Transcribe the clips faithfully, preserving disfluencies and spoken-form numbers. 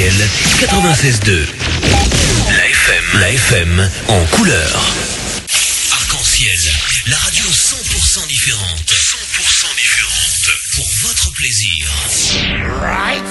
Arc-en-Ciel quatre-vingt-seize deux. La F M, la F M en couleur. Arc-en-Ciel, la radio cent pour cent différente. cent pour cent différente. Pour votre plaisir. Right.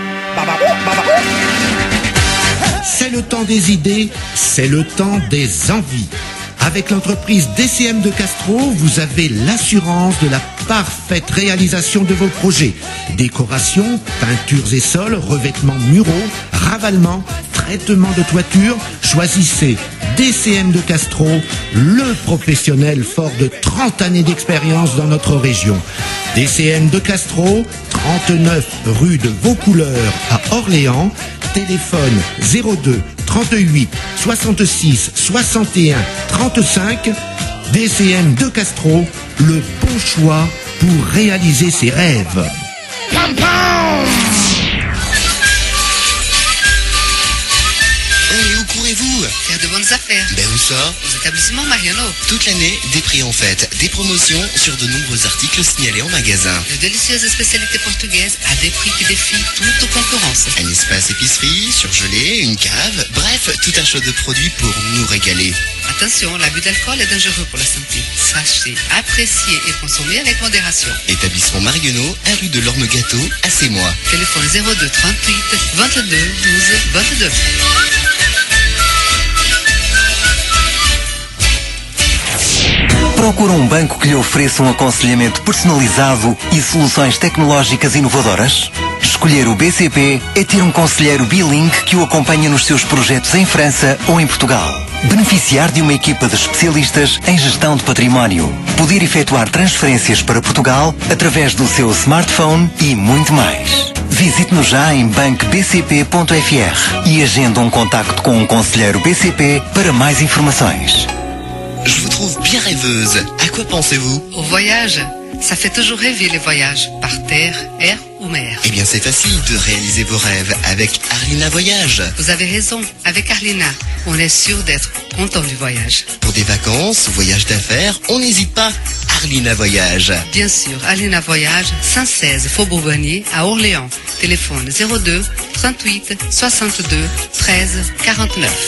C'est le temps des idées, c'est le temps des envies. Avec l'entreprise D C M de Castro, vous avez l'assurance de la parfaite réalisation de vos projets. Décoration, peintures et sols, revêtements muraux, ravalement, traitement de toiture. Choisissez D C M de Castro, le professionnel fort de trente années d'expérience dans notre région. D C M de Castro, trente-neuf rue de Vaucouleurs à Orléans. Téléphone zéro deux trente-huit soixante-six soixante et un trente-cinq. D C M de Castro, le bon choix pour réaliser ses rêves. Pam, pam. Et où courez-vous? Faire de bonnes affaires. Ben où ça? Aux établissements Mariano. Toute l'année, des prix en fête, des promotions sur de nombreux articles signalés en magasin. De délicieuses spécialités portugaises à des prix qui défient toute concurrence. Un espace épicerie, surgelé, une cave, bref, tout un choix de produits pour nous régaler. Attention, l'abus d'alcool est dangereux pour la santé. Sachez, apprécier et consommer avec modération. Établissement Marionneau, un rue de l'Orme-Gâteau, à Sémois. Téléphone zéro deux trente-huit vingt-deux douze vingt-deux. Procura um banco que lhe ofereça um aconselhamento personalizado e soluções tecnológicas inovadoras? Escolher o B C P é ter um conselheiro bilingue que o acompanha nos seus projetos em França ou em Portugal. Beneficiar de uma equipa de especialistas em gestão de património. Poder efetuar transferências para Portugal através do seu smartphone e muito mais. Visite-nos já em banco b c p ponto f r e agenda um contacto com um conselheiro B C P para mais informações. Je vous trouve bien rêveuse. À quoi pensez-vous? Au voyage. Ça fait toujours rêver les voyages, par terre, air ou mer. Eh bien, c'est facile de réaliser vos rêves avec Arlina Voyage. Vous avez raison, avec Arlina, on est sûr d'être content du voyage. Pour des vacances, voyages d'affaires, on n'hésite pas. Arlina Voyage. Bien sûr, Arlina Voyage, cent seize Faubourg Bonnier à Orléans. Téléphone zéro deux trente-huit soixante-deux treize quarante-neuf.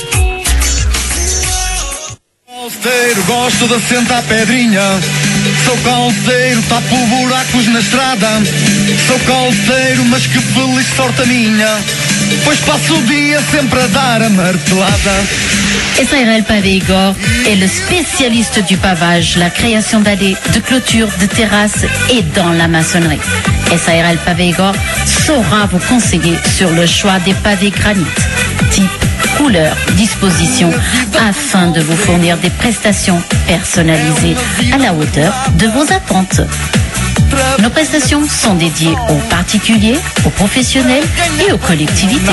Calceiro, gosto de sentar pedrinha. Sou calceiro, tapo buracos na estrada. Sou calceiro, mas que feliz sorte a minha, pois passo o dia sempre a dar a martelada. S A R L Pavé Igor est le spécialiste du pavage, la création d'allées, de clôtures, de terrasses et dans la maçonnerie. S A R L Pavé Igor saura vous conseiller sur le choix des pavés granit, type, couleur, disposition, afin de vous fournir des prestations personnalisées à la hauteur de vos attentes. Nos prestations sont dédiées aux particuliers, aux professionnels et aux collectivités.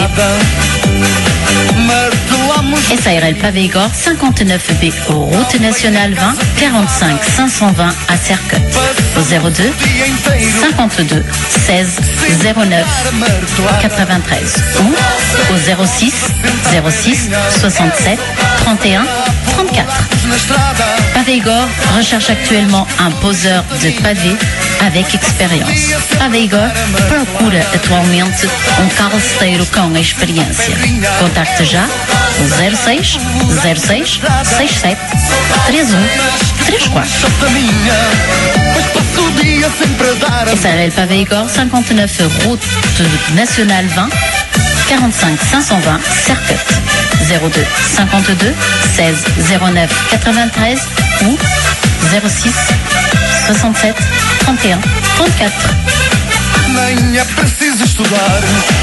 S A R L Pavé Igor, cinquante-neuf B, route nationale vingt, quarante-cinq cinq cent vingt à Serquette. Au zéro deux cinquante-deux seize zéro neuf quatre-vingt-treize ou au zéro six zéro six soixante-sept trente et un trente-quatre. Pavé Igor recherche actuellement un poseur de pavés avec expérience. Pavé Igor procura atualmente um calceiro com experiência. Contacte já o zero seis zero seis seis sete três um três quatro. S A R L Pavé Igor, cinquante-neuf route nationale vingt, quarante-cinq cinq cent vingt Serquette. zéro deux cinquante-deux seize zéro neuf quatre-vingt-treize ou zéro six soixante-sept trente et un trente-quatre. Nem é preciso estudar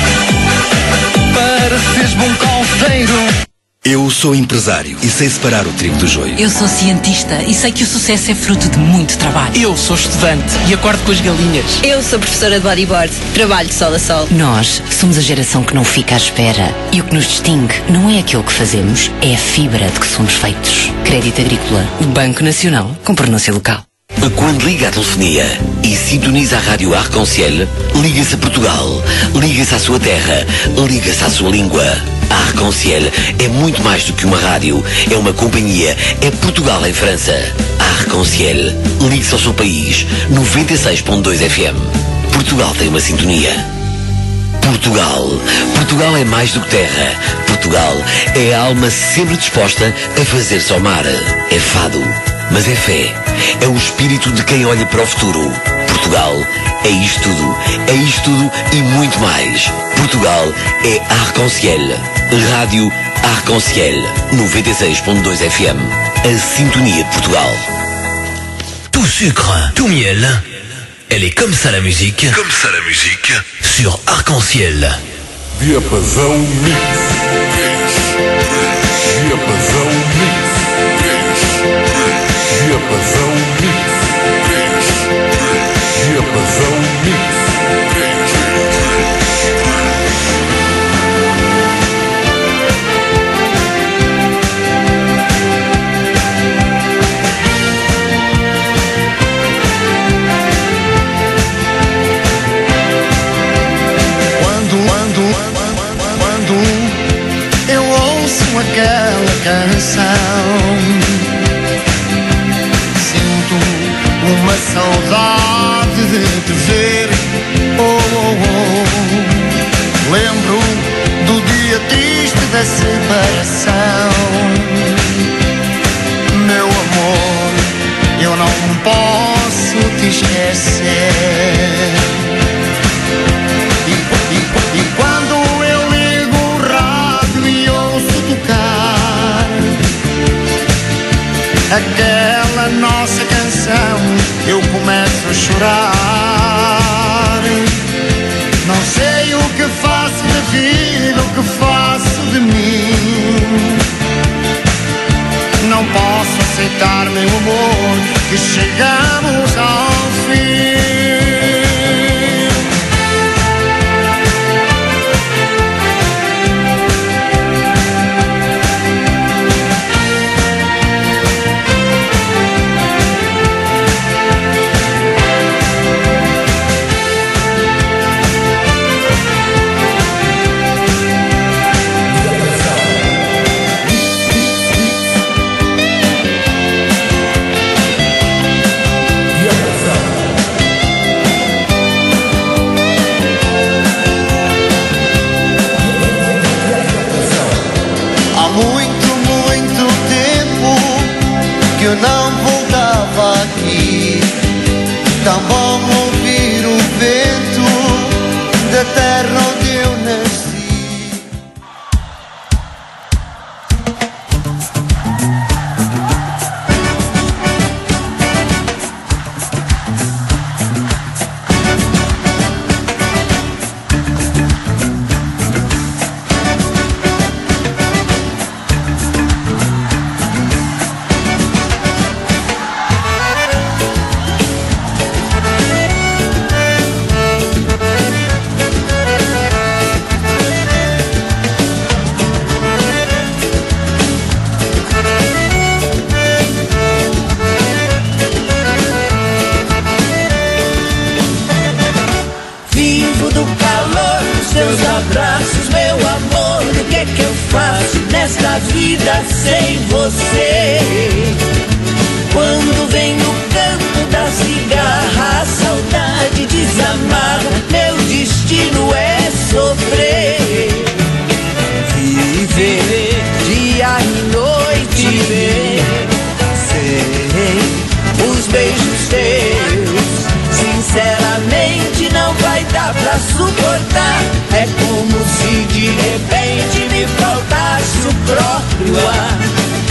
para seres bom calceiro. Eu sou empresário e sei separar o trigo do joio. Eu sou cientista e sei que o sucesso é fruto de muito trabalho. Eu sou estudante e acordo com as galinhas. Eu sou professora de bodyboard, trabalho de sol a sol. Nós somos a geração que não fica à espera. E o que nos distingue não é aquilo que fazemos, é a fibra de que somos feitos. Crédito Agrícola, Banco Nacional, com pronúncia local. Quando liga a telefonia e sintoniza a rádio Arc-en-Ciel, liga-se a Portugal, liga-se à sua terra, liga-se à sua língua. A Arc-en-Ciel é muito mais do que uma rádio, é uma companhia, é Portugal em França. A Arc-en-Ciel, ligue-se ao seu país, noventa e seis ponto dois F M. Portugal tem uma sintonia. Portugal. Portugal é mais do que terra. Portugal é a alma sempre disposta a fazer-se ao mar. É fado, mas é fé. É o espírito de quem olha para o futuro. Portugal é isto tudo. É isto tudo e muito mais. Portugal é Arc-en-Ciel. Rádio Arc-en-Ciel. noventa e seis ponto dois F M. A sintonia de Portugal. Tout sucre, tout miel. Elle est comme ça la musique. Comme ça la musique. Sur Arc-en-Ciel. Diapasão Mix. Diapasão Mix. Diapasão Mix. Diapasão Mix. Aquela canção, sinto uma saudade de te ver. Oh, oh, oh. Lembro do dia triste da separação. Meu amor, eu não posso te esquecer. E, e, e quando aquela nossa canção, eu começo a chorar. Não sei o que faço da vida, o que faço de mim. Não posso aceitar, meu amor, que chegamos ao fim. Eu não voltava aqui. Tão bom ouvir o vento da terra onde eu nasci. Vida sem você. Quando vem no canto da cigarra, a saudade desamarra, meu destino é sofrer. Viver dia e noite, sem os beijos teus, sinceramente não vai dar pra suportar. É como se de repente me faltasse o próprio ar.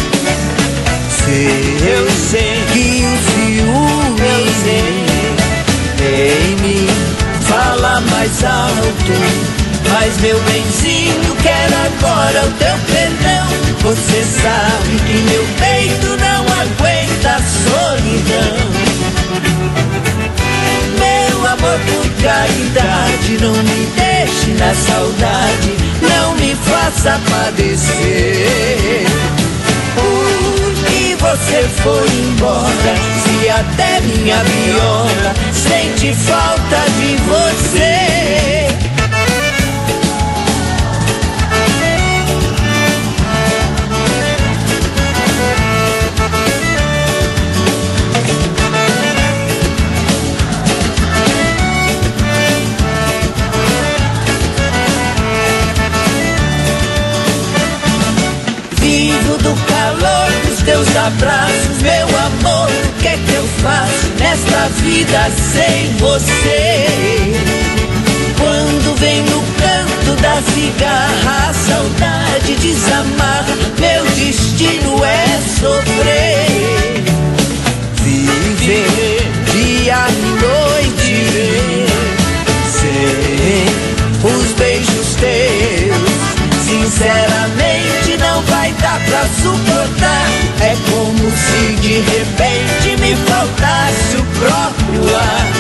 Se eu sei que o ciúme em mim fala mais alto, mas meu benzinho quer agora o teu perdão. Você sabe que meu peito não aguenta a solidão. Meu amor, por caridade, não me deixe na saudade, não me faça padecer. Porque você foi embora, se até minha viola sente falta de você. teus abraços, meu amor, o que é que eu faço nesta vida sem você? Quando vem no canto da cigarra, a saudade desamarra, meu destino é sofrer. Viver dia e noite sem os beijos teus, sinceramente não vai dar pra suportar. É como se de repente me faltasse o próprio ar.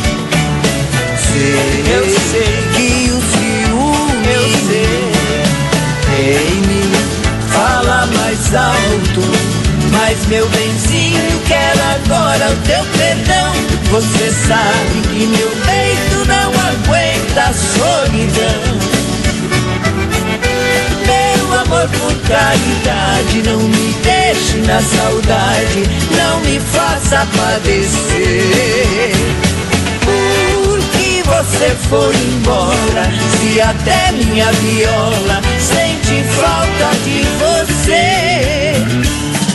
Sei, eu sei que o ciúme, eu sei, em mim fala mais alto. Mas meu benzinho, quero agora o teu perdão. Você sabe que meu peito não aguenta a solidão. Meu amor, por caridade, não me deixe na saudade, não me faça padecer. Porque você foi embora, se até minha viola sente falta de você.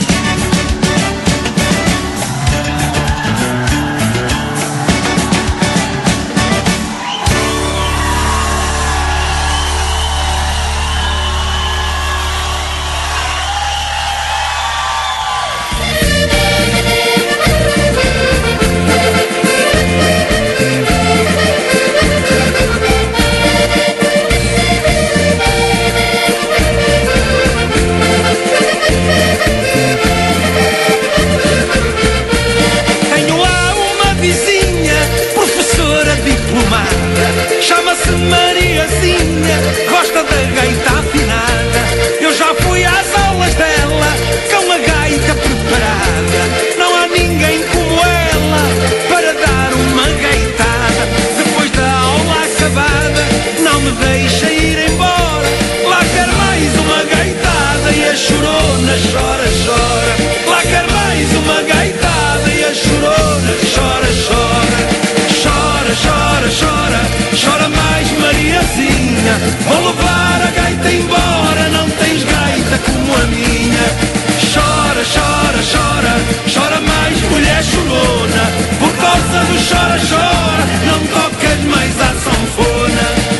Chama-se Mariazinha, gosta da gaita afinada. Eu já fui às aulas dela, com a gaita preparada. Não há ninguém como ela para dar uma gaitada. Depois da aula acabada, não me deixa ir embora. Lá quer mais uma gaitada e a chorona chora, chora. Lá quer mais uma gaitada e a chorona chora, chora. Chora, chora, chora, chora mais Mariazinha. Vou levar a gaita embora, não tens gaita como a minha. Chora, chora, chora, chora mais mulher chorona. Por causa do chora, chora, não tocas mais a sanfona.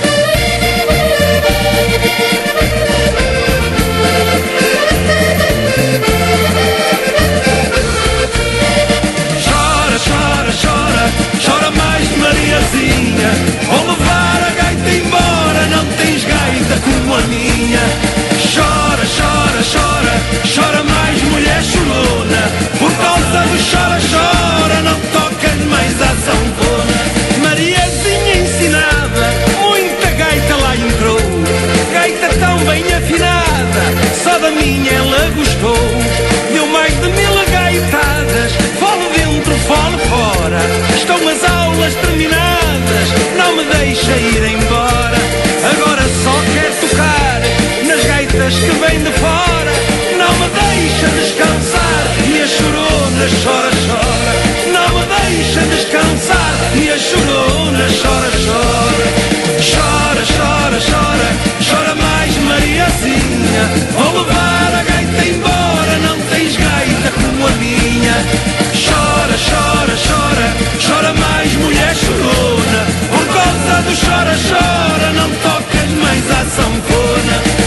Chora, chora, chora, chora mais Mariazinha. Vou levar a gaita embora, não tens gaita como a minha. Chora, chora, chora, chora mais mulher chorona. Por causa do chora, chora, não tocas mais a sanfona. Mariazinha ensinava, muita gaita lá entrou. Gaita tão bem afinada, só da minha ela gostou. Deu mais de mil gaitadas, fole dentro, fole fora. Estão as aulas terminadas, não me deixa ir embora. Agora só quer tocar nas gaitas que vêm de fora. Não me deixa descansar e a chorona chora, chora. Não me deixa descansar e a chorona chora, chora. Chora, chora, chora, chora mais Mariazinha. Vou levar a gaita embora, não tens gaita como a minha. Chora, chora, chora, chora mais mulher chorona. Por causa do chora, chora, não tocas mais a sanfona.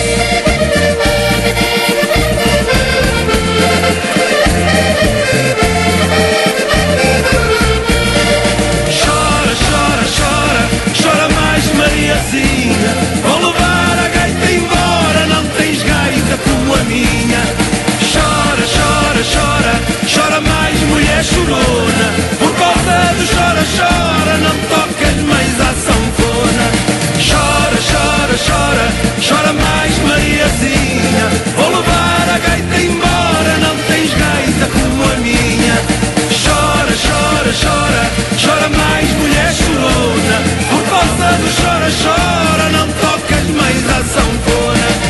Chora, chora, chora, chora mais Mariazinha. Vou levar a gaita embora, não tens gaita como a minha. Chora, chora, chora, chora mais mulher chorona. Por causa do chora, chora, não tocas mais a sanfona. Chora, chora, chora, chora mais Mariazinha. Vou levar a gaita embora, não tens gaita como a minha. Chora, chora, chora, chora mais mulher chorona. Por causa do chora, chora, não tocas mais a sanfona.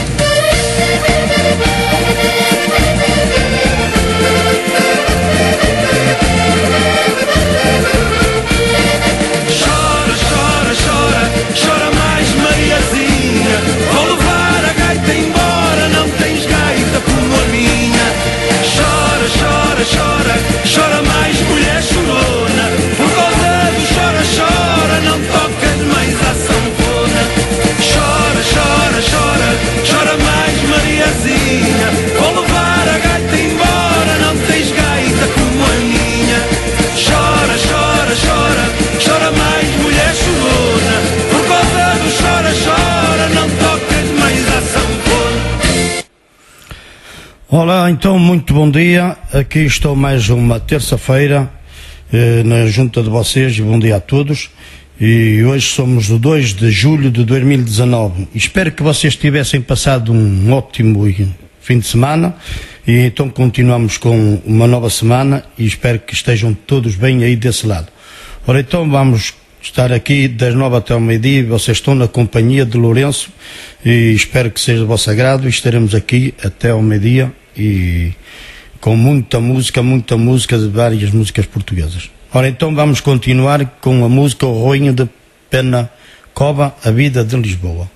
Chora, chora, chora, chora mais Mariazinha. Vou levar a gaita embora, não tens gaita como a minha. Olá, então, muito bom dia. Aqui estou mais uma terça-feira eh, na junta de vocês e bom dia a todos. E hoje somos do dois de julho de dois mil e dezanove. Espero que vocês tivessem passado um ótimo fim de semana e então continuamos com uma nova semana e espero que estejam todos bem aí desse lado. Ora, então vamos estar aqui das nove até ao meio-dia. Vocês estão na companhia de Lourenço e espero que seja do vosso agrado e estaremos aqui até ao meio-dia e com muita música, muita música de várias músicas portuguesas. Ora, então vamos continuar com a música O Roinho de Pena Cova, A Vida de Lisboa.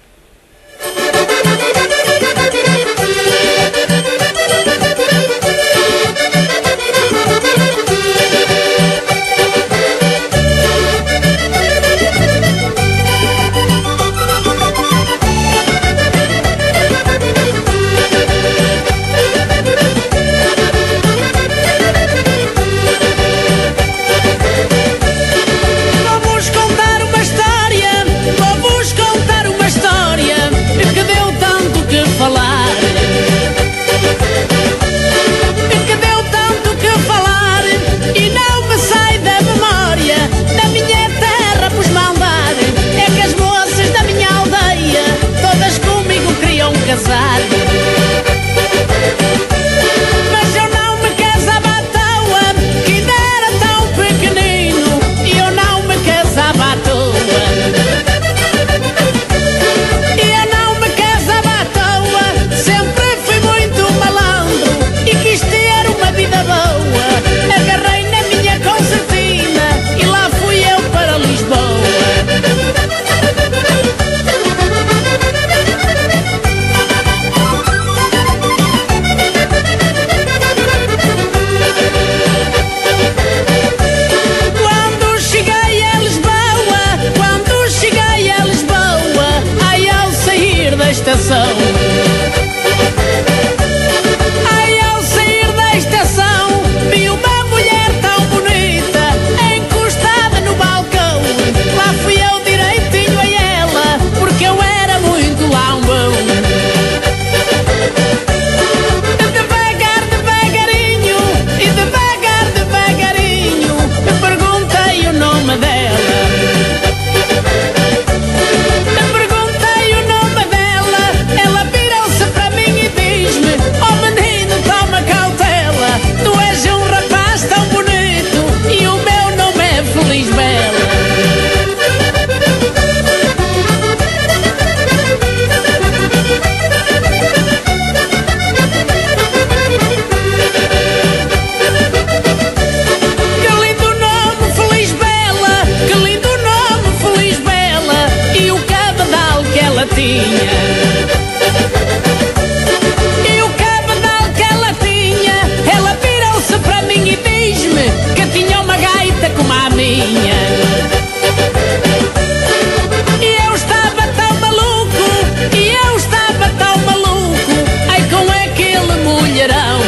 Mas eu não me casava à toa, que ainda era tão pequenino, e eu não me casava à toa. E eu não me casava à toa, sempre fui muito malandro e quis ter uma vida boa. Agarrei na minha concertina e lá fui eu para Lisboa. Estação. Ai, ao sair da estação, vi uma mulher tão bonita, encostada no balcão. Lá fui eu direitinho a ela, porque eu era muito lambão. Devagar, devagarinho, e devagar, devagarinho, eu perguntei o nome dela. E o cabedal que ela tinha, ela virou-se para mim e diz-me que tinha uma gaita como a minha. E eu estava tão maluco, e eu estava tão maluco, ai com aquele mulherão.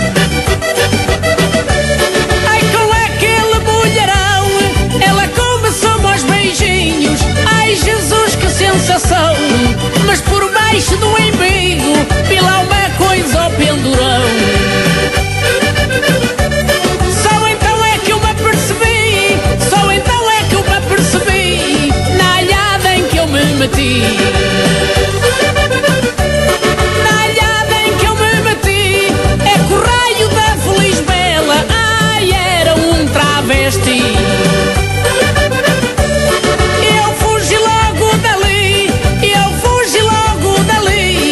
Ai com aquele mulherão, ela começou-me aos beijinhos, ai Jesus que sensação. Mas por baixo do embigo vi lá uma coisa ao pendurão. Só então é que eu me apercebi, só então é que eu me apercebi na alhada em que eu me meti. Na alhada em que eu me meti, é que o raio da Feliz Bela, ai era um travesti. Eu fugi logo dali, eu fugi logo dali,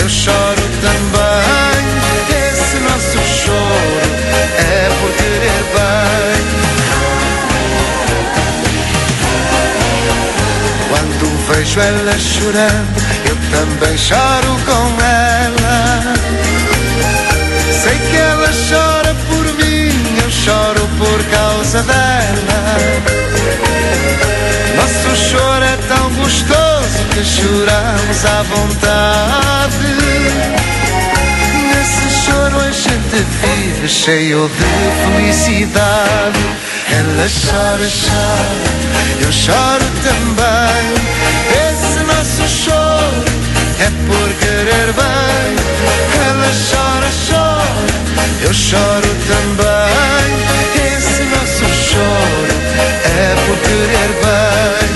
eu choro também. Esse nosso choro é por querer bem. Quando vejo ela chorando, eu também choro com ela. Sei que ela chora por mim, eu choro por causa dela. Nosso choro é tão gostoso que choramos à vontade. Nesse choro a gente vive cheio de felicidade. Ela chora, chora, eu choro também. Esse nosso choro é por querer bem. Ela chora, chora, eu choro também. Esse nosso choro é por querer bem.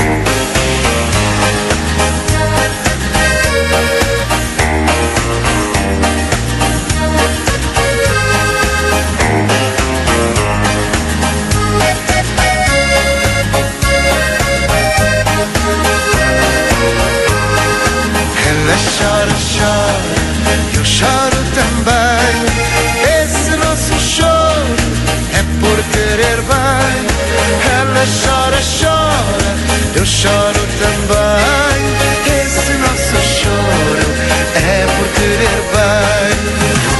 Ela chora, chora, eu choro também. Esse nosso choro é por querer bem. Ela chora, chora, eu choro também. Esse nosso choro é por querer bem.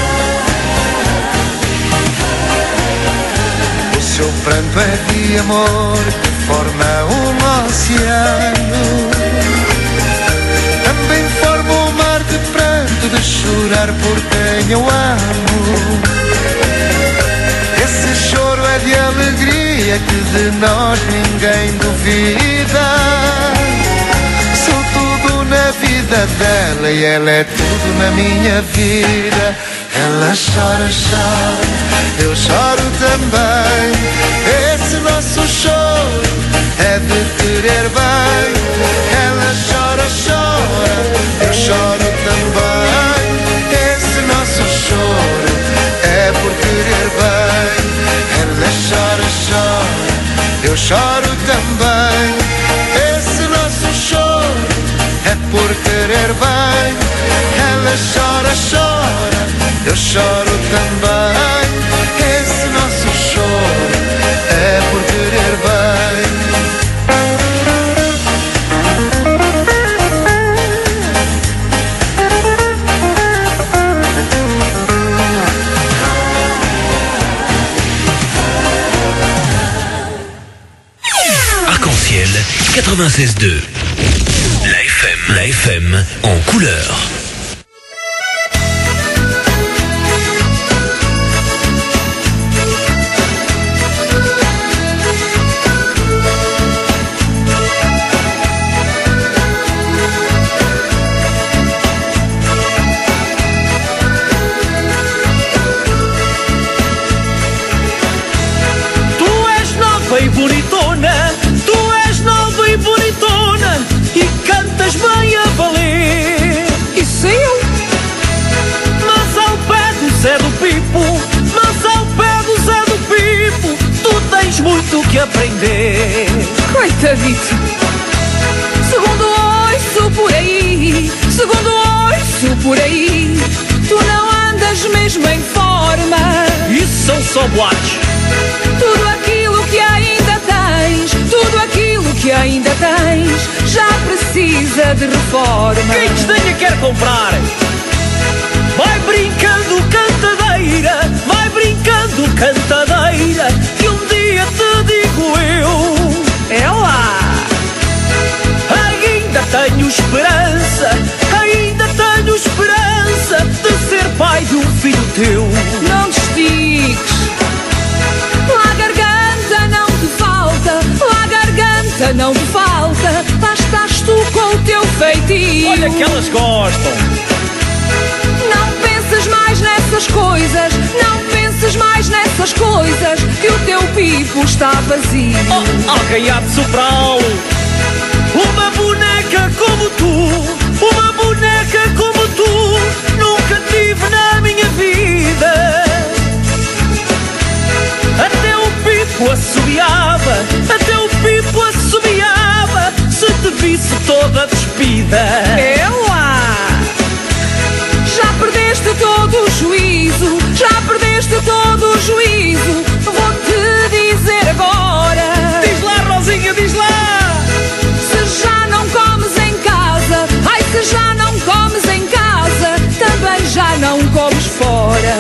O seu pranto é de amor que forma um oceano. Também forma um mar de pranto, de chorar por quem eu amo. Esse choro é de alegria que de nós ninguém duvida. Sou tudo na vida dela e ela é tudo na minha vida. Ela chora, chora, eu choro também. Esse nosso choro é de querer bem. Ela chora, chora, eu choro também. Esse nosso choro é por querer bem. Ela chora, chora, eu choro também. Esse nosso choro é por querer bem. Ela chora, chora, eu choro também. Esse nosso choro é por querer bem. Arc-en-ciel quatre-vingt-seize deux. La F M, la F M en couleur. E bonitona, tu és nova e bonitona e cantas bem a valer. Isso eu? Mas ao pé do Zé do Pipo, mas ao pé do Zé do Pipo, tu tens muito que aprender. Coitadito. Segundo ouço por aí, segundo ouço por aí, tu não andas mesmo em forma. Isso são só boatos. Tudo aquilo que ainda tens, tudo aquilo que ainda tens, já precisa de reforma. Quem desdenha quer comprar. Vai brincando cantadeira, vai brincando cantadeira, que um dia te digo eu. É lá. Ainda tenho esperança, ainda tenho esperança de ser pai de um filho teu. Não te estiques. Lá garganta não te falta, lá garganta não te falta, lá estás tu com o teu feitio. Olha que elas gostam. Não penses mais nessas coisas, não penses mais nessas coisas, que o teu pipo está vazio. Oh, alguém há de soprá-lo. Uma boneca como tu, uma boneca como tu, nunca tive na minha vida. Até o pipo assobiava, até o pipo assobiava, se te visse toda despida. É lá. perdeste todo o juízo, já perdeste todo o juízo. Vou-te dizer agora. Diz lá, Rosinha, diz lá. Se já não comes em casa, ai, se já não comes em casa, também já não comes fora.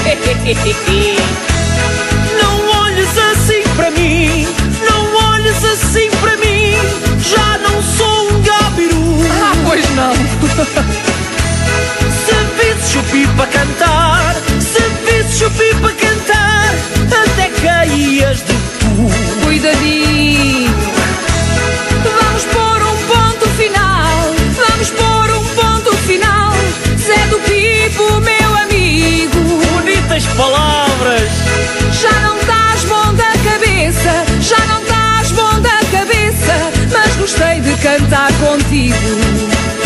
Não olhes assim para mim, não olhes assim para mim, já não sou um gabiru. Ah, pois não. Se visses o Pipa cantar, se visses o Pipa cantar, até caías de cu. Cuidadinho. Vamos pôr um ponto final, vamos pôr um ponto final. Zé do Pipo, meu amigo. Bonitas palavras. Já não estás bom da cabeça, já não estás bom da cabeça, mas gostei de cantar contigo.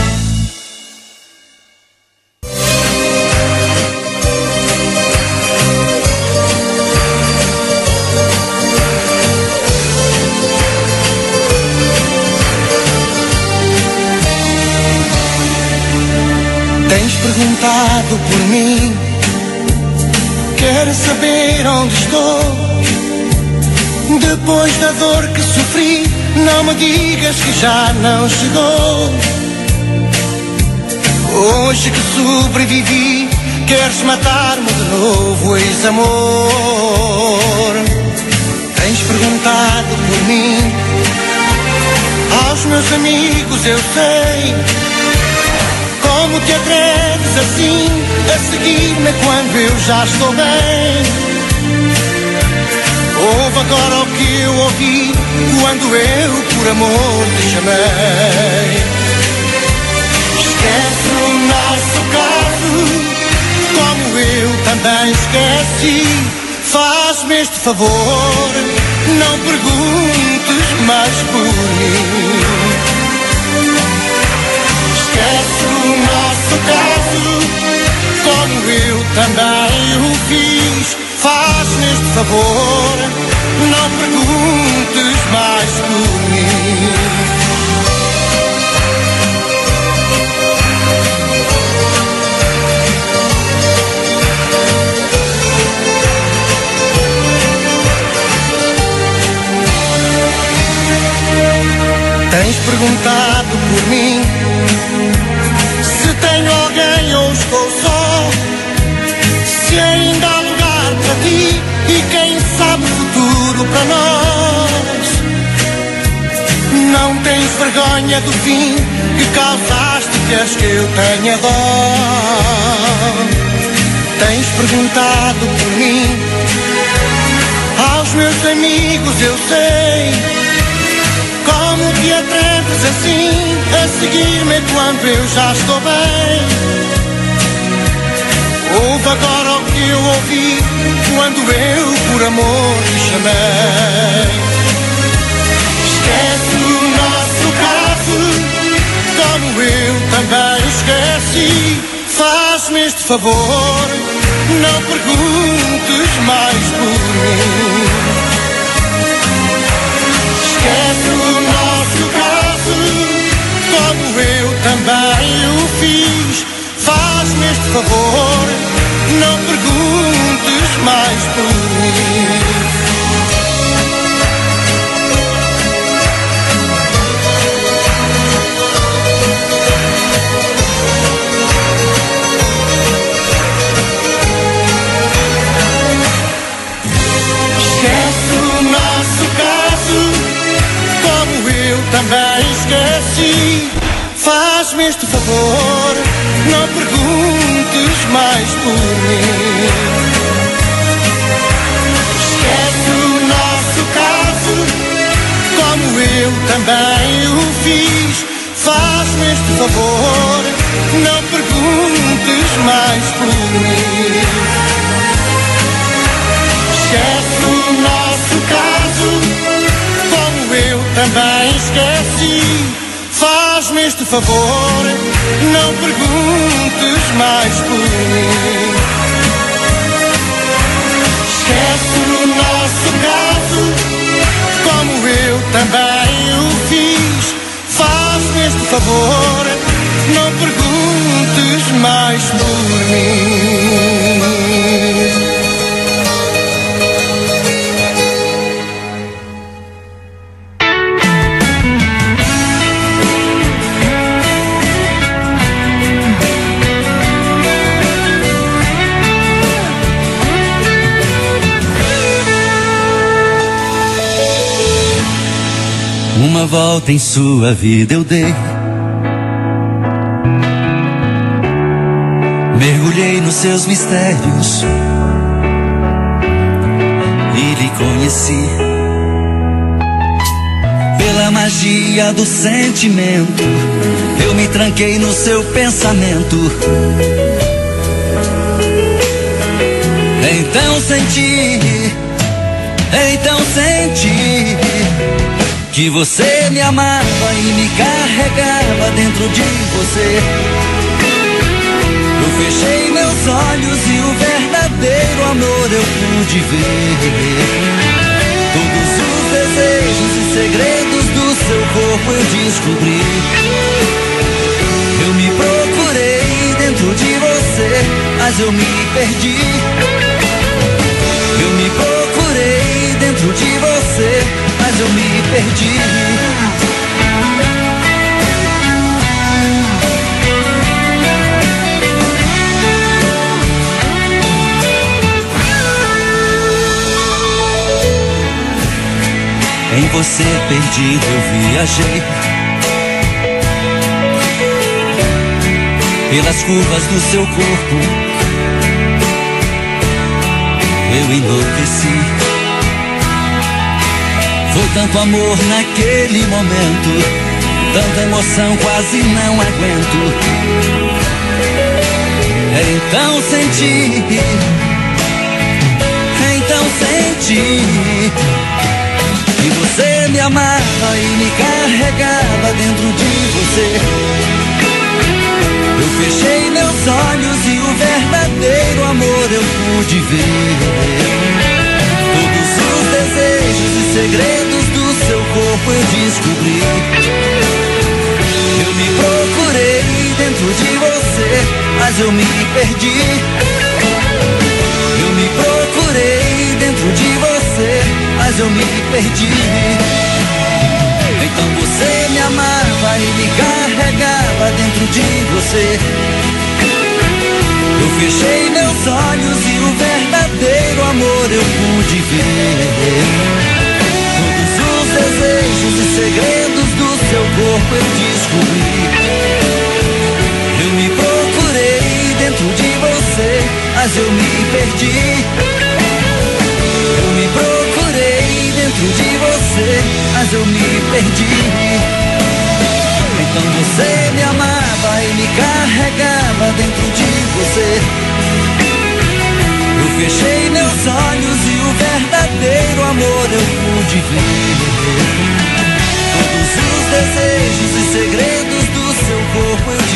Tens perguntado por mim, queres saber onde estou? Depois da dor que sofri, não me digas que já não chegou. Hoje que sobrevivi, queres matar-me de novo, ex-amor. Tens perguntado por mim, aos meus amigos eu sei. Como te atreves assim a seguir-me quando eu já estou bem? Ouve agora o que eu ouvi quando eu por amor te chamei. Esquece o nosso caso, como eu também esqueci. Faz-me este favor, não perguntes mais por mim. Esquece o nosso caso, como eu também o fiz. Faz-me este favor, não perguntes mais por mim. Tens perguntado por mim, se tenho alguém ou estou só, se ainda há lugar para ti e quem sabe o futuro para nós. Não tens vergonha do fim que causaste, queres que eu tenha dó. Tens perguntado por mim, aos meus amigos eu sei. Como te atreves assim a seguir-me quando eu já estou bem? Ouve agora o que eu ouvi quando eu por amor te chamei. Esquece o nosso caso, como eu também esqueci. Faz-me este favor, não perguntes mais por mim. Esquece o nosso caso, como eu também o fiz. Faz-me este favor, não perguntes mais por mim. Esquece o nosso caso, como eu também esqueci. Faz-me este favor, não perguntes mais por mim. Esquece o nosso caso, como eu também o fiz. Faz-me este favor, não perguntes mais por mim. Esquece o nosso caso, como eu também esqueci. Faz-me este favor, não perguntes mais por mim. Esquece o nosso caso, como eu também o fiz. Faz-me este favor, não perguntes fazes mais por mim. Uma volta em sua vida eu dei, mergulhei nos seus mistérios e lhe conheci. Pela magia do sentimento, eu me tranquei no seu pensamento. Então senti, então senti que você me amava e me carregava dentro de você. Eu fechei meus olhos e o verdadeiro amor eu pude ver. Todos os desejos e segredos do seu corpo eu descobri. Eu me procurei dentro de você, mas eu me perdi. Eu me procurei dentro de você, mas eu me perdi. Em você perdido eu viajei, pelas curvas do seu corpo eu enlouqueci. Foi tanto amor naquele momento, tanta emoção quase não aguento. Então senti, então senti que você me amava e me carregava dentro de você. Eu fechei meus olhos e o verdadeiro amor eu pude ver. Todos os desejos e segredos do seu corpo eu descobri. Eu me procurei dentro de você, mas eu me perdi. Eu me procurei dentro de você, mas eu me perdi. Então você me amava e me carregava dentro de você. Eu fechei meus olhos e o verdadeiro amor eu pude ver. Todos os desejos e segredos do seu corpo eu descobri. Eu me procurei dentro de você, mas eu me perdi. Eu me procurei dentro de você, mas eu me perdi. Então você me amava e me carregava dentro de você. Eu fechei meus olhos e o verdadeiro amor eu pude ver. Todos os desejos e segredos do seu corpo eu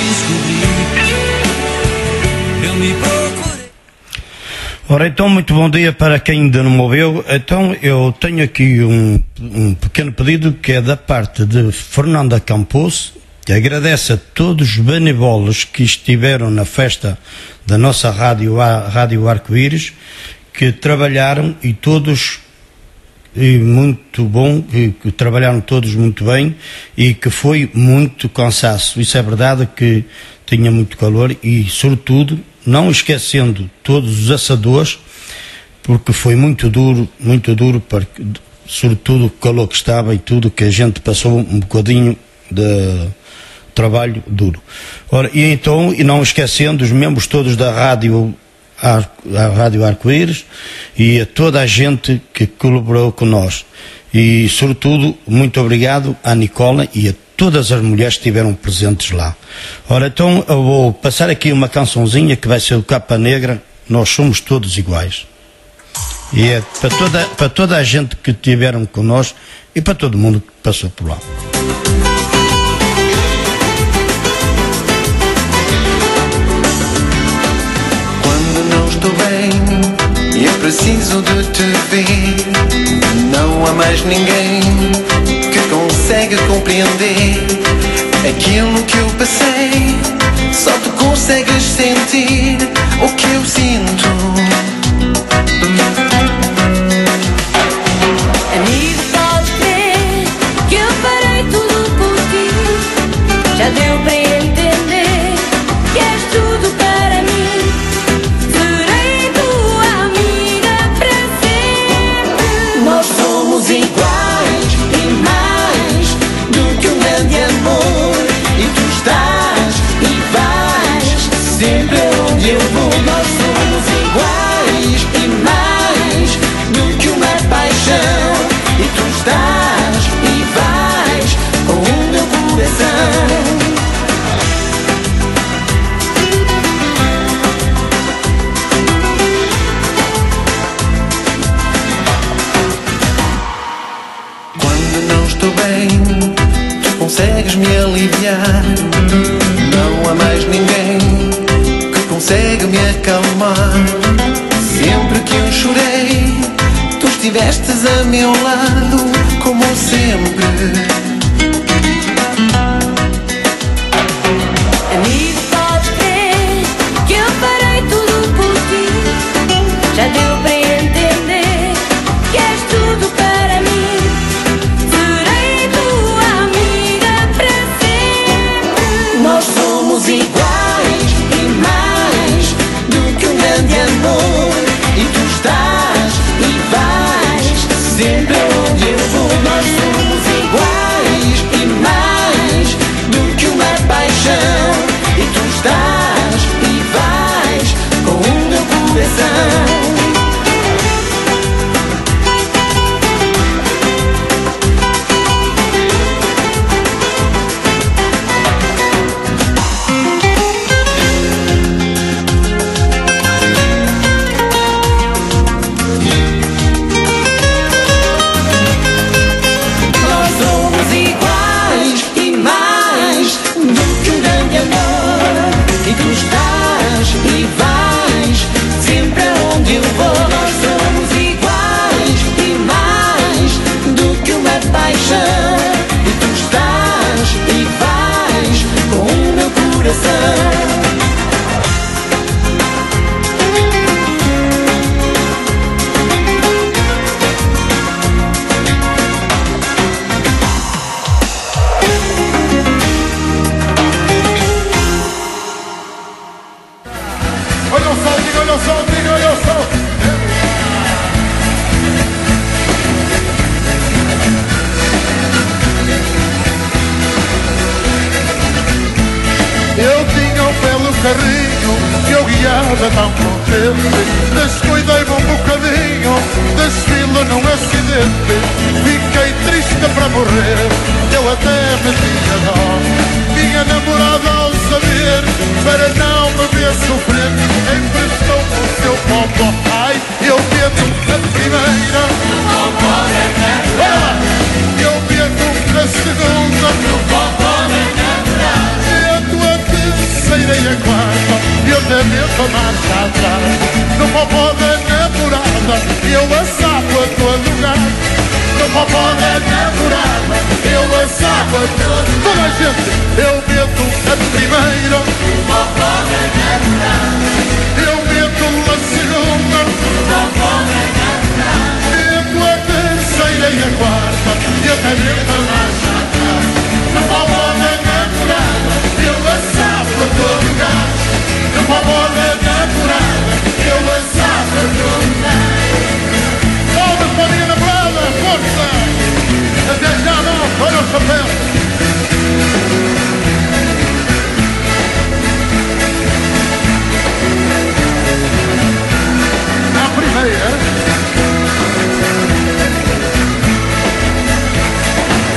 descobri. Eu me procurei. Ora, então, muito bom dia para quem ainda não me ouviu. Então, eu tenho aqui um, um pequeno pedido que é da parte de Fernanda Campos, que agradece a todos os benevolos que estiveram na festa da nossa rádio, a Rádio Arco-Íris, que trabalharam e todos e muito bom, que, que trabalharam todos muito bem e que foi muito cansaço. Isso é verdade, que tinha muito calor e, sobretudo, não esquecendo todos os assadores, porque foi muito duro, muito duro, porque, sobretudo o calor que estava e tudo, que a gente passou um bocadinho de trabalho duro. Ora, e então, e não esquecendo os membros todos da rádio, a, a Rádio Arco-Íris e a toda a gente que colaborou com nós. E, sobretudo, muito obrigado à Nicola e a todas as mulheres que estiveram presentes lá. Ora, então eu vou passar aqui uma cançãozinha que vai ser o Capa Negra, Nós Somos Todos Iguais. E é para toda, para toda a gente que estiveram connosco e para todo mundo que passou por lá. Quando não estou bem e eu preciso de te ver, não há mais ninguém que consegue compreender aquilo que eu passei. só tu consegues sentir o que eu sinto. Amigo, podes crer que eu farei tudo por ti. Já deu para entender que és tudo para mim. Serei tua amiga para sempre. Nós somos iguais e mais do que um grande amor. E tu estás e vais sempre onde eu vou. Nós somos iguais e mais do que uma paixão. E tu estás e vais com o meu coração. Quando não estou bem, tu consegues me aliviar. Não há mais ninguém que consegue me acalmar. Sempre que eu chorei, tu estivestes a meu lado, como sempre. Amigo, podes crer que eu farei tudo por ti. Já deu para entender que és tudo para mim. Serei tua amiga para sempre. Nós somos iguais e mais do que um grande amor. E tu estás e vais sempre onde eu vou. Nós somos iguais e mais do que uma paixão. E tu estás e vais com o meu coração. Nós somos iguais e mais do que um grande amor. E tu estás e vais sempre onde eu vou. Nós somos iguais e mais do que uma paixão. E tu estás e vais com o meu coração. Olha o saltinho, olha o saltinho, olha o saltinho. Eu tinha um belo carrinho que eu guiava tão contente. Descuidei-me um bocadinho, desfilo num acidente. Fiquei triste para morrer, eu até me tinha dó. Minha namorada ao saber, para não me ver sofrer, emprestou-me o seu popó. Ai, eu bebo a primeira, olha lá, eu bebo a segunda, bebo a terceira e a quarta, e eu bebo a marcha atrás. No popó da namorada, eu a sapo a todo lugar. No popó da namorada, eu a sapo a todo lugar. Toda a gente, eu meto a primeira, eu meto a segunda, meto a terceira e a quarta, e até meto a marcha atrás. No popó da namorada, eu a sapo a todo lugar. No popó da namorada, eu a sapo a todo lugar. Palmas para a minha namorada, força! Até já não, olha o chapéu! A primeira.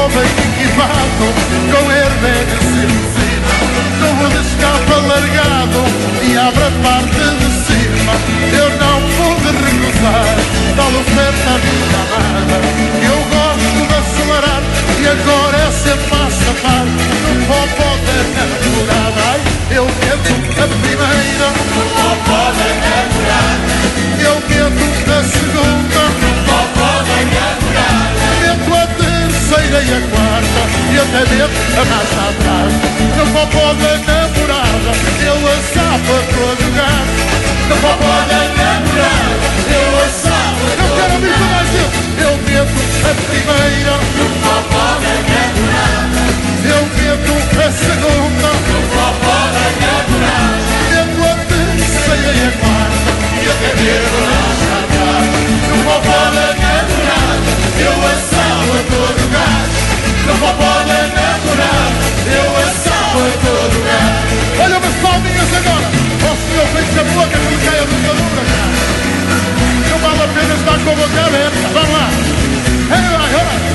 vou bem equipado, com herméticos e medicina, tubo de escape alargado e abre a parte de cima. Eu não pude recusar tal oferta minha amada. Eu gosto de acelerar e agora é sempre a safar no popó da namorada. Ai, eu meto a primeira no popó da namorada. Eu meto a segunda no popó da namorada. Meto a terceira e a quarta e até meto a mais atrás no popó da namorada. Eu assava todo o gato no popó da namorada. Eu assava todo o gato. Eu quero ouvir mais isso. Eu meto a primeira no popó da namorada. Eu meto a segunda no popó da namorada. Meto a terceira e a quarta e até meto a mais atrás no popó da namorada. Eu assava todo o gato no popó da namorada. Eu assava todo o gato. Olha umas palminhas agora. Ó senhor, feche a boca que lhe caia a dentadura, cara. Não vale a pena estar com a boca aberta. Vamos lá. Vai, vai, vai.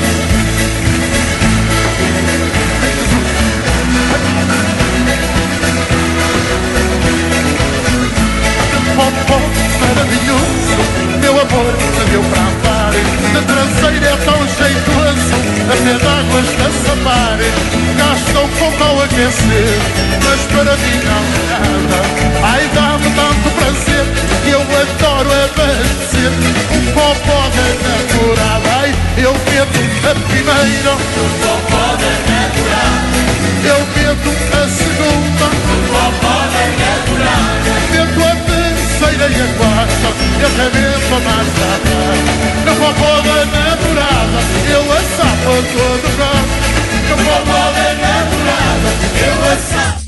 Popó maravilhoso, meu amor, deu para amar. De traseiro é tão jeitoso, até d'águas da sapar. Gasta um pouco ao aquecer, mas para mim não é nada. Ai, dá-me tanto prazer que eu adoro abastecer um popó da namorada. Ai, eu meto a primeira no popó da namorada. Eu meto a segunda no popó da namorada. Meto a terceira e a quarta e até meto a mais atrás no popó da namorada. Eu assava todo o gato no popó da namorada. Eu assava.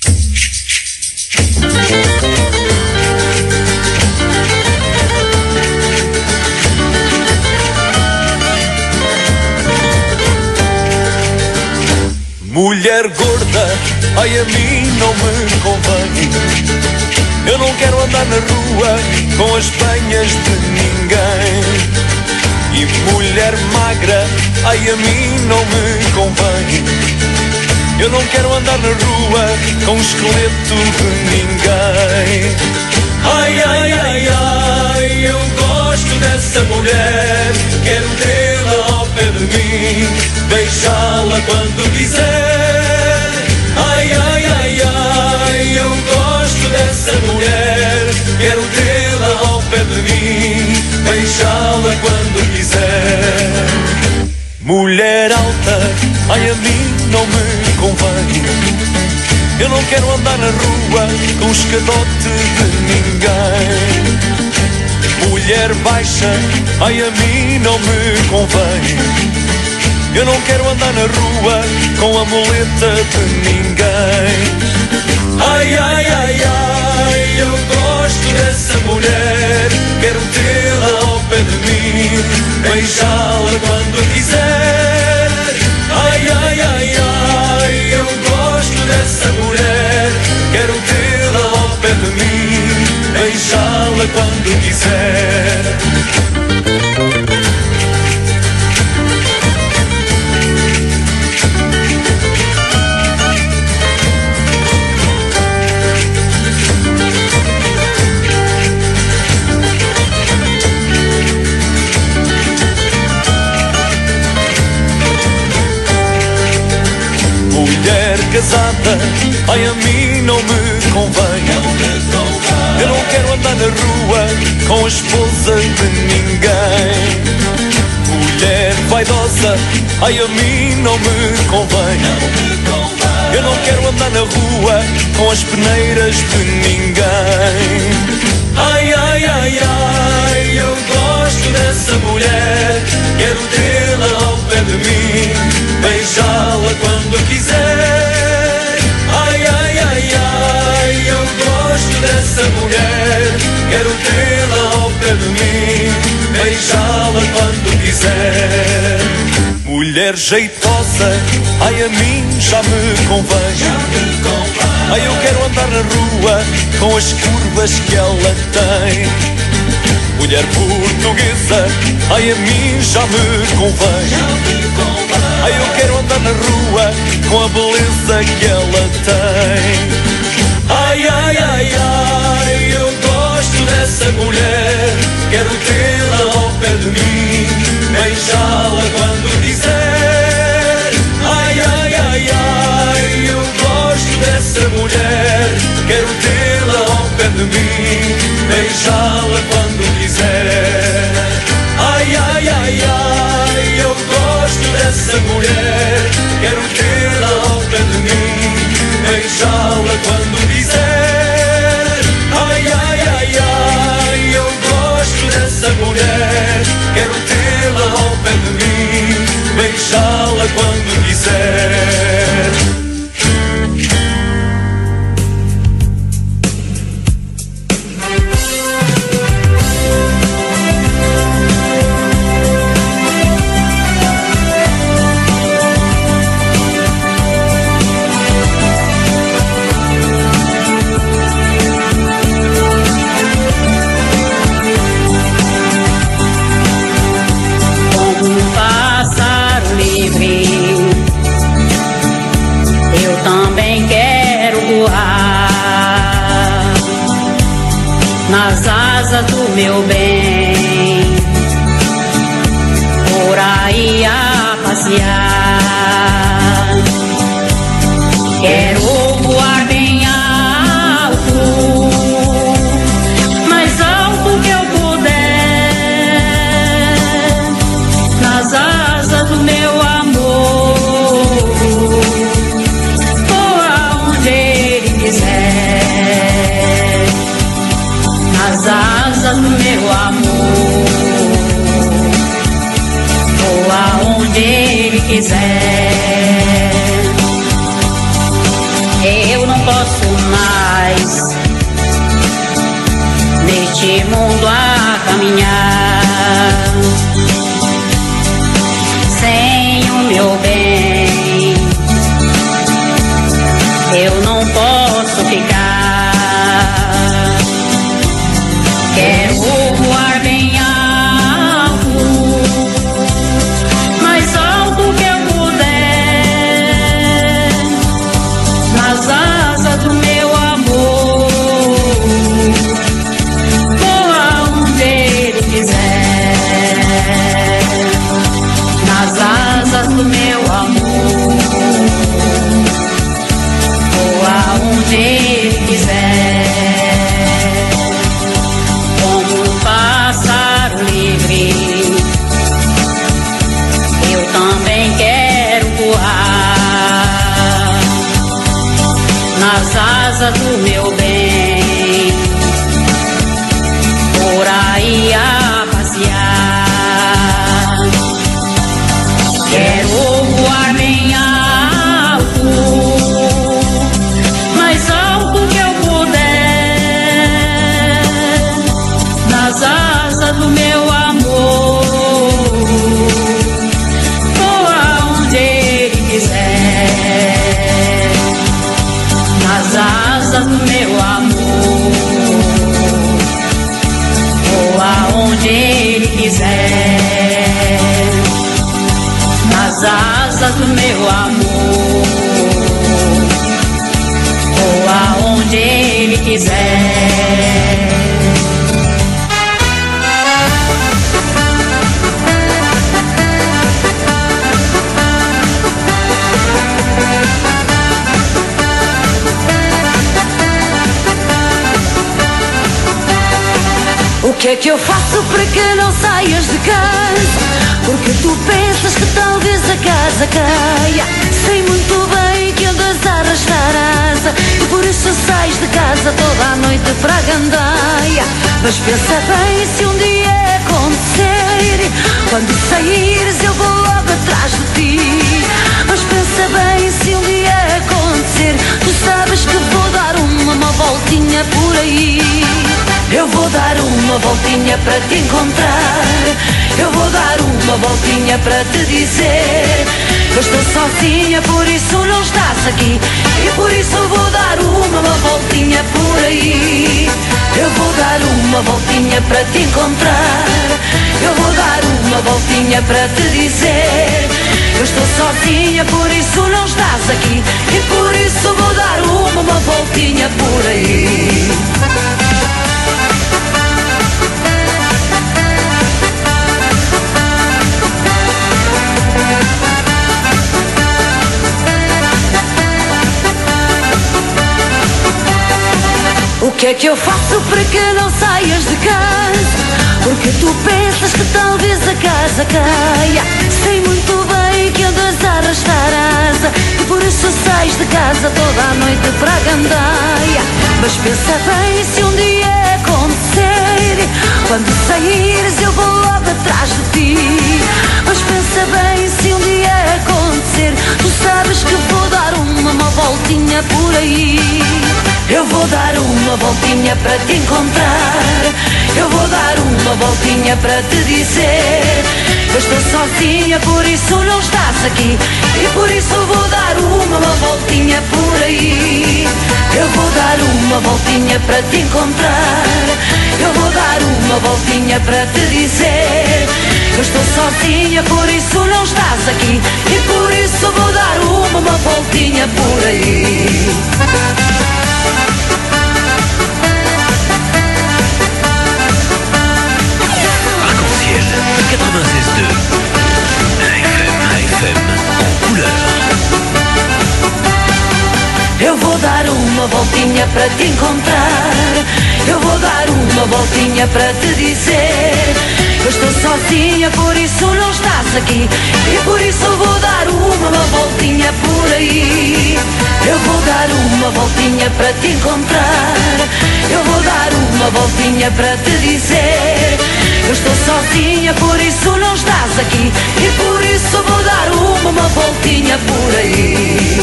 Mulher gorda, ai a mim não me convém. Eu não quero andar na rua com as banhas de ninguém. E mulher magra, ai a mim não me convém. Eu não quero andar na rua com o esqueleto de ninguém. Ai, ai, ai, ai, eu gosto dessa mulher. Quero tê-la ao pé de mim, beijá-la quando quiser. Ai, ai, ai, ai, eu gosto dessa mulher. Quero tê-la ao pé de mim, beijá-la quando quiser. Mulher alta, ai a mim não me convém. Eu não quero andar na rua com escadote de ninguém. Mulher baixa, ai a mim não me convém. Eu não quero andar na rua com a muleta de ninguém. Ai, ai, ai, ai, eu gosto dessa mulher. Quero tê-la ao pé de mim, beijá-la quando quiser. Ai, ai, ai, ai, eu gosto dessa mulher. Quero tê-la ao pé de mim, beijá-la quando quiser. Mulher casada, ai a mim não me convém. Eu não quero andar na rua com a esposa de ninguém. Mulher vaidosa, ai a mim não me convém. Eu não quero andar na rua com as peneiras de ninguém. Ai, ai, ai, ai, eu gosto dessa mulher. Quero tê-la ao pé de mim, beijá-la quando quiser. Ai, ai, ai, ai, eu gosto dessa mulher. Quero tê-la ao pé de mim, beijá-la quando quiser. Mulher jeitosa, ai a mim já me convém. Ai eu quero andar na rua com as curvas que ela tem. Mulher portuguesa, ai a mim já me convém. Ai, eu quero andar na rua com a beleza que ela tem. Ai, ai, ai, ai, eu gosto dessa mulher. Quero tê-la ao pé de mim, beijá-la quando quiser. Ai, ai, ai, ai, eu gosto dessa mulher. Quero tê-la ao pé de mim, beijá-la quando quiser. Ai, ai, ai, ai, eu gosto dessa mulher. Quero tê-la ao pé de mim, beijá-la quando quiser. Ai, ai, ai, ai, eu gosto dessa mulher. Quero tê-la ao pé de mim, beijá-la quando quiser. Nas asas do meu bem, por aí a passear. Quero voar bem alto, mais alto que eu puder, nas asas do meu amor, ou aonde ele quiser. Nas asas do meu amor, ou aonde ele quiser. Eu não posso mais neste mundo a caminhar sem o meu bem. Eu não posso ficar. Quero voar bem alto, mais alto que eu puder, nas asas do meu amor, ou aonde ele quiser. Nas asas do meu amor, ou aonde ele quiser. Eu também quero voar nas asas do meu bem, por aí a passear. Quero voar bem alto, mais alto que eu puder, nas asas do meu amor, ou aonde ele quiser. Nas asas do meu amor, ou aonde ele quiser. Nas asas do meu amor, ou aonde ele quiser. O que é que eu faço para que não saias de casa? Porque tu pensas que talvez a casa caia. Sei muito bem que andas a arrastar asa e por isso sais de casa toda a noite para a gandaia. Mas pensa bem se um dia acontecer, quando saíres eu vou logo atrás de ti. Mas pensa bem se um dia acontecer, tu sabes que vou dar uma, uma voltinha por aí. Eu vou dar uma voltinha para te encontrar. Eu vou dar uma uma voltinha para te dizer. Eu estou sozinha, por isso não estás aqui. E por isso eu vou dar uma, uma voltinha por aí. Eu vou dar uma voltinha para te encontrar. Eu vou dar uma voltinha para te dizer. Eu estou sozinha, por isso não estás aqui. E por isso eu vou dar uma, uma voltinha por aí. O que é que eu faço para que não saias de casa? Porque tu pensas que talvez a casa caia. Sei muito bem que andas a arrastar asa e por isso sais de casa toda a noite para a gandaia. Mas pensa bem se um dia acontecer, quando saíres eu vou logo atrás de ti. Mas pensa bem se um dia acontecer, tu sabes que vou dar uma, uma voltinha por aí. Eu vou dar uma voltinha para te encontrar. Eu vou dar uma voltinha para te dizer. Eu estou sozinha, por isso não estás aqui. E por isso eu vou dar uma, uma voltinha por aí. Eu vou dar uma voltinha para te encontrar. Eu vou dar uma voltinha para te dizer. Eu estou sozinha, por isso não estás aqui. E por isso eu vou dar uma, uma voltinha por aí. quatre-vingt-seize deux F M, F M en couleur. Eu vou dar uma voltinha para te encontrar. Eu vou dar uma voltinha para te dizer. Eu estou sozinha, por isso não estás aqui. E por isso eu vou dar uma, uma voltinha por aí. Eu vou dar uma voltinha para te encontrar. Eu vou dar uma voltinha para te dizer. Eu estou sozinha, por isso não estás aqui. E por isso eu vou dar uma, uma voltinha por aí.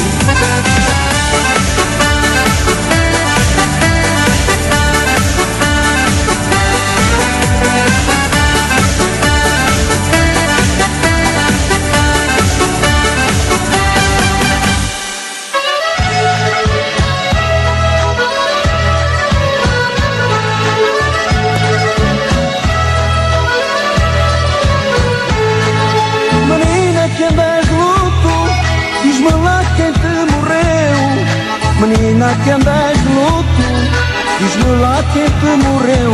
Menina que andas de luto, diz-me lá quem te morreu.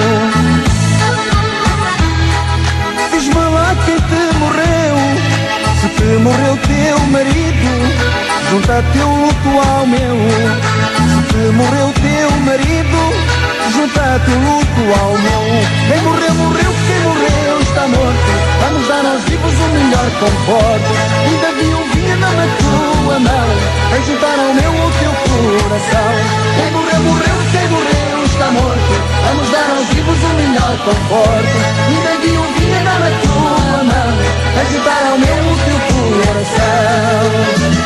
Diz-me lá quem te morreu. Se te morreu teu marido, junta teu luto ao meu. Se te morreu teu marido, junta teu luto ao meu. Quem morreu, morreu, quem morreu está morto. Vamos dar aos vivos o melhor conforto. Ainda viuvinha na tua mão, vem juntar ao meu o teu coração. Quem morreu, morreu, quem morreu está morto. Vamos dar aos vivos o melhor conforto. Ainda viuvinha na tua mão, vem juntar ao meu o teu coração.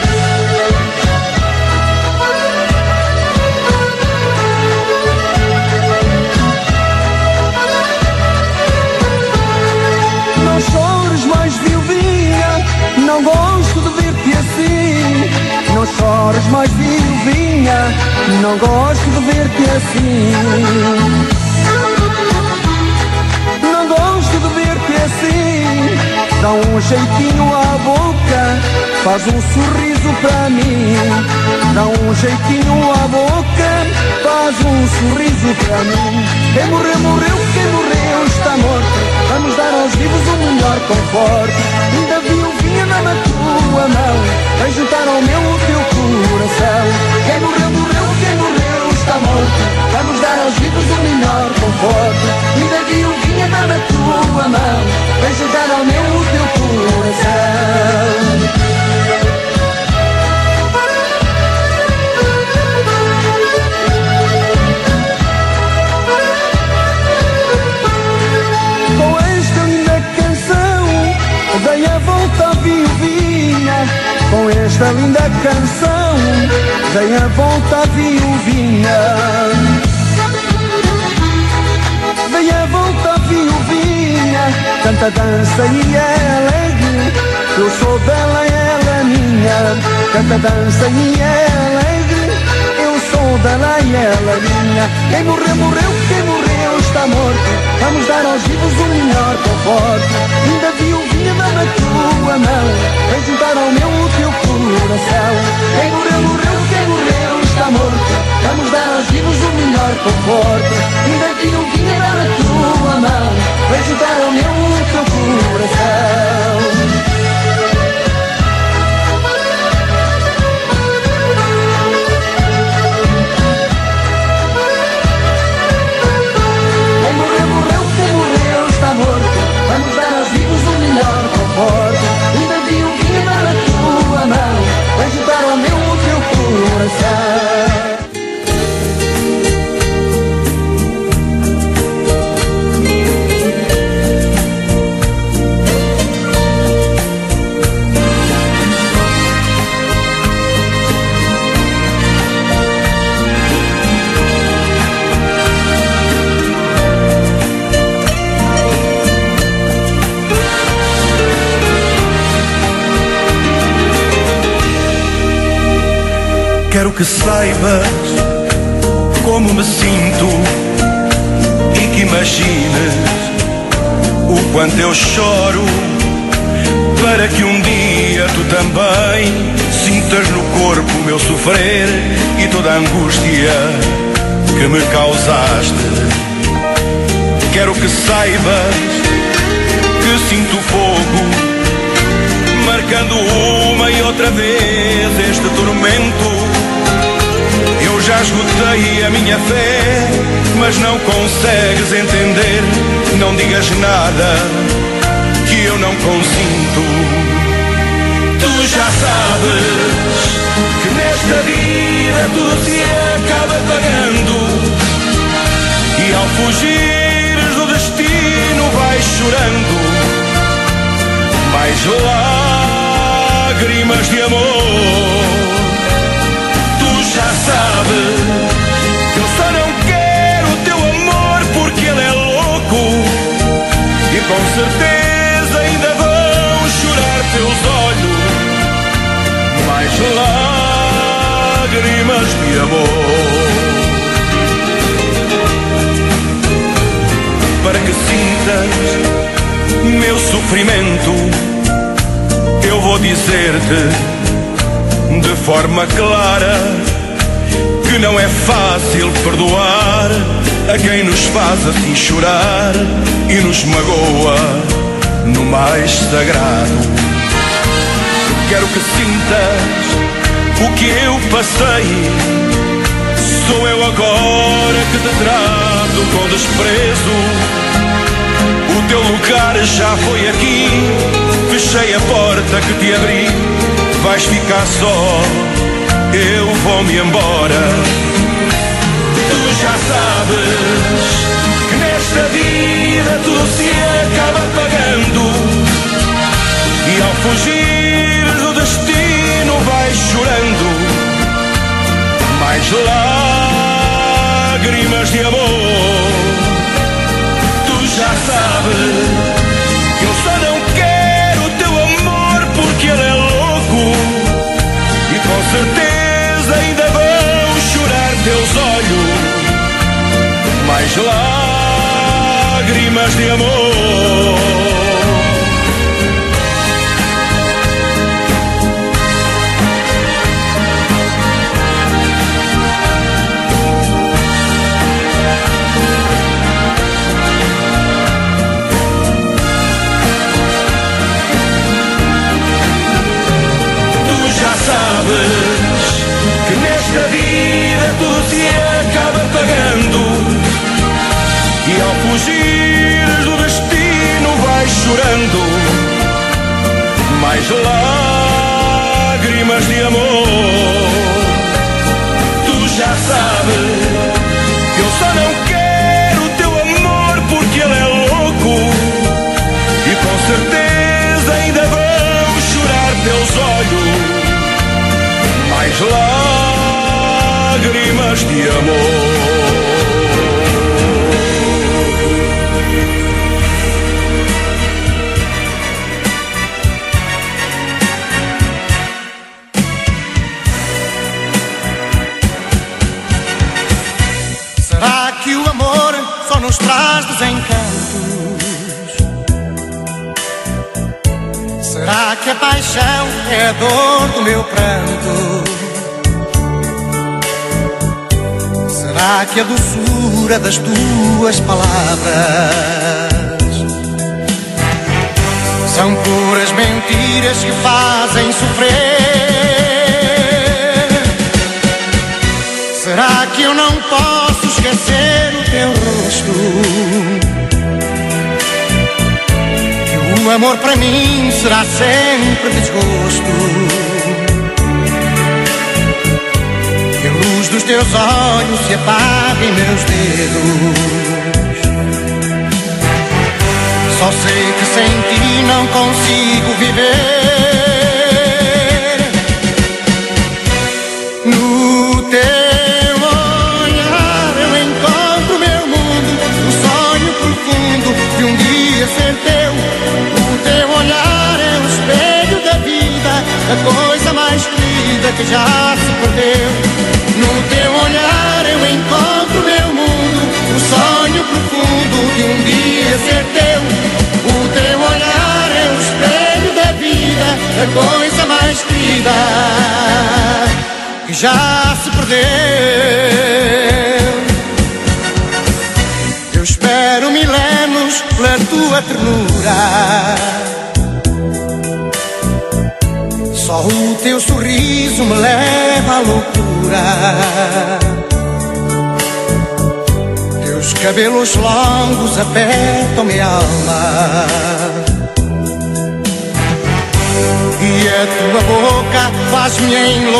Não gosto de ver-te assim. Não chores mais, viuvinha, não gosto de ver-te assim. Não gosto de ver-te assim. Dá um jeitinho à boca, faz um sorriso para mim. Dá um jeitinho à boca, faz um sorriso para mim. Quem morreu, morreu, quem morreu está morto. Vamos dar aos vivos o melhor conforto. Ainda viuvinha na tua mão, vem juntar ao meu o teu coração. Quem morreu, morreu, quem morreu está morto. Vamos dar aos vivos o melhor conforto. Ainda viuvinha na tua mão, vem juntar ao meu o teu coração. Dei a volta à viuvinha, com esta linda canção. Dei a volta à viuvinha. Dei a volta à viuvinha, canta, dança e é alegre. Eu sou dela, ela é minha. Canta, dança e é alegre. Eu sou dela e ela é minha. Quem morreu, morreu, quem morreu está morto. Vamos dar aos vivos o melhor conforto. Ainda viuvinha, dá na tua mão. Vem juntar ao meu o teu coração. Quem morreu, morreu, quem morreu está morto. Vamos dar aos vivos o melhor conforto. Ainda viuvinha, dá na tua mão. Vem juntar ao meu o teu coração. Vamos dar aos vivos o melhor conforto. Ainda vi um vinho na tua mão. Vai ajudar ao meu, o teu coração. Quero que saibas como me sinto e que imagines o quanto eu choro, para que um dia tu também sintas no corpo o meu sofrer e toda a angústia que me causaste. Quero que saibas que sinto fogo, marcando uma e outra vez este tormento. Eu já esgotei a minha fé, mas não consegues entender. Não digas nada que eu não consinto. Tu já sabes que nesta vida tudo se acaba pagando, e ao fugires do destino vais chorando mais lágrimas de amor. Tu já sabes que eu só não quero o teu amor porque ele é louco, e com certeza ainda vão chorar teus olhos mais lágrimas de amor. Para que sintas meu sofrimento, eu vou dizer-te de forma clara que não é fácil perdoar a quem nos faz assim chorar e nos magoa no mais sagrado. Quero que sintas o que eu passei. Sou eu agora que te trato com desprezo. O teu lugar já foi aqui, fechei a porta que te abri. Vais ficar só, eu vou-me embora. Tu já sabes que nesta vida tudo se acaba pagando, e ao fugir do destino vais chorando mais lágrimas de amor. Tu já sabes que eu só não quero o teu amor porque ele é louco, e com certeza ainda vão chorar teus olhos mais lágrimas de amor. Sabes que nesta vida tudo se acaba pagando, e ao fugir do destino vais chorando mais lágrimas de amor. Tu já sabes que eu só não quero o teu amor porque ele é louco, e com certeza ainda vão chorar teus olhos mais lágrimas de amor. faz desencantos? Será que a paixão é a dor do meu pranto? Será que a doçura das tuas palavras são puras mentiras que fazem sofrer? Será que eu não posso esquecer o teu rosto? Que o amor para mim será sempre desgosto? Que a luz dos teus olhos se apague em meus dedos? Só sei que sem ti não consigo viver. No teu olhar eu encontro meu mundo, o sonho profundo de um dia ser teu. O teu olhar é o espelho da vida, a coisa mais querida que já se perdeu. No teu olhar eu encontro meu mundo, o sonho profundo de um dia ser teu. O teu olhar é o espelho da vida, a coisa mais querida que já se perdeu. Eu espero milénios pela tua ternura, só o teu sorriso me leva à loucura. Teus cabelos longos apertam minha alma e a tua boca faz-me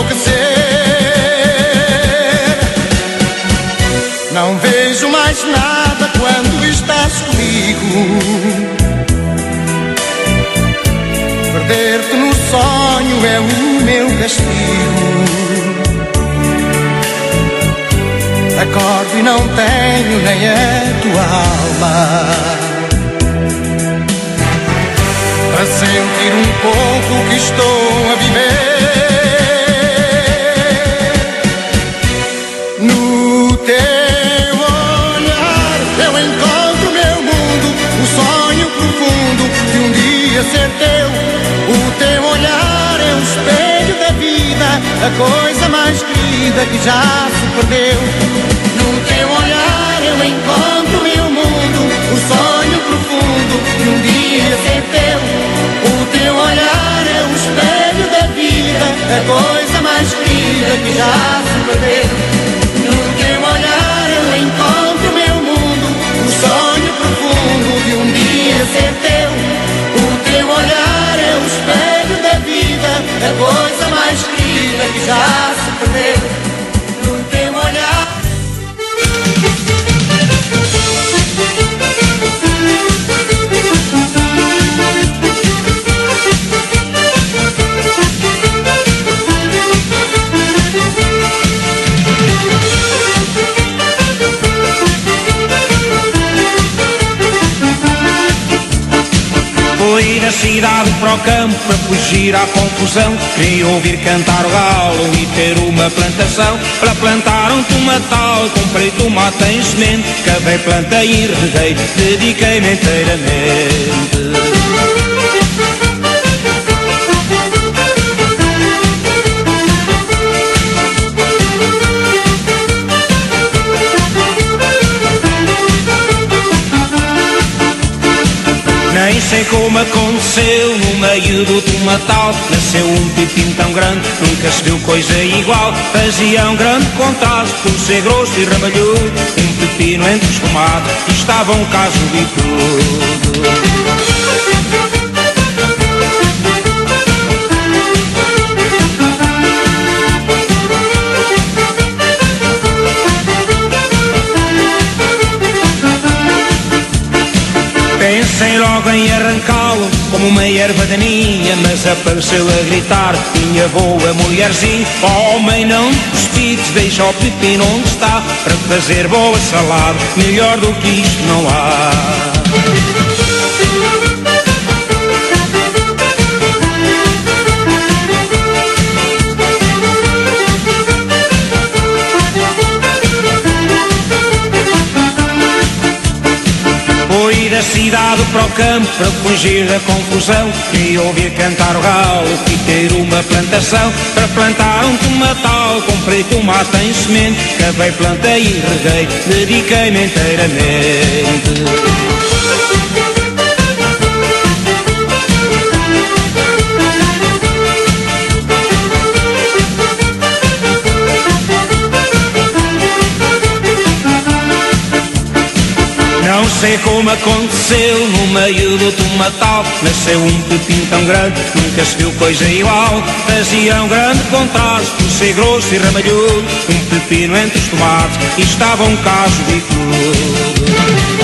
enlouquecer. Não vejo mais nada quando estás comigo. Perder-te no sonho é o meu castigo. Acordo e não tenho nem a tua alma para sentir um pouco o que estou a viver. No teu olhar eu encontro meu mundo, o sonho profundo de um dia ser teu. O teu olhar é o espelho da vida, a coisa mais querida que já se perdeu. No teu olhar eu encontro meu mundo, o sonho profundo de um dia ser teu. O teu olhar é o espelho da vida, a coisa mais querida que já se perdeu. No teu olhar eu encontro meu mundo, o sonho profundo de um dia ser teu. O teu olhar é o espelho da vida, a coisa mais querida que já se perdeu. No teu olhar. Fui da cidade para o campo para fugir à confusão. Queria ouvir cantar o galo e ter uma plantação. Para plantar um tomatal, comprei tomate em semente. Cavei, plantei e reguei, dediquei-me inteiramente. Nem sei como aconteceu, no meio do tomatal nasceu um pepino tão grande, nunca se viu coisa igual. Fazia um grande contraste, por ser grosso e ramalhudo, um pepino entre os tomates, e estava um caso de tudo. Pensei logo em arrancá-lo como uma erva daninha, mas apareceu a gritar: minha boa mulherzinha, homem, não te precipites, deixa o pepino onde está, para fazer boa salada, melhor do que isto não há. cidade para o campo para fugir da confusão. E ouvir cantar o galo e ter uma plantação. Para plantar um tomatal, comprei tomate em semente. Cavei, plantei e reguei, dediquei-me inteiramente. Não sei como aconteceu, no meio do tomatal nasceu um pepino tão grande, nunca se viu coisa igual. Fazia um grande contraste, por ser grosso e ramalhudo, um pepino entre os tomates, e estava um cacho bicudo.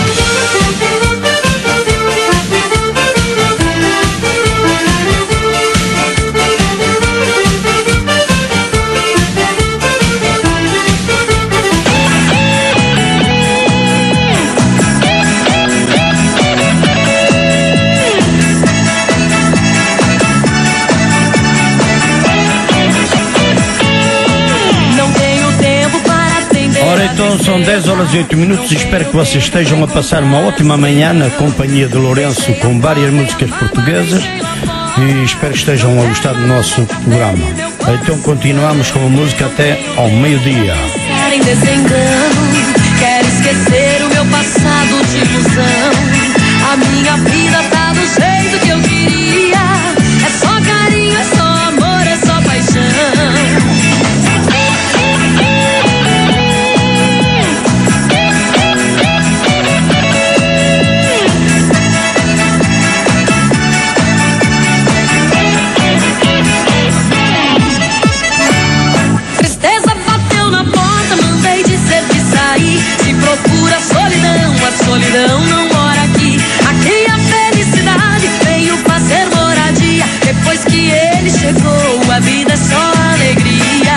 Então são dez horas e oito minutos e espero que vocês estejam a passar uma ótima manhã na companhia de Lourenço com várias músicas portuguesas e espero que estejam a gostar do nosso programa. Então continuamos com a música até ao meio-dia. Em desengano, quero esquecer o meu passado de ilusão. A minha vida tá do jeito que eu queria. É só carinho, é só amor, é só paixão. Procura solidão, a solidão não mora aqui. Aqui a felicidade veio fazer moradia. Depois que ele chegou, a vida é só alegria.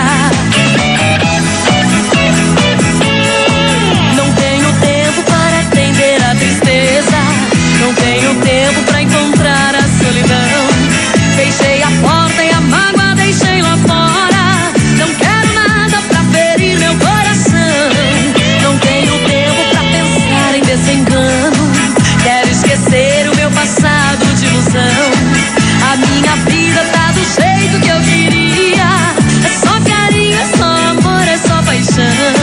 Não tenho tempo para atender a tristeza. Não tenho tempo para encontrar a solidão. Fechei a porta e a mágoa deixei lá fora. Não quero nada pra ferir meu coração. Não tenho tempo pra pensar em desengano. Quero esquecer o meu passado de ilusão. A minha vida tá do jeito que eu queria. É só carinho, é só amor, é só paixão.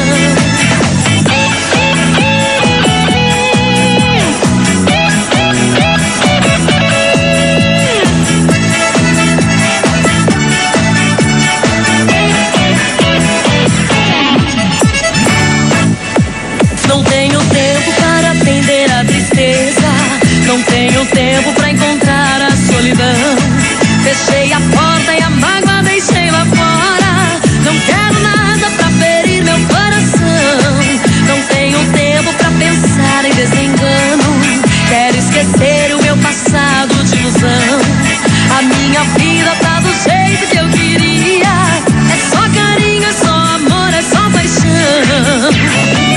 Não tenho tempo para atender a tristeza. Não tenho tempo para encontrar a solidão. Fechei a porta e a mágoa deixei lá fora. Não quero nada pra ferir meu coração. Não tenho tempo pra pensar em desengano. Quero esquecer o meu passado de ilusão. A minha vida tá do jeito que eu queria. É só carinho, é só amor, é só paixão.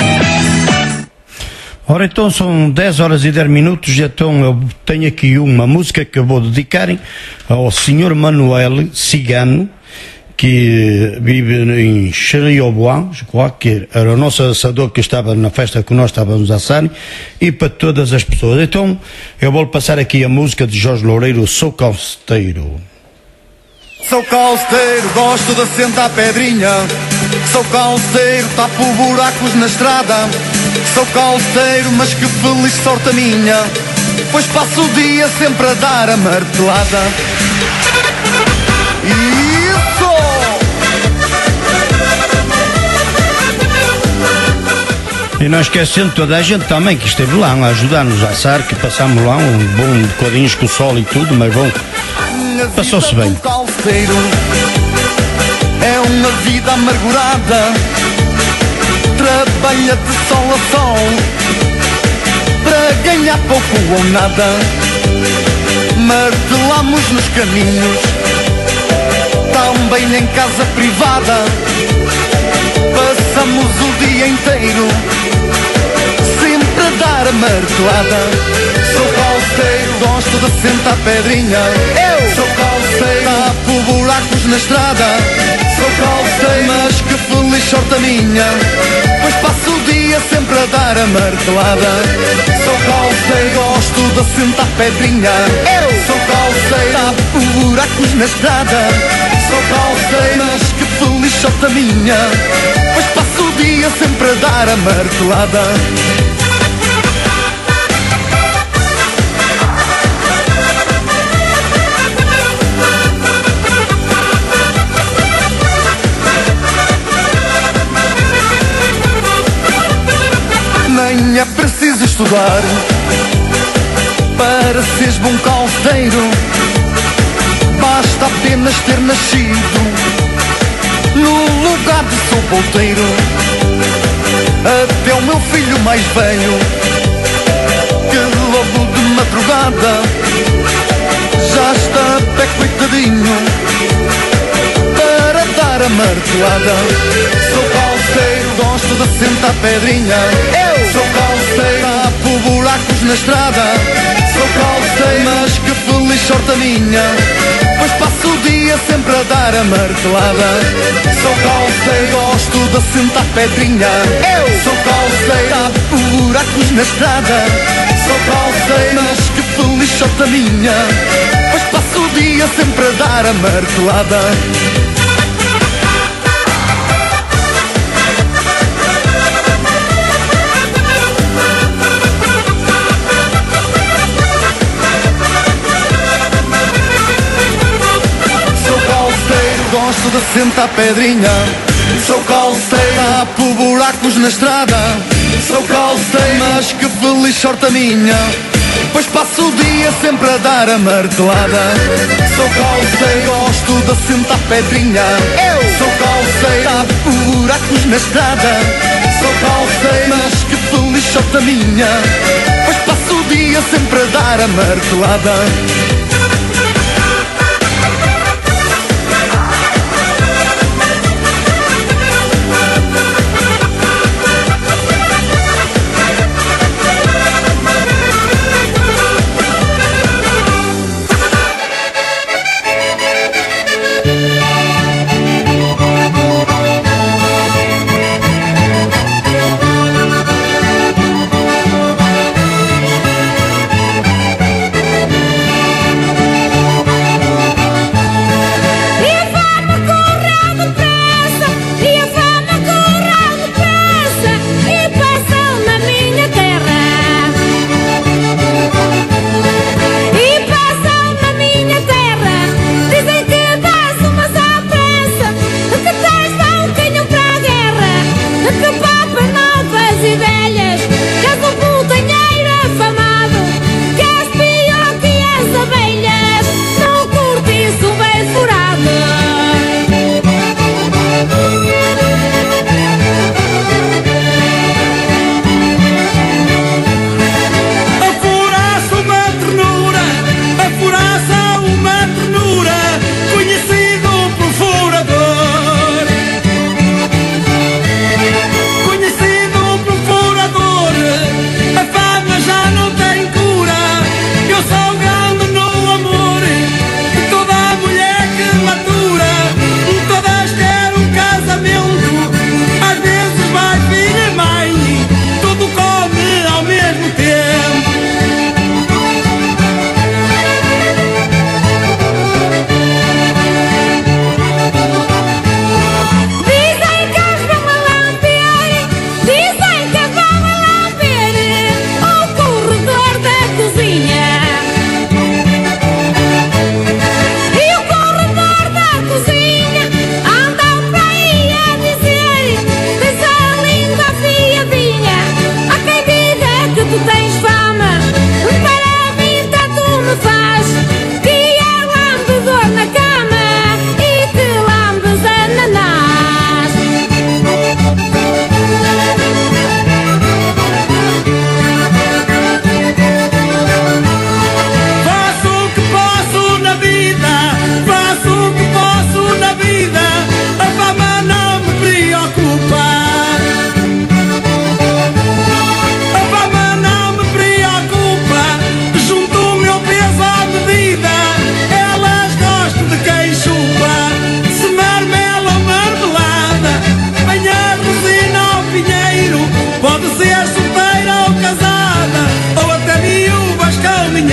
Ora, então são dez horas e dez minutos, então eu tenho aqui uma música que eu vou dedicar ao senhor Manuel Cigano, que vive em Chariobois, que era o nosso assador que estava na festa que nós estávamos a assar, e para todas as pessoas. Então eu vou passar aqui a música de Jorge Loureiro, Sou Calceteiro. Sou calceteiro, gosto de sentar pedrinha. Sou calceteiro, tapo buracos na estrada. Sou calceteiro, mas que feliz sorte a minha, pois passo o dia sempre a dar a martelada. Isso! E não esquecendo toda a gente também que esteve lá a ajudar-nos a assar, que passámos lá um bom bocadinhos com o sol e tudo, mas bom, passou-se bem. É uma vida amargurada, trabalha de sol a sol para ganhar pouco ou nada. Martelamos nos caminhos, também em casa privada. Passamos o dia inteiro sempre a dar a martelada. Sou calceteiro, gosto de sentar pedrinha. Eu sou calceteiro, tapo buracos na estrada. Sou calceteiro, mas que feliz sorte a minha, pois passo o dia sempre a dar a martelada. Sou calceteiro, gosto de assentar pedrinha. Eu sou calceiro, tapo buracos na estrada. Sou calceiro, mas que feliz sorte a minha, pois passo o dia sempre a dar a martelada. Nem é preciso estudar para seres bom calceiro, basta apenas ter nascido no lugar de solteiro. Até o meu filho mais velho, que logo de madrugada já está a pé coitadinho para dar a martelada. Sou calceiro, gosto de sentar pedrinha. Eu sou calceiro, tapo buracos na estrada. Sou calceiro, mas que feliz sorte a minha, pois passo o dia sempre a dar a martelada. Sou calceiro, gosto de sentar pedrinha. Eu sou calceiro, tapo buracos na estrada. Sou calceiro, mas que feliz sorte a minha, pois passo o dia sempre a dar a martelada. Gosto de sentar pedrinha. Sou calceiro, tapo buracos na estrada. Sou calceiro, mas que feliz sorte a minha, pois passo o dia sempre a dar a martelada. Sou calceiro, gosto de sentar pedrinha. Eu sou calceiro, tapo buracos na estrada. Sou calceiro, mas que feliz sorte a minha, pois passo o dia sempre a dar a martelada.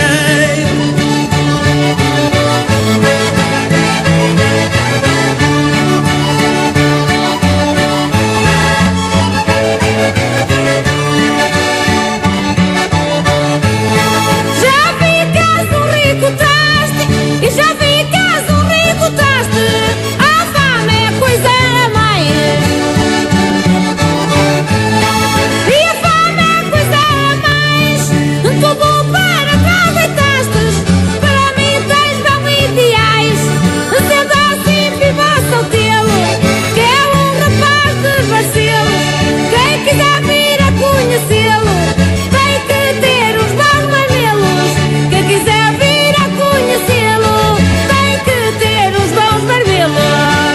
dinheiro. Já vi caso um rico traste, e já vi caso um rico traste. A fama é coisa a mais. E a fama é coisa a mais. Tudo para trás deitastes. Para mim tens bom ideais. Sendo assim viva soltê-lo, que é um rapaz de Barcelos. Quem quiser vir a conhecê-lo tem que ter uns bons marmelos. Quem quiser vir a conhecê-lo tem que ter uns bons marmelos.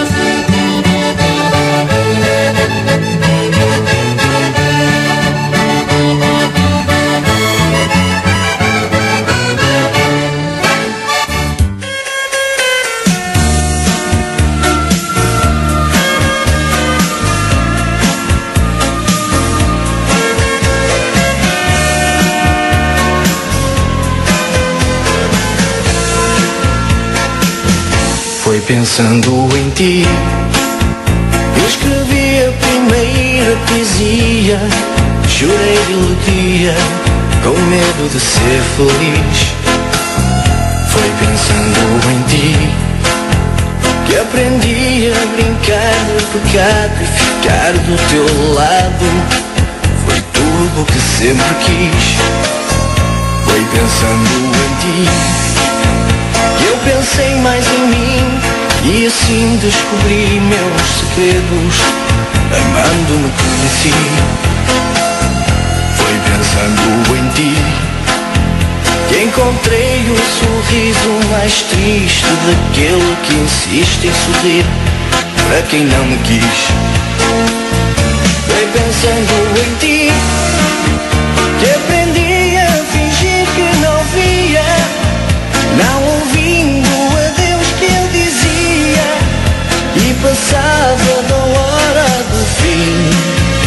Foi pensando em ti, eu escrevi a primeira poesia. Chorei de alegria, com medo de ser feliz. Foi pensando em ti, que aprendi a brincar no pecado e ficar do teu lado. Foi tudo o que sempre quis. Foi pensando em ti, que eu pensei mais em mim, e assim descobri meus segredos. Amando me conheci. Foi pensando em ti, que encontrei o sorriso mais triste daquele que insiste em sorrir para quem não me quis. Foi pensando em ti, que aprendi a fingir que não via, não ouvindo a Deus que ele dizia, e passava da hora do fim.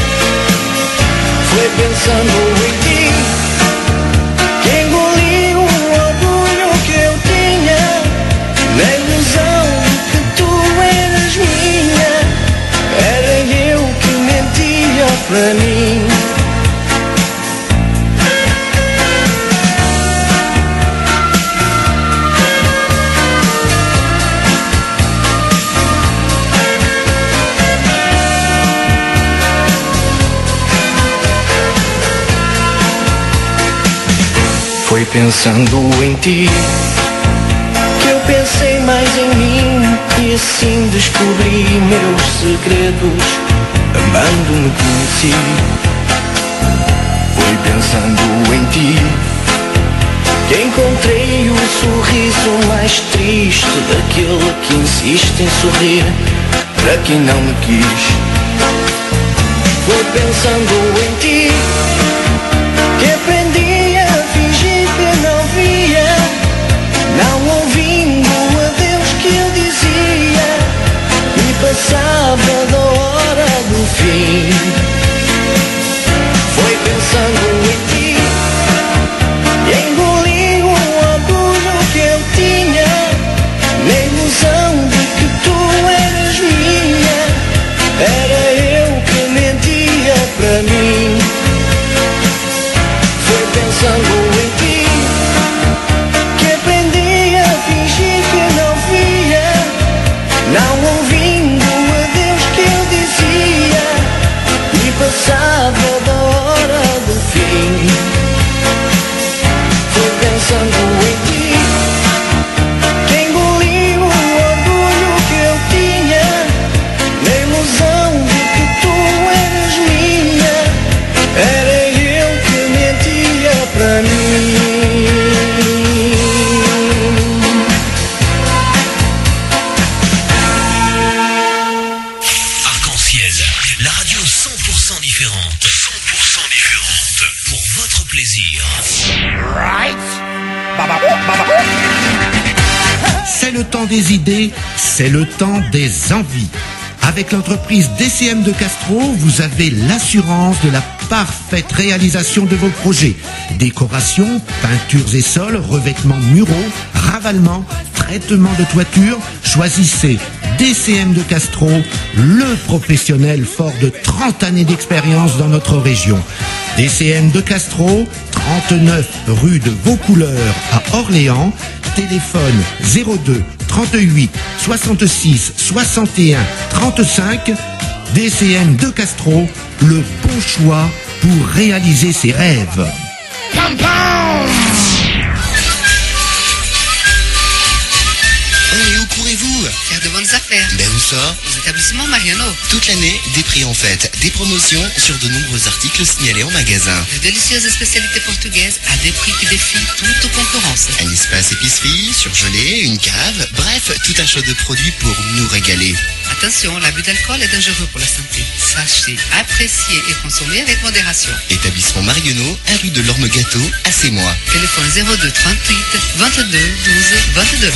Foi pensando em ti, que engoli o orgulho que eu tinha, na ilusão de que tu eras minha. Era eu que mentia para mim. Foi pensando em ti, que eu pensei mais em mim, e assim descobri meus segredos. Amando me conheci. Foi pensando em ti, que encontrei o sorriso mais triste daquele que insiste em sorrir para quem não me quis. Foi pensando em ti, que aprendi a fingir que não via, não ouvindo a Deus que ele dizia, e passava da hora do fim. Foi pensando em ti, e engoli o orgulho que eu tinha, na ilusão de que tu eras minha. Era eu que mentia para mim. Foi pensando em ti, que aprendi a fingir que não via, não ouvindo a Deus que ele dizia, e passava da hora do fim. Foi pensando em ti, que engoli o orgulho que eu tinha, na ilusão de que tu eras minha. Era eu que mentia pra mim. Arc-en-ciel, la radio cent pour cent différente. cent pour cent différente. Pour votre plaisir. Right? C'est le temps des idées, c'est le temps des envies. Avec l'entreprise D C M de Castro, vous avez l'assurance de la parfaite réalisation de vos projets. Décoration, peintures et sols, revêtements muraux, ravalement, traitement de toiture. Choisissez D C M de Castro, le professionnel fort de trente années d'expérience dans notre région. D C M de Castro, trente-neuf rue de Vaucouleurs à Orléans. Téléphone zéro deux trente-huit soixante-six soixante et un trente-cinq. D C M de Castro, le bon choix pour réaliser ses rêves. Et où courez-vous? Faire de bonnes affaires. Ben où ça? Aux établissements Mariano. Toute l'année, des prix en fête, des promotions sur de nombreux articles signalés en magasin. De délicieuses spécialités portugaises à des prix qui défient toute concurrence. Un espace épicerie, surgelé, une cave, bref, tout un choix de produits pour nous régaler. Attention, l'abus d'alcool est dangereux pour la santé. Sachez, apprécier et consommer avec modération. Établissement Mariano, un rue de l'Orme Gâteau, à C'est moi. Téléphone zéro deux trente-huit vingt-deux douze vingt-deux.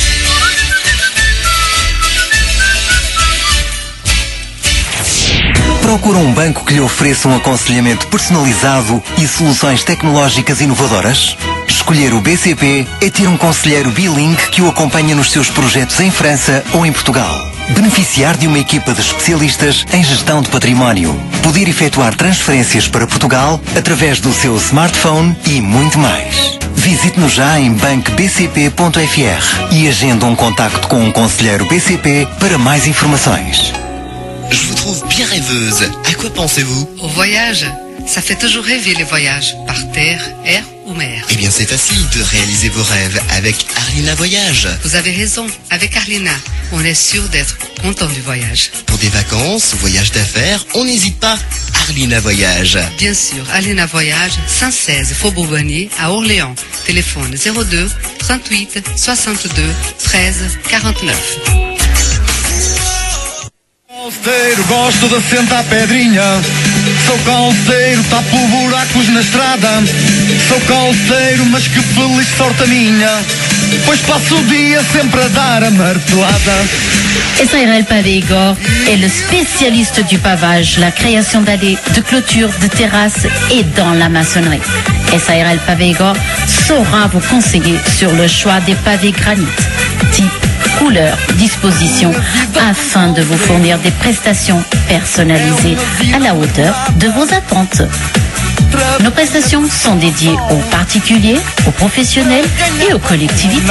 Procura um banco que lhe ofereça um aconselhamento personalizado e soluções tecnológicas inovadoras? Escolher o B C P é ter um conselheiro bilingue que o acompanha nos seus projetos em França ou em Portugal. Beneficiar de uma equipa de especialistas em gestão de património. Poder efetuar transferências para Portugal através do seu smartphone e muito mais. Visite-nos já em banco b c p ponto f r e agenda um contacto com um conselheiro B C P para mais informações. Je vous trouve bien rêveuse. À quoi pensez-vous? Au voyage. Ça fait toujours rêver les voyages, par terre, air ou mer. Eh bien c'est facile de réaliser vos rêves avec Arlina Voyage. Vous avez raison, avec Arlina, on est sûr d'être content du voyage. Pour des vacances ou voyages d'affaires, on n'hésite pas. Arlina Voyage. Bien sûr, Arlina Voyage, cent seize Faubourg Bonnier à Orléans. Téléphone zéro deux trente-huit soixante-deux treize quarante-neuf. Calceiro, gosto de sentar pedrinha. Sou calceiro, tapo buracos na estrada. Sou calceiro, mas que feliz sorte a minha, pois passo o dia sempre a dar a martelada. S A R L Pavé Igor est le spécialiste du pavage, la création d'allées, de clôtures, de terrasses et dans la maçonnerie. S A R L Pavé Igor saura vous conseiller sur le choix des pavés granit, type, couleur, disposition, afin de vous fournir des prestations personnalisées à la hauteur de vos attentes. Nos prestations sont dédiées aux particuliers, aux professionnels et aux collectivités.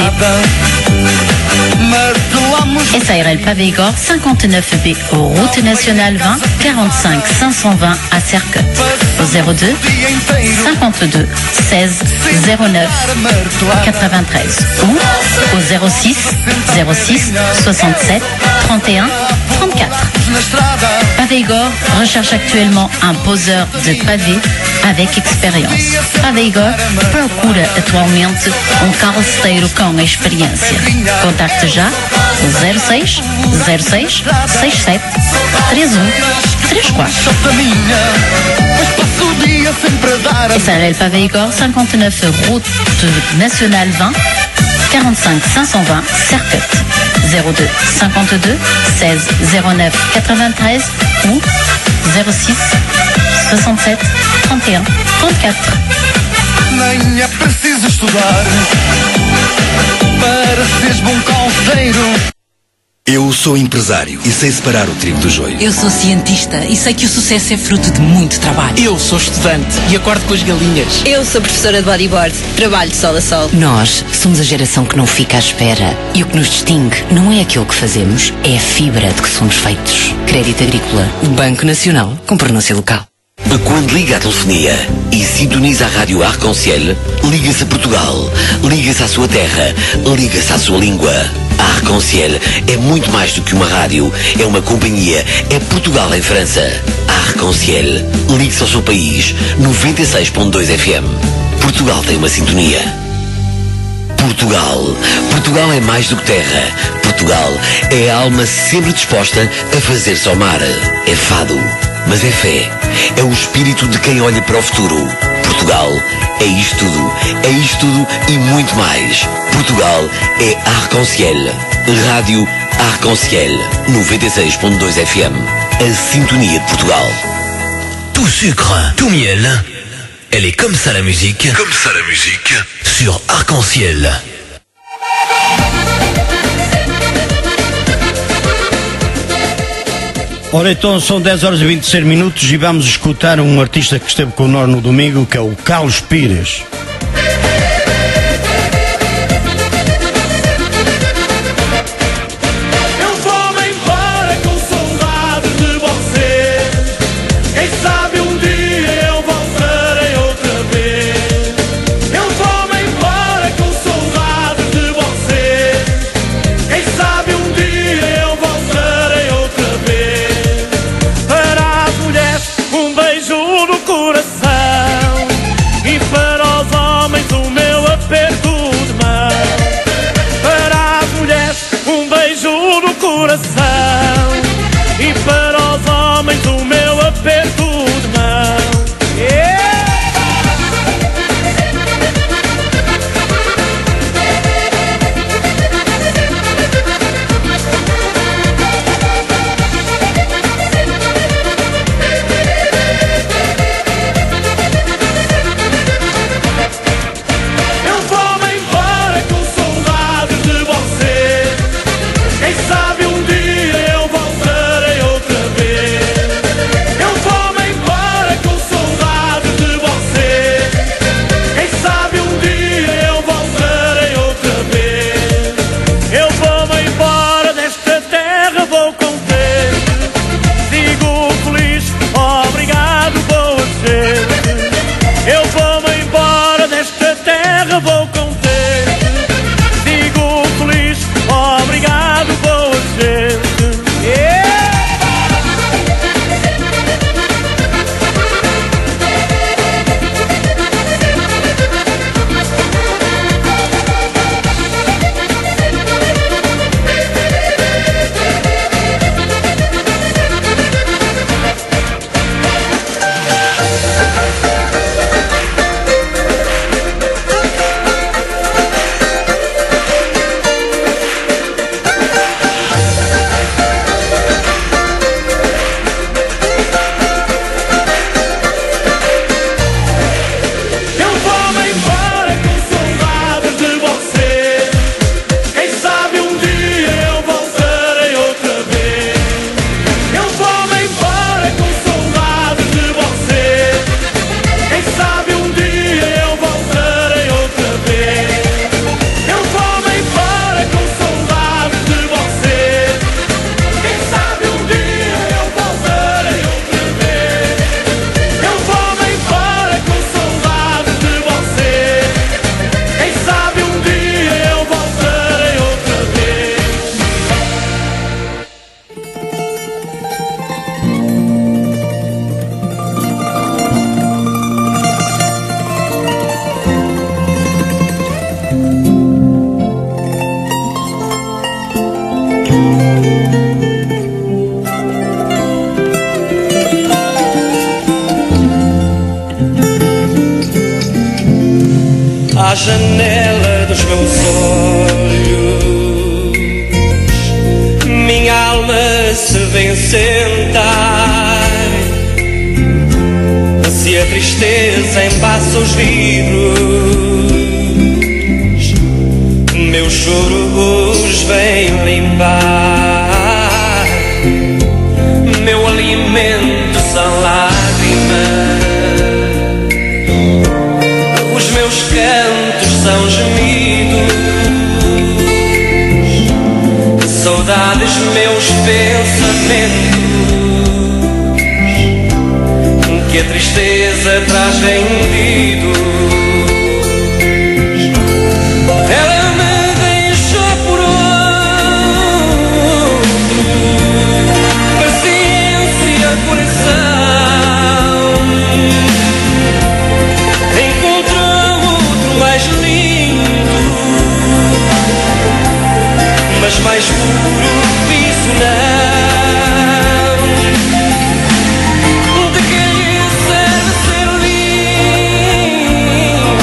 S A R L Pavé Igor, cinquante-neuf B, route nationale vingt, quarante-cinq cinq cent vingt à Serquette. Au zéro deux cinquante-deux seize zéro neuf quatre-vingt-treize ou au zéro six zéro six soixante-sept trente et un trente-quatre. Pavé Igor recherche actuellement un poseur de pavés avec experiência. Pavé Igor procura atualmente um calceiro com experiência. Contacte já o zero seis zero seis seis sete três um três quatro. S A R L Pavé Igor, cinquante-neuf route nationale vingt, quarante-cinq cinq cent vingt Serquette. zéro deux cinquante-deux seize zéro neuf quatre-vingt-treize ou zéro six soixante-sept trente et un trente-quatre. Nem é preciso estudar para seres bom calceiro. Eu sou empresário e sei separar o trigo do joio. Eu sou cientista e sei que o sucesso é fruto de muito trabalho. Eu sou estudante e acordo com as galinhas. Eu sou professora de bodyboard, trabalho de sol a sol. Nós somos a geração que não fica à espera. E o que nos distingue não é aquilo que fazemos, é a fibra de que somos feitos. Crédito Agrícola, o Banco Nacional com pronúncia local. Quando liga a telefonia e sintoniza a rádio Arc-en-Ciel, liga-se a Portugal, liga-se à sua terra, liga-se à sua língua. A Arc-en-Ciel é muito mais do que uma rádio, é uma companhia, é Portugal em França. A Arc-en-Ciel, ligue-se ao seu país, noventa e seis ponto dois F M. Portugal tem uma sintonia. Portugal. Portugal é mais do que terra. Portugal é a alma sempre disposta a fazer-se ao mar. É fado, mas é fé. É o espírito de quem olha para o futuro. Portugal É isto tudo, é isto tudo e muito mais. Portugal é Arc-en-Ciel. Rádio Arc-en-Ciel, noventa e seis ponto dois F M. A sintonia de Portugal. Tout sucre, tout miel. Elle est comme ça la musique. Comme ça la musique. Sur Arc-en-Ciel. Ora então são dez horas e vinte e seis minutos e vamos escutar um artista que esteve connosco no domingo, que é o Carlos Pires. E para os homens o meu aperto de mão. Yeah! Eu vou-me embora com saudades de você. Quem sabe um dia eu voltarei outra vez. Eu vou-me embora com saudades de você. Quem sabe um dia eu voltarei outra vez. Eu vou-me embora desta terra, vou contente. Sigo feliz, obrigado, boa gente. Eu vou-me embora desta terra, vou contente. Sigo feliz, obrigado, boa gente. Yeah! Eu vou-me embora com saudades de você. Quem sabe um dia eu voltarei outra vez. Eu vou-me embora com saudades de você. Quem sabe um dia eu voltarei outra vez. Eu vou-me embora com saudades de você. Quem sabe um dia eu voltarei outra vez. Eu vou-me embora com saudades de você. Quem sabe um dia eu voltarei outra vez. À janela dos meus olhos, minha alma se vem sentar. Se a tristeza embaça os vidros, meus choros vem limpar. Meu alimento são lágrimas, os meus cantos são gemidos, saudades, meus pensamentos, que a tristeza traz rendidos. Ela me deixou por outro, paciência, coração. Encontrou outro mais lindo, mas mais puro, isso não. De que lhe serve ser lindo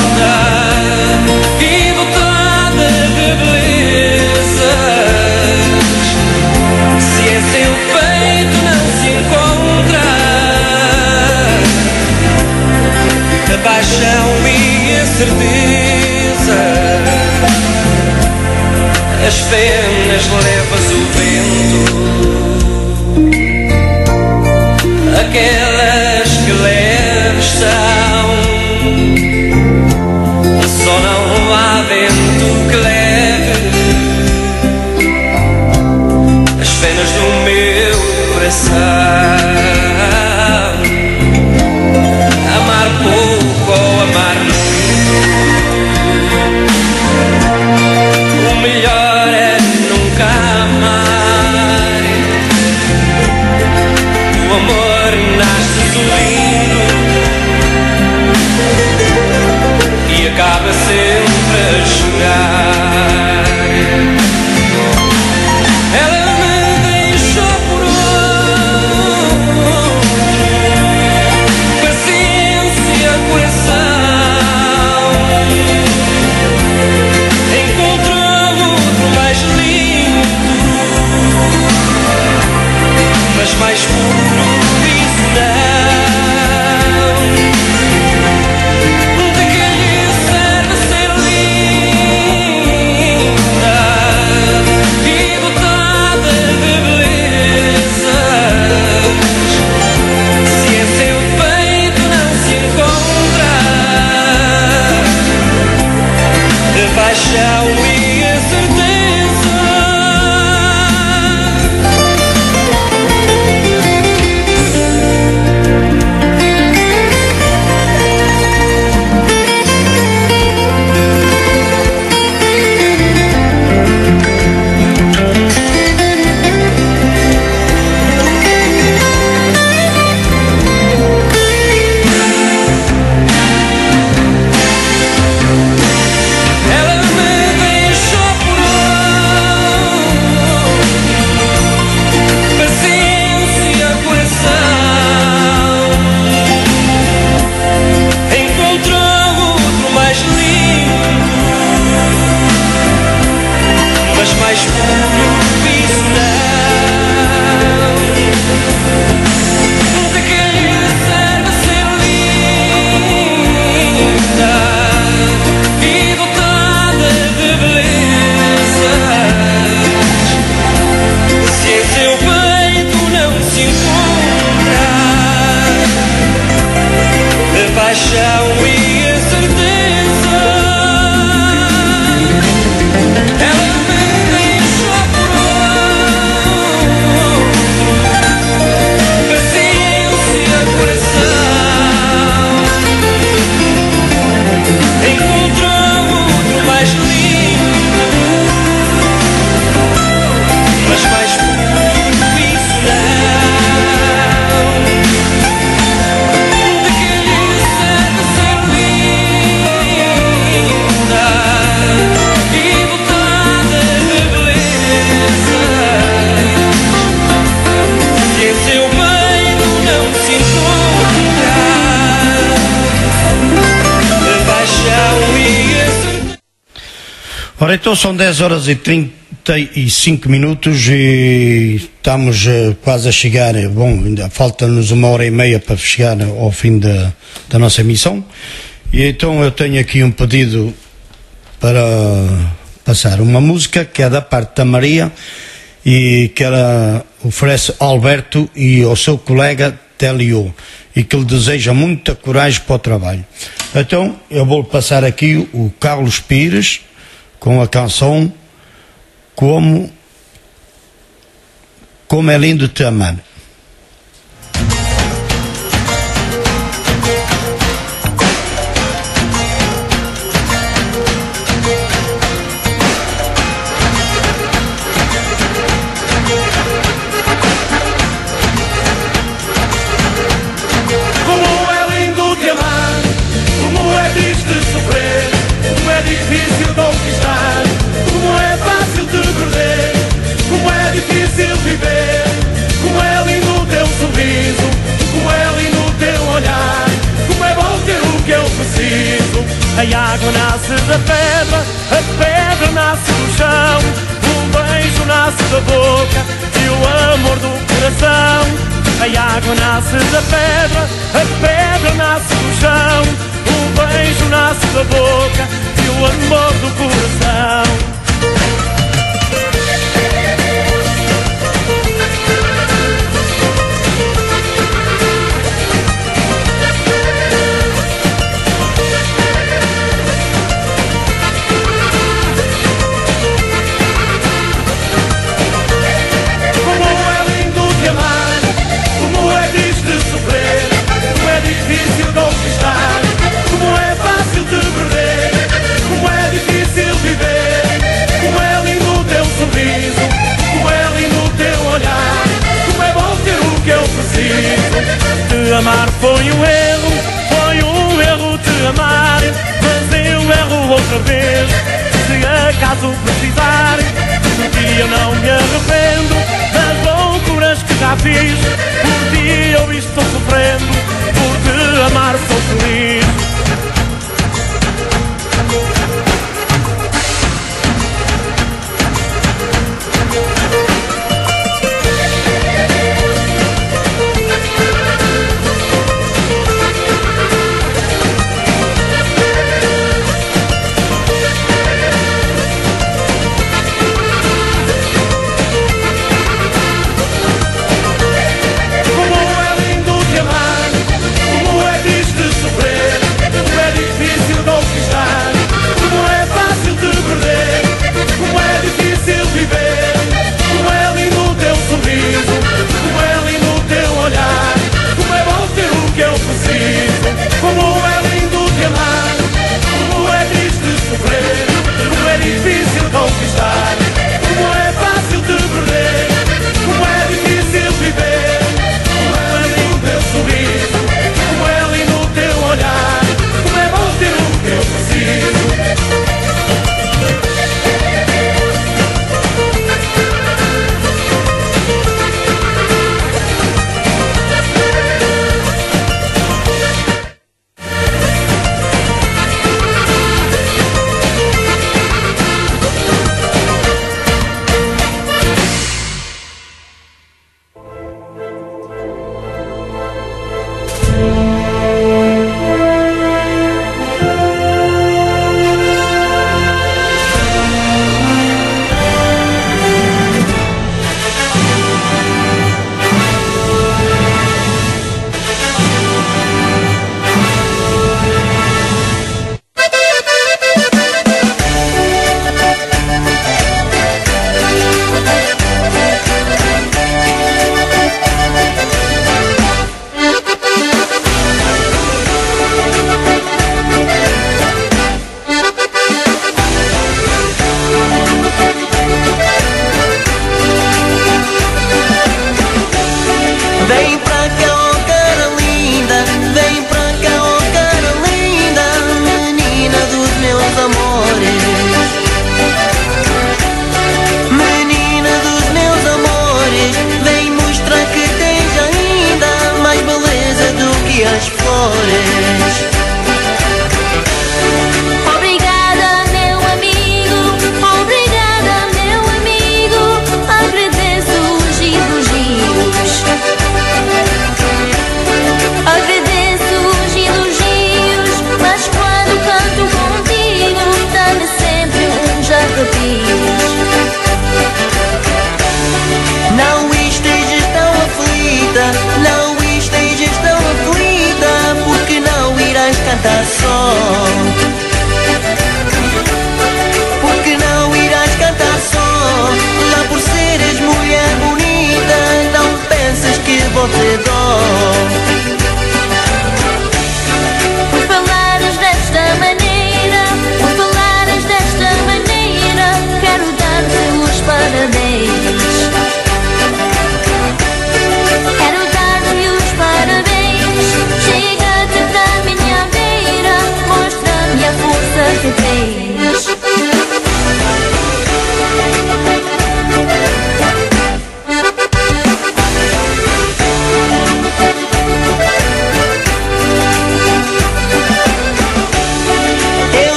paixão e a certeza. As penas levas o vento, aquelas que leves são. Só não há vento que leve as penas do meu coração. Amar pouco ou amar muito, o melhor é nunca amar. O amor nasce solindo e acaba sempre a chorar. Ela me deixou por outro, paciência, coração. Encontrou outro mais lindo, mas mais puro, isso não. De que lhe serve ser linda e dotada de belezas, se em seu peito não se encontra a paixão e a certeza. Ela me deixou por outro, paciência, coração. Encontrou outro mais lindo, mas mais puro, isso não. De que lhe serve ser linda e dotada de belezas, se em seu peito não se encontra a paixão e a certeza. Ela me deixou por outro, paciência, coração. Encontrou outro mais lindo, mas mais puro, isso não. De que lhe serve ser linda e dotada de belezas, se em seu peito não se encontra a paixão e a certeza. Ora, então são dez horas e trinta e cinco minutos e estamos eh, quase a chegar, eh, bom, ainda falta-nos uma hora e meia para chegar ao fim da, da nossa emissão. E então eu tenho aqui um pedido para passar uma música que é da parte da Maria e que ela oferece ao Alberto e ao seu colega Telio e que lhe deseja muita coragem para o trabalho. Então eu vou passar aqui o Carlos Pires com a canção Como Como é Lindo Te Amar. Como é lindo te amar, como é triste sofrer, como é difícil conquistar, como é fácil te perder, como é difícil viver, como é lindo o teu sorriso, como é lindo o teu olhar, como é bom ter o que eu preciso. A água nasce da pedra, a pedra nasce do chão, um beijo nasce da boca e o amor do coração. A água nasce da pedra, a pedra nasce do chão, um beijo nasce da boca e o amor do coração. Difícil conquistar, como é fácil de perder, como é difícil viver, como é lindo o teu sorriso, como é lindo o teu olhar, como é bom ter o que eu preciso. Te amar foi um erro, foi um erro te amar, mas eu erro outra vez, se acaso precisar. Por ti eu não me arrependo das loucuras que já fiz, por ti eu estou sofrendo, por te amar sou feliz. Como é lindo te amar, como é triste sofrer,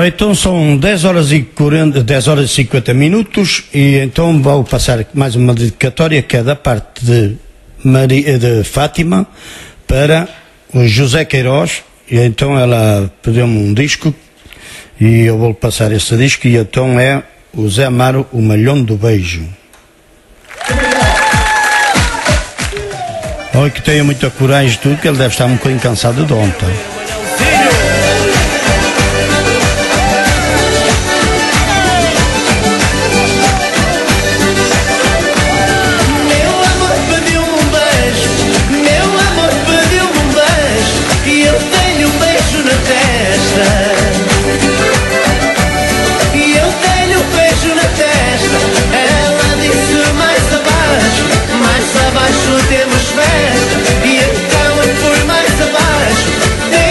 Ora, então são dez horas e quarenta, dez horas e cinquenta minutos e então vou passar mais uma dedicatória que é da parte de, Maria, de Fátima para o José Queiroz, e então ela pediu-me um disco e eu vou passar esse disco, e então é o Zé Amaro, o Malhão do Beijo. Olha que tenha muita coragem, tudo, que ele deve estar um bocadinho cansado de ontem. Temos festa e então eu fui mais abaixo.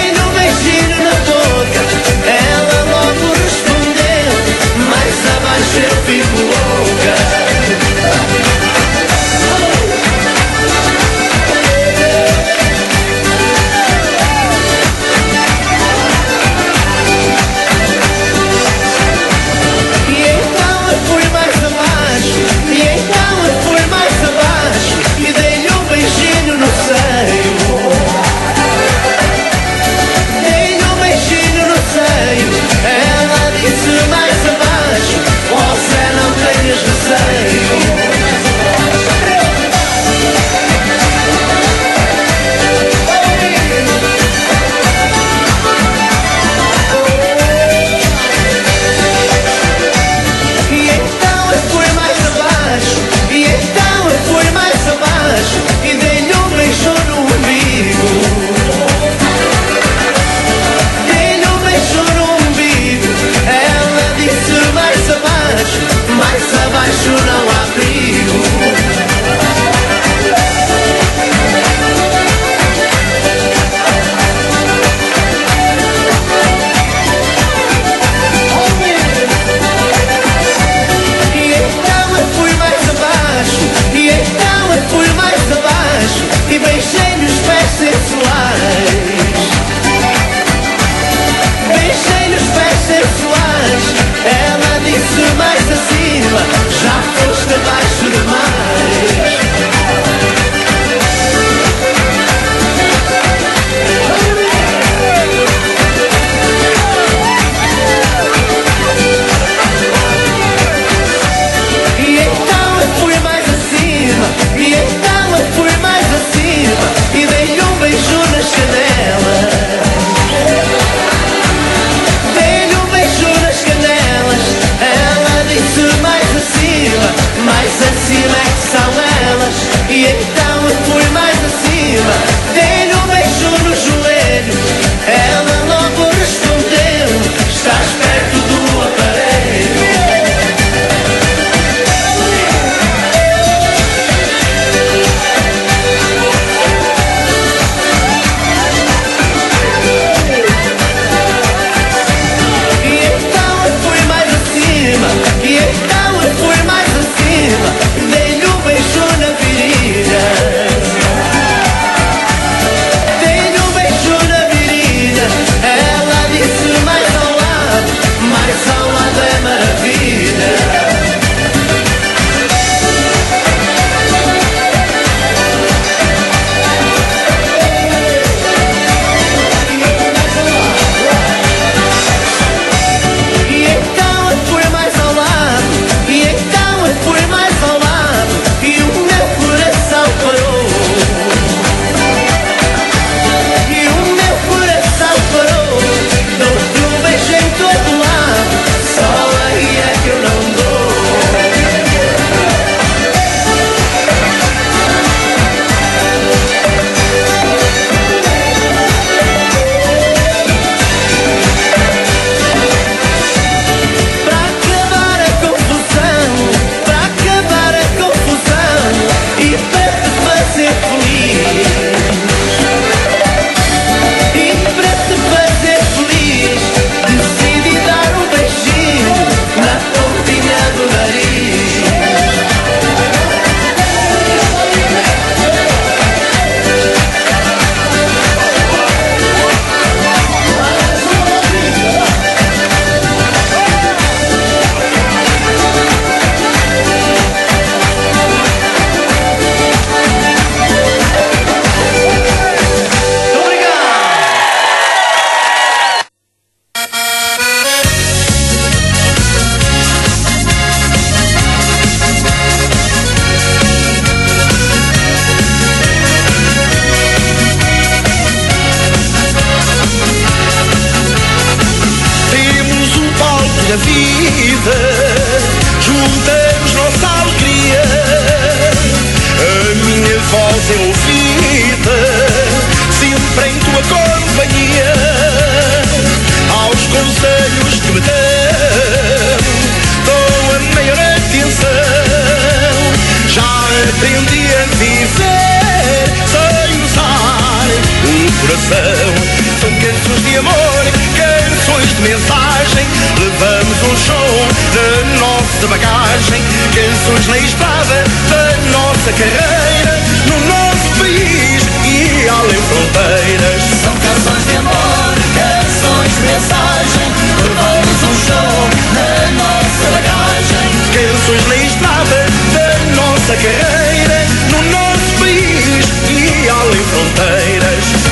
sem ouvida, sempre em tua companhia. Aos conselhos que me dão, dou a maior atenção. Já aprendi a viver sem usar o coração. São canções de amor, canções de mensagem. Levamos um som da nossa bagagem. Canções na estrada da nossa carreira, no nosso país e além fronteiras. São canções de amor, canções de mensagem. Levamos um show na nossa bagagem. Canções na estrada da nossa carreira, no nosso país e além fronteiras.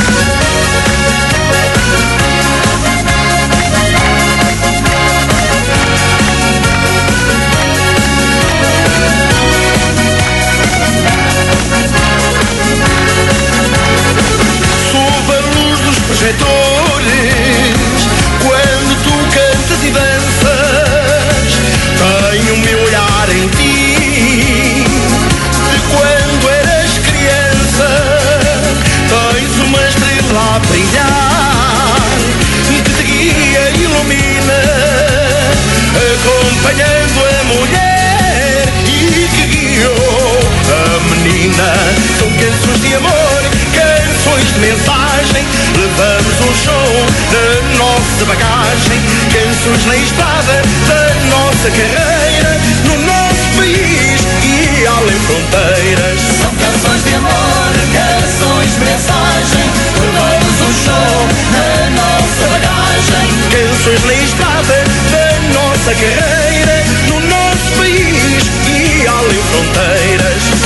Quando tu cantas e danças, tenho o meu olhar em ti. De quando eras criança, tens uma estrela a brilhar, que te guia e ilumina, acompanhando a mulher e que guiou a menina. São canções de amor, canções de mensagem. Levamos um show da nossa bagagem. Canções na estrada da nossa carreira, no nosso país e além fronteiras. São canções de amor, canções de mensagem. Levamos um show na nossa bagagem. Canções na estrada da nossa carreira, no nosso país e além fronteiras.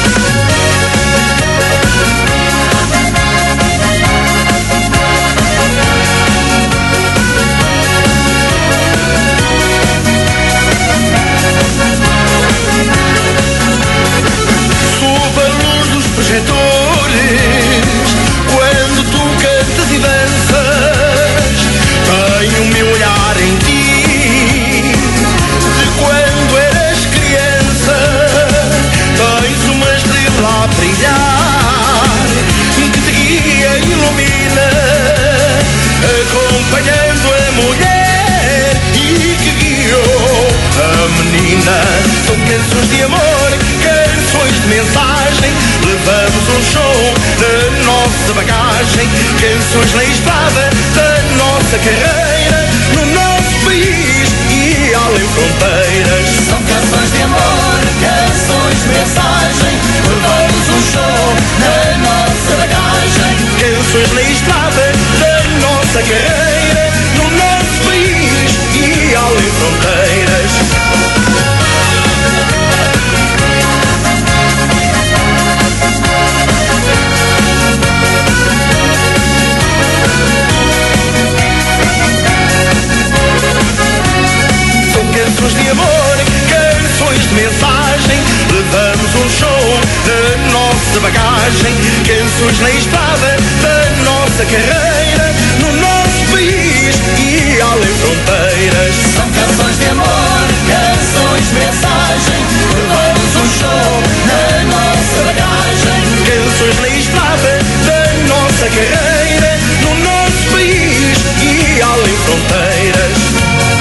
Quando tu cantas e danças, tenho o meu olhar em ti. De quando eras criança, tens uma estrela a brilhar, que te guia e ilumina, acompanhando a mulher e que guiou a menina. São canções de amor, canções de mensagem. Levamos um show da nossa bagagem. Canções na estrada da nossa carreira, no nosso país e além fronteiras. São canções de amor, canções de mensagem. Levamos um show na nossa bagagem. Canções na estrada da nossa carreira, no nosso país e além fronteiras. Canções de amor, canções de mensagem. Levamos um show da nossa bagagem. Canções na estrada da nossa carreira, no nosso país e além fronteiras. São canções de amor, canções de mensagem. Levamos um show na nossa bagagem. Canções na estrada da nossa carreira, no nosso país e além fronteiras.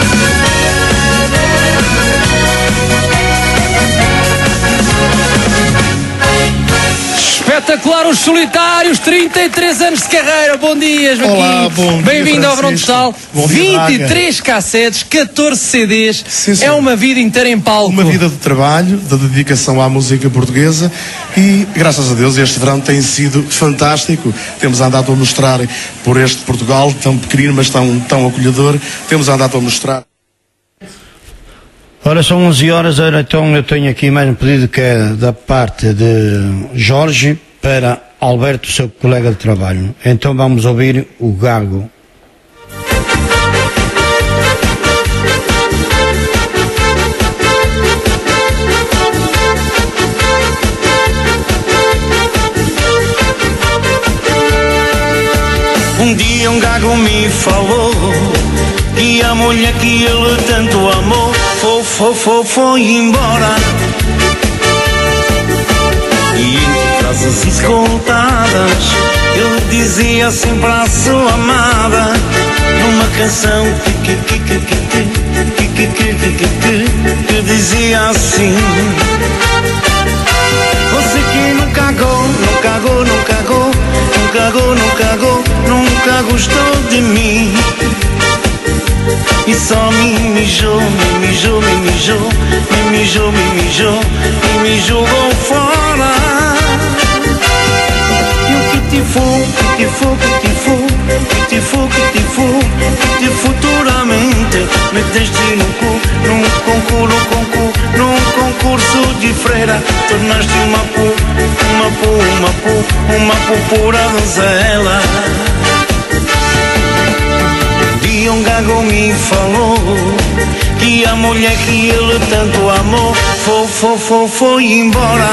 Espetacular, os Solitários, trinta e três anos de carreira. Bom dia, Joaquim. Olá, bom dia, bem-vindo ao Frontal. vinte e três Braga. cassetes, catorze C Ds. Sim, é uma vida inteira em palco. Uma vida de trabalho, de dedicação à música portuguesa e, graças a Deus, este verão tem sido fantástico. Temos andado a mostrar por este Portugal, tão pequenino, mas tão, tão acolhedor. Temos andado a mostrar. Ora, são onze horas, ora, então eu tenho aqui mais um pedido que é da parte de Jorge para Alberto, seu colega de trabalho. Então vamos ouvir o Gago. Um dia um gago me falou e a mulher que ele tanto amou foi, foi, foi, foi embora. E em que casa frases escoltadas, ele dizia sempre à sua amada, numa canção que, que, que, que, que, que, que, que, que, que, que, que dizia assim: você que nunca cagou, não cagou, não cagou, não cagou, não cagou, nunca gostou de mim. E só me mijou, me mijou, me mijou, me mijou, me mijou, e me jogou fora. E o que te for, que te for, que te for, que te for, que te for, que te futuramente meteste no cu, num concurso, concurso, num concurso de freira, tornaste uma pu, uma pu, uma pu, uma pu pura donzela. E um gago me falou que a mulher que ele tanto amou foi, foi, foi, foi embora.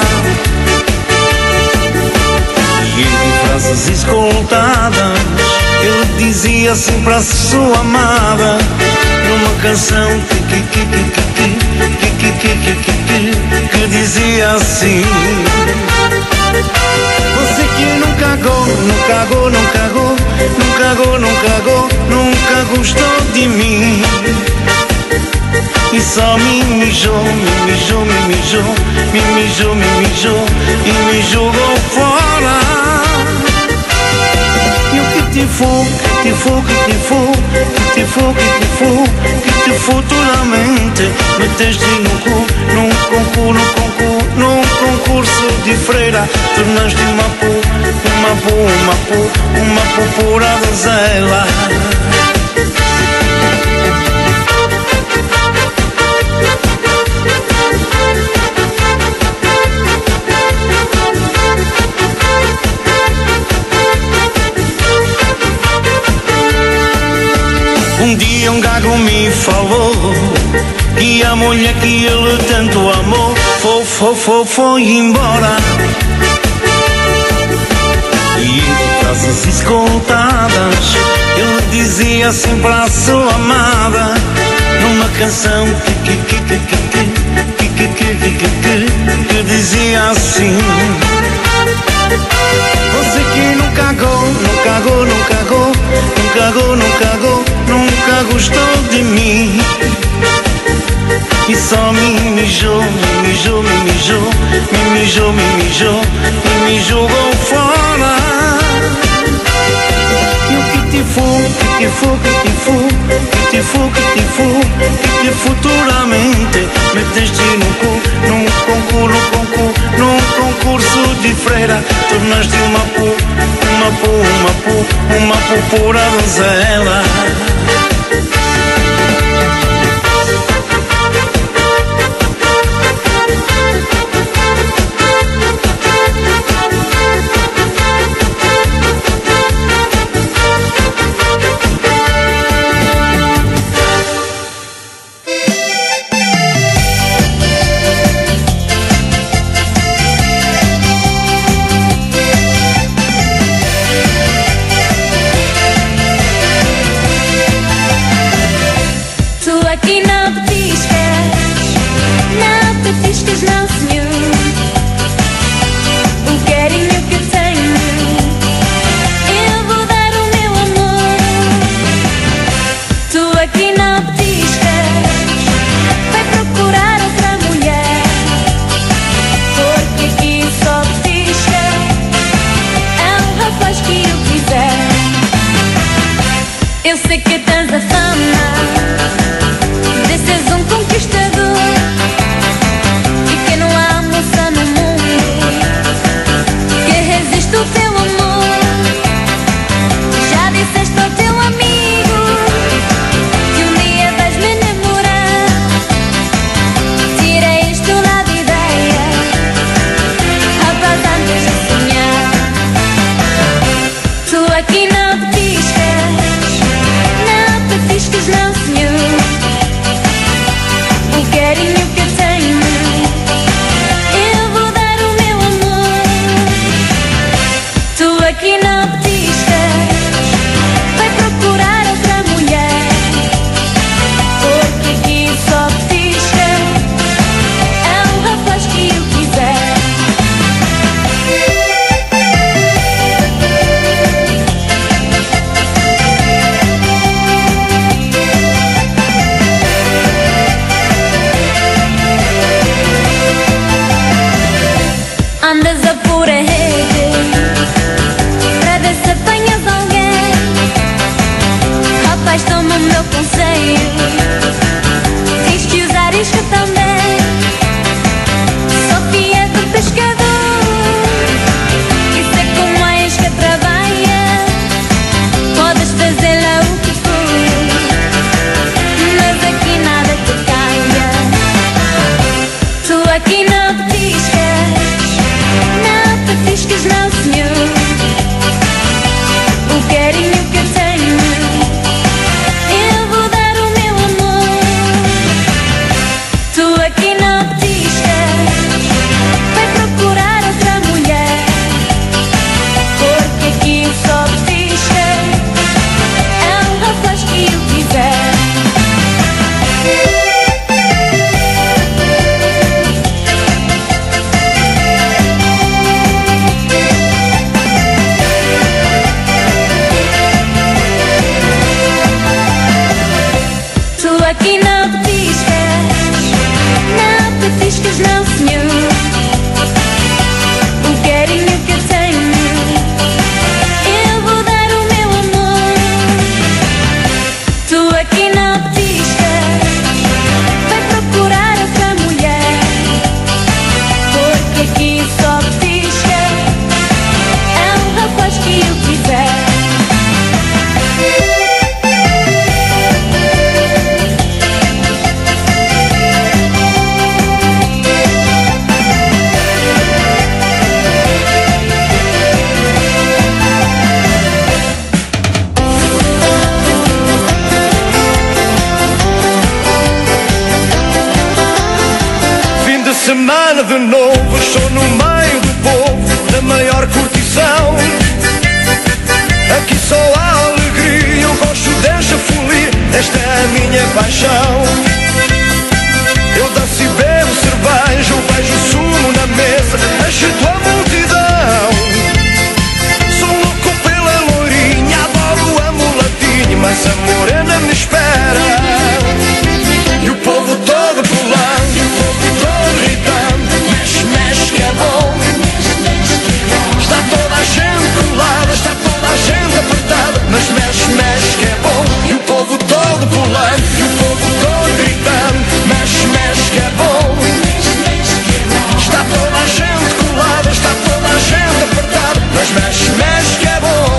E em frases escoltadas ele dizia sempre à sua amada, numa canção que, que, que, que, que, que, que, que, que, que, que dizia assim: você que não cagou, não cagou, não cagou, não cagou, não cagou, nunca gostou de mim. E só me mijou, me mijou, me mijou, me mijou, me mijou, e me jogou fora. E o que te for, que te for, que te for, que te for, que te for, que te futuramente meteste no cu, num concurso, concurso, num concurso de freira, tornaste uma pu, uma pu, uma pu, uma pu pura donzela. Um dia um gago me falou que a mulher que ele tanto amou foi, foi, foi, foi embora. E em frases escoltadas ele dizia sempre à sua amada, numa canção que, que, que, que, que, que, que, que, que, que, que dizia assim: você que não cagou, não cagou, não cagou, não cagou, não cagou, nunca gostou de mim. E só me mijou, me mijou, me mijou, me mijou, me mijou, e me jogou fora. E o que te for, que te for, que te for, que te for, que te for, que te futuramente meteste no cu, num concurso, concurso, num concurso de freira, tornaste uma pu, uma pu, uma pu, uma pu pura donzela. Eu sei que tens a fama de seres um conquistador e que não há moça no mundo que resista o teu amor. Já disseste ao teu amigo que um dia vais me namorar. Tirei isto lá de ideia, rapaz, antes de sonhar. Tu aqui não te piscas, não por a rede pra ver se apanhas alguém. Rapaz, toma o meu conselho, tens que usar isca também. Sofia do pescador, e sei como a isca trabalha. Podes fazer lá o que for, mas aqui nada te calha. Tu aqui não te piscas, não te piscas não, senhor. O carinho que eu tenho, eu vou dar o meu amor. Tu aqui não te piscas, vai procurar outra mulher, porque aqui o sol pisca, é um rapaz que eu quiser. Tu aqui não te piscas, não te piscas não, senhor. O carinho que eu tenho, eu vou dar o meu amor. Tu aqui não te piscas, vai procurar outra mulher, porque aqui só pisca, é um rapaz que eu quiser. Fim de semana de novo, estou no meio do povo, na maior curtição. Aqui só há alegria, eu gosto desta folia, esta é a minha paixão. Eu danço e bebo cerveja, eu vejo sumo na mesa, agito a multidão. Sou louco pela lourinha, adoro a mulatinha, mas a morena me espera. E o povo todo pulando, e o povo todo gritando, mexe, mexe que é bom. Está toda a gente colada, está toda a gente apertada, mas mexe, mexe que é bom. E o povo todo pulando, e o povo todo gritando, mexe, mexe que é bom. Está toda a gente colada, está toda a gente apertada, mas mexe, mexe que é bom.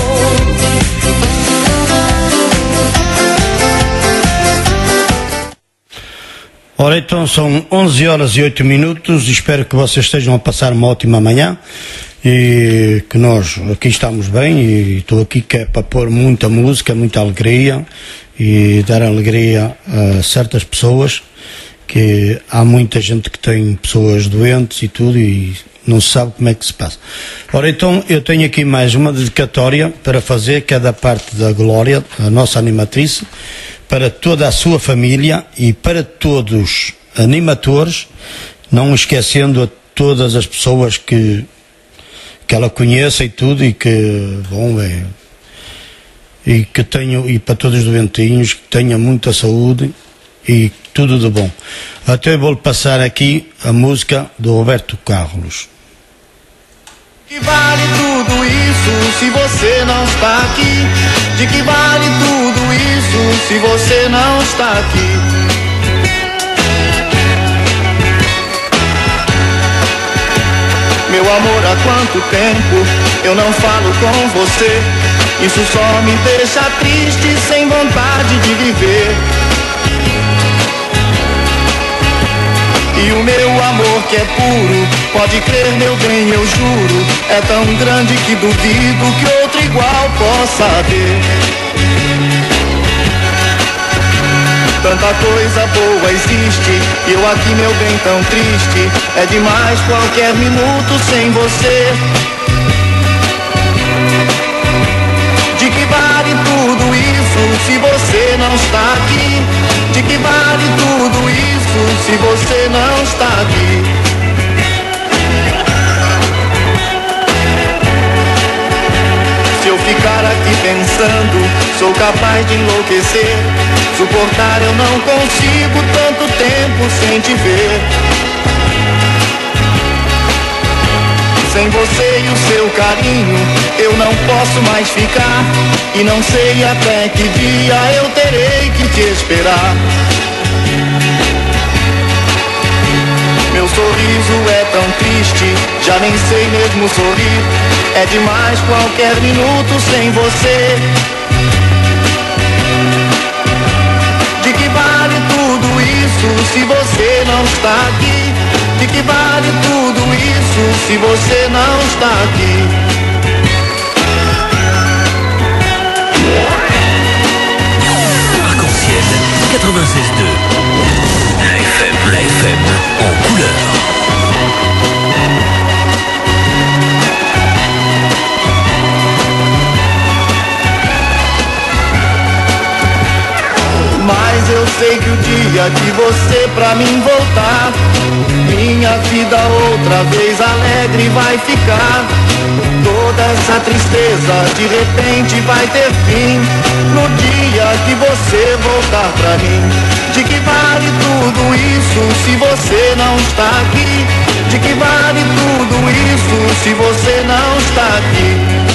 Ora, então são onze horas e oito minutos. Espero que vocês estejam a passar uma ótima manhã e que nós aqui estamos bem. E estou aqui que é para pôr muita música, muita alegria e dar alegria a certas pessoas, que há muita gente que tem pessoas doentes e tudo e não se sabe como é que se passa. Ora, então eu tenho aqui mais uma dedicatória para fazer, que é da parte da Glória, a nossa animatriz, para toda a sua família e para todos os animadores, não esquecendo a todas as pessoas que, que ela conheça e tudo, e que, bom, é, e que tenham, e para todos os doentinhos, que tenham muita saúde e tudo de bom. Até eu vou passar aqui a música do Roberto Carlos. De que vale tudo isso se você não está aqui? De que vale tudo isso se você não está aqui? Meu amor, há quanto tempo eu não falo com você? Isso só me deixa triste, sem vontade de viver. E o meu amor que é puro, pode crer meu bem, eu juro, é tão grande que duvido que outro igual possa haver. Tanta coisa boa existe, e eu aqui meu bem tão triste, é demais qualquer minuto sem você. De que vale tudo isso se você não está aqui? De que vale tudo isso se você não está aqui? Se eu ficar aqui pensando, sou capaz de enlouquecer. Suportar eu não consigo tanto tempo sem te ver. Sem você e o seu carinho eu não posso mais ficar. E não sei até que dia eu terei que te esperar. Meu sorriso é tão triste, já nem sei mesmo sorrir. É demais qualquer minuto sem você. De que vale tudo isso se você não está aqui? De que vale tudo isso se você não está aqui? Arc-en-ciel quatre-vingt-seize deux. La F M, la F M en couleur. Mas eu sei que o dia que você pra mim voltar, minha vida outra vez alegre vai ficar. Toda essa tristeza de repente vai ter fim no dia que você voltar pra mim. De que vale tudo isso se você não está aqui? De que vale tudo isso se você não está aqui?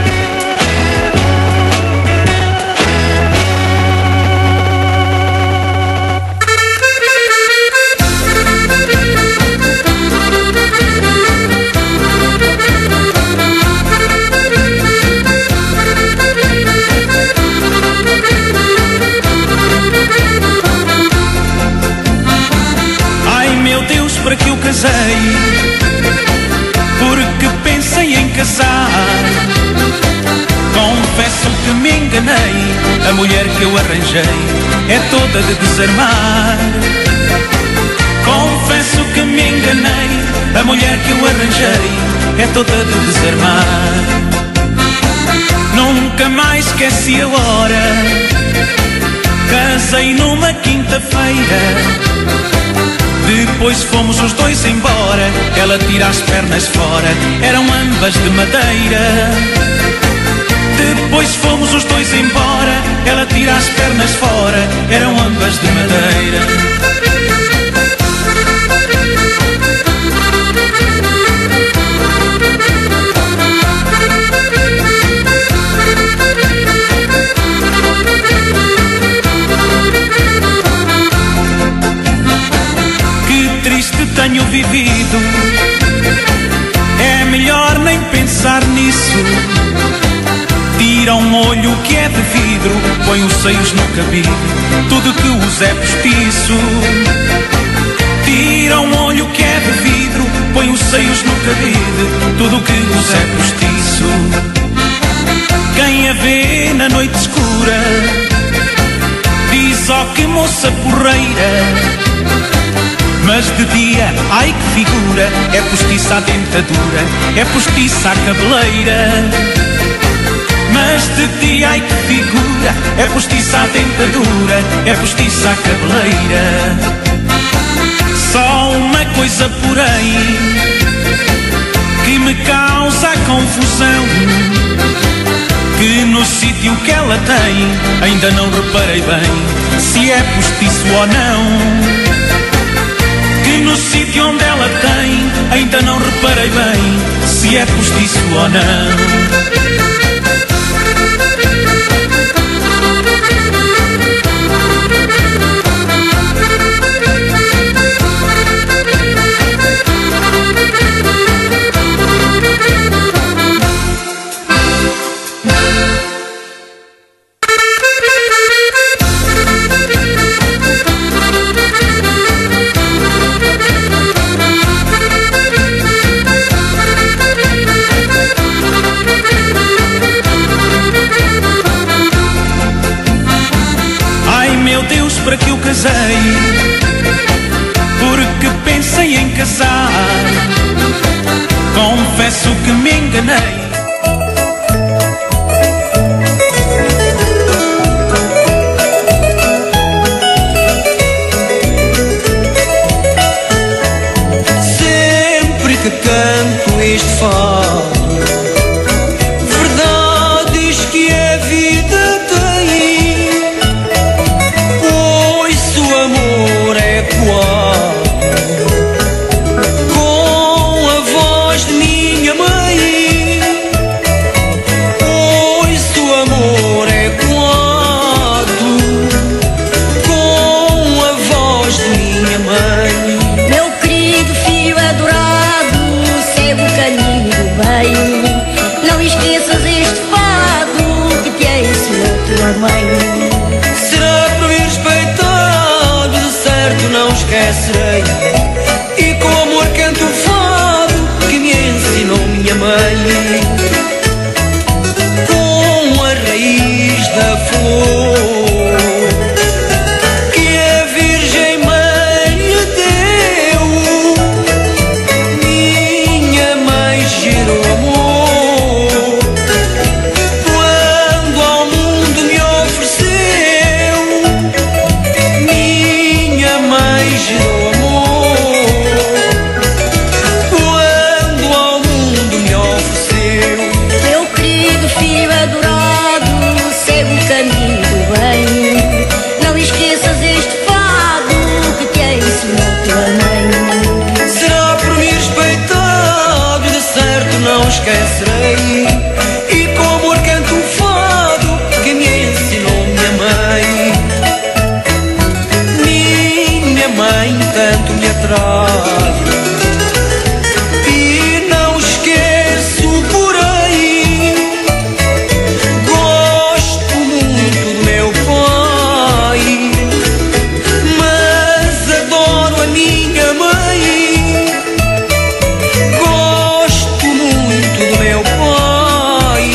Para que eu casei, porque pensei em casar. Confesso que me enganei, a mulher que eu arranjei é toda de desarmar. Confesso que me enganei, a mulher que eu arranjei é toda de desarmar. Nunca mais esqueci a hora, casei numa quinta-feira. Depois fomos os dois embora, ela tira as pernas fora, eram ambas de madeira. Depois fomos os dois embora, ela tira as pernas fora, eram ambas de madeira. Tenho vivido, é melhor nem pensar nisso. Tira um olho que é de vidro, põe os seios no cabide, tudo que usa é postiço. Tira um olho que é de vidro, põe os seios no cabide, tudo que usa é postiço. Quem a vê na noite escura diz, ó que moça porreira. Mas de dia, ai que figura, é postiça a dentadura, é postiça a cabeleira. Mas de dia, ai que figura, é postiça a dentadura, é postiça a cabeleira. Só uma coisa porém que me causa confusão, que no sítio que ela tem ainda não reparei bem se é postiço ou não. No sítio onde ela tem, ainda não reparei bem se é postiço ou não. Para que eu casei, porque pensei em casar. Confesso que me enganei. Sempre que canto este fado, verdades que a vida tem. Com a voz de minha esquecerei. E com amor canto o fado que me ensinou minha mãe. Minha mãe tanto me atrai e não esqueço por aí. Gosto muito do meu pai, mas adoro a minha mãe. Gosto muito do meu pai,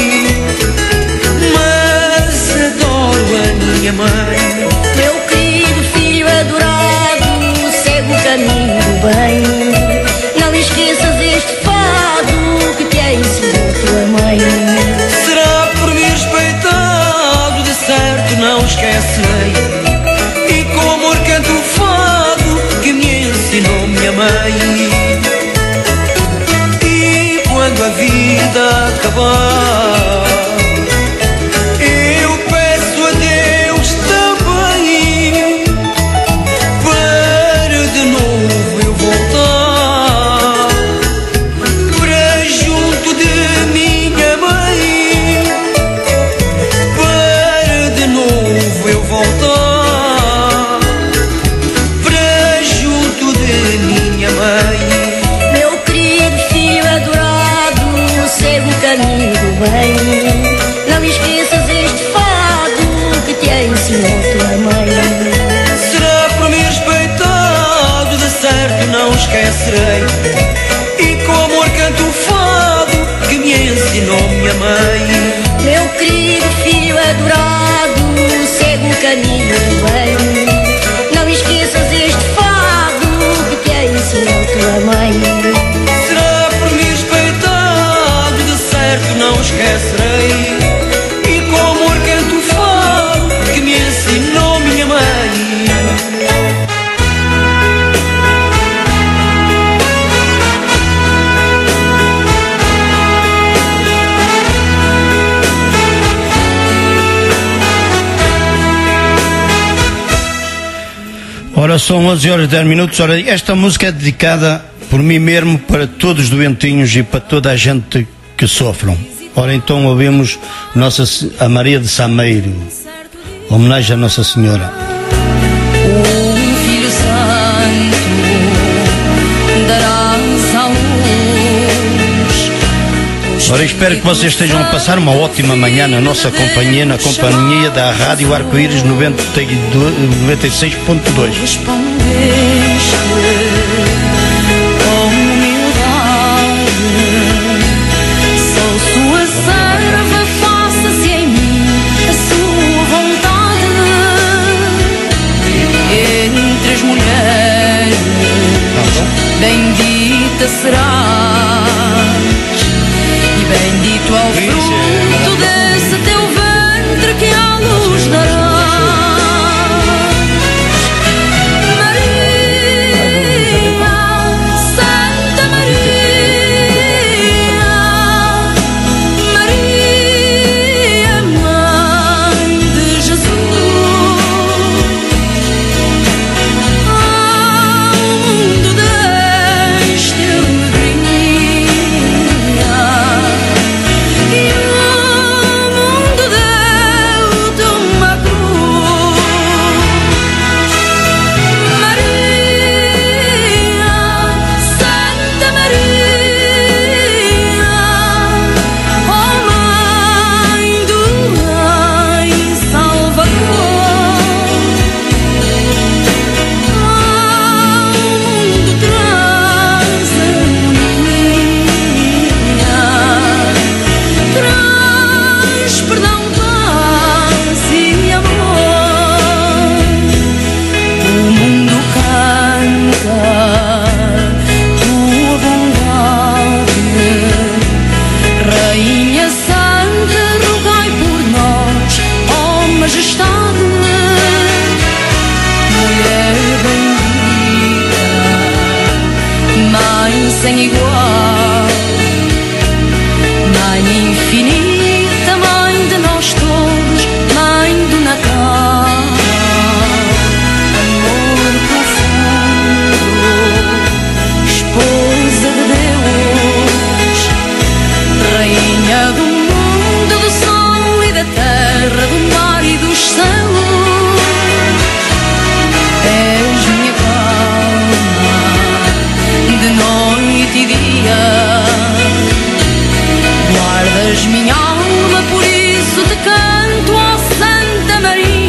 mas adoro a minha mãe. Meu querido filho adorado, segue o caminho do bem. Não esqueças este fado que te ensinou tua mãe. Será por mim respeitado, de certo não esquecerei. E com amor canto o fado que me ensinou minha mãe. E quando a vida acabar, eu peço a Deus também para de novo eu voltar para junto de minha mãe, para de novo eu voltar para junto de minha mãe. Meu querido filho adorado, segue o caminho do bem. Não esqueças este fado que te ensinou tua mãe. Será por mim respeitado, de certo não esquecerei. E com amor canto o fado que me ensinou minha mãe. Meu querido filho adorado, segue o caminho do bem. Não esqueças este fado que te ensinou tua mãe. Será por mim respeitado, de certo não esquecerei. E com amor canto o fado que me ensinou minha mãe. Ora, são onze horas e dez minutos. Ora, esta música é dedicada por mim mesmo para todos os doentinhos e para toda a gente que sofram. Ora, então ouvimos Nossa, a Maria de Sameiro, homenagem à Nossa Senhora. Um filho santo darás à luz. Ora, espero que vocês estejam a passar uma ótima manhã na nossa companhia, na companhia da Rádio Arco-Íris noventa e seis ponto dois. Respondeste com humildade, sou sua serva, faça-se em mim a sua vontade. Entre as mulheres bendita serás, e bendito ao fruto desse teu ventre que à luz dará. sem igual, Mãe infinita, Mãe de nós todos, Mãe do Natal, amor profundo, Esposa de Deus, minha alma, por isso te canto, ó Santa Maria.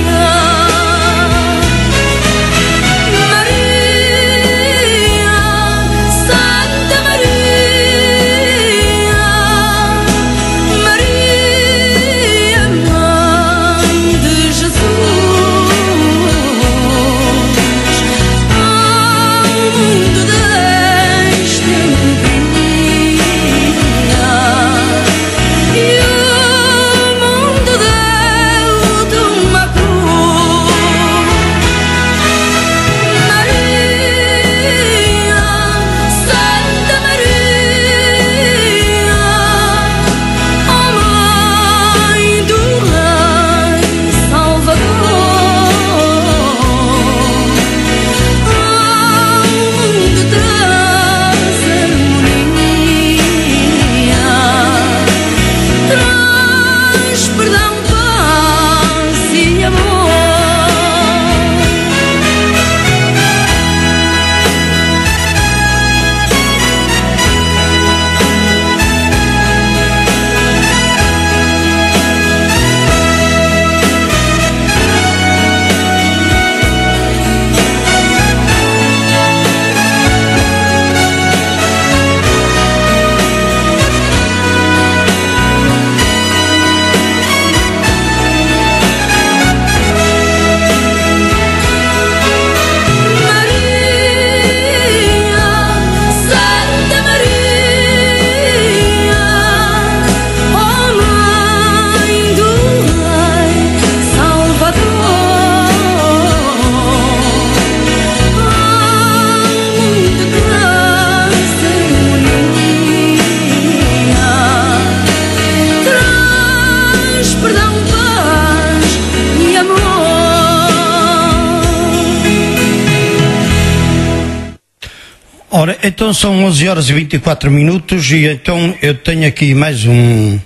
Ora, então são onze horas e vinte e quatro minutos e então eu tenho aqui mais um,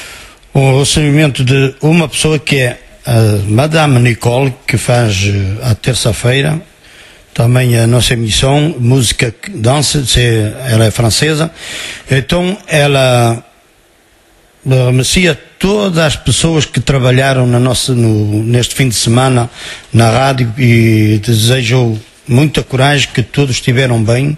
um recebimento de uma pessoa que é a Madame Nicole, que faz à terça-feira também a nossa emissão, música, dança, ela é francesa, então ela remercia todas as pessoas que trabalharam na nossa, no, neste fim de semana na rádio e desejou muita coragem, que todos estiveram bem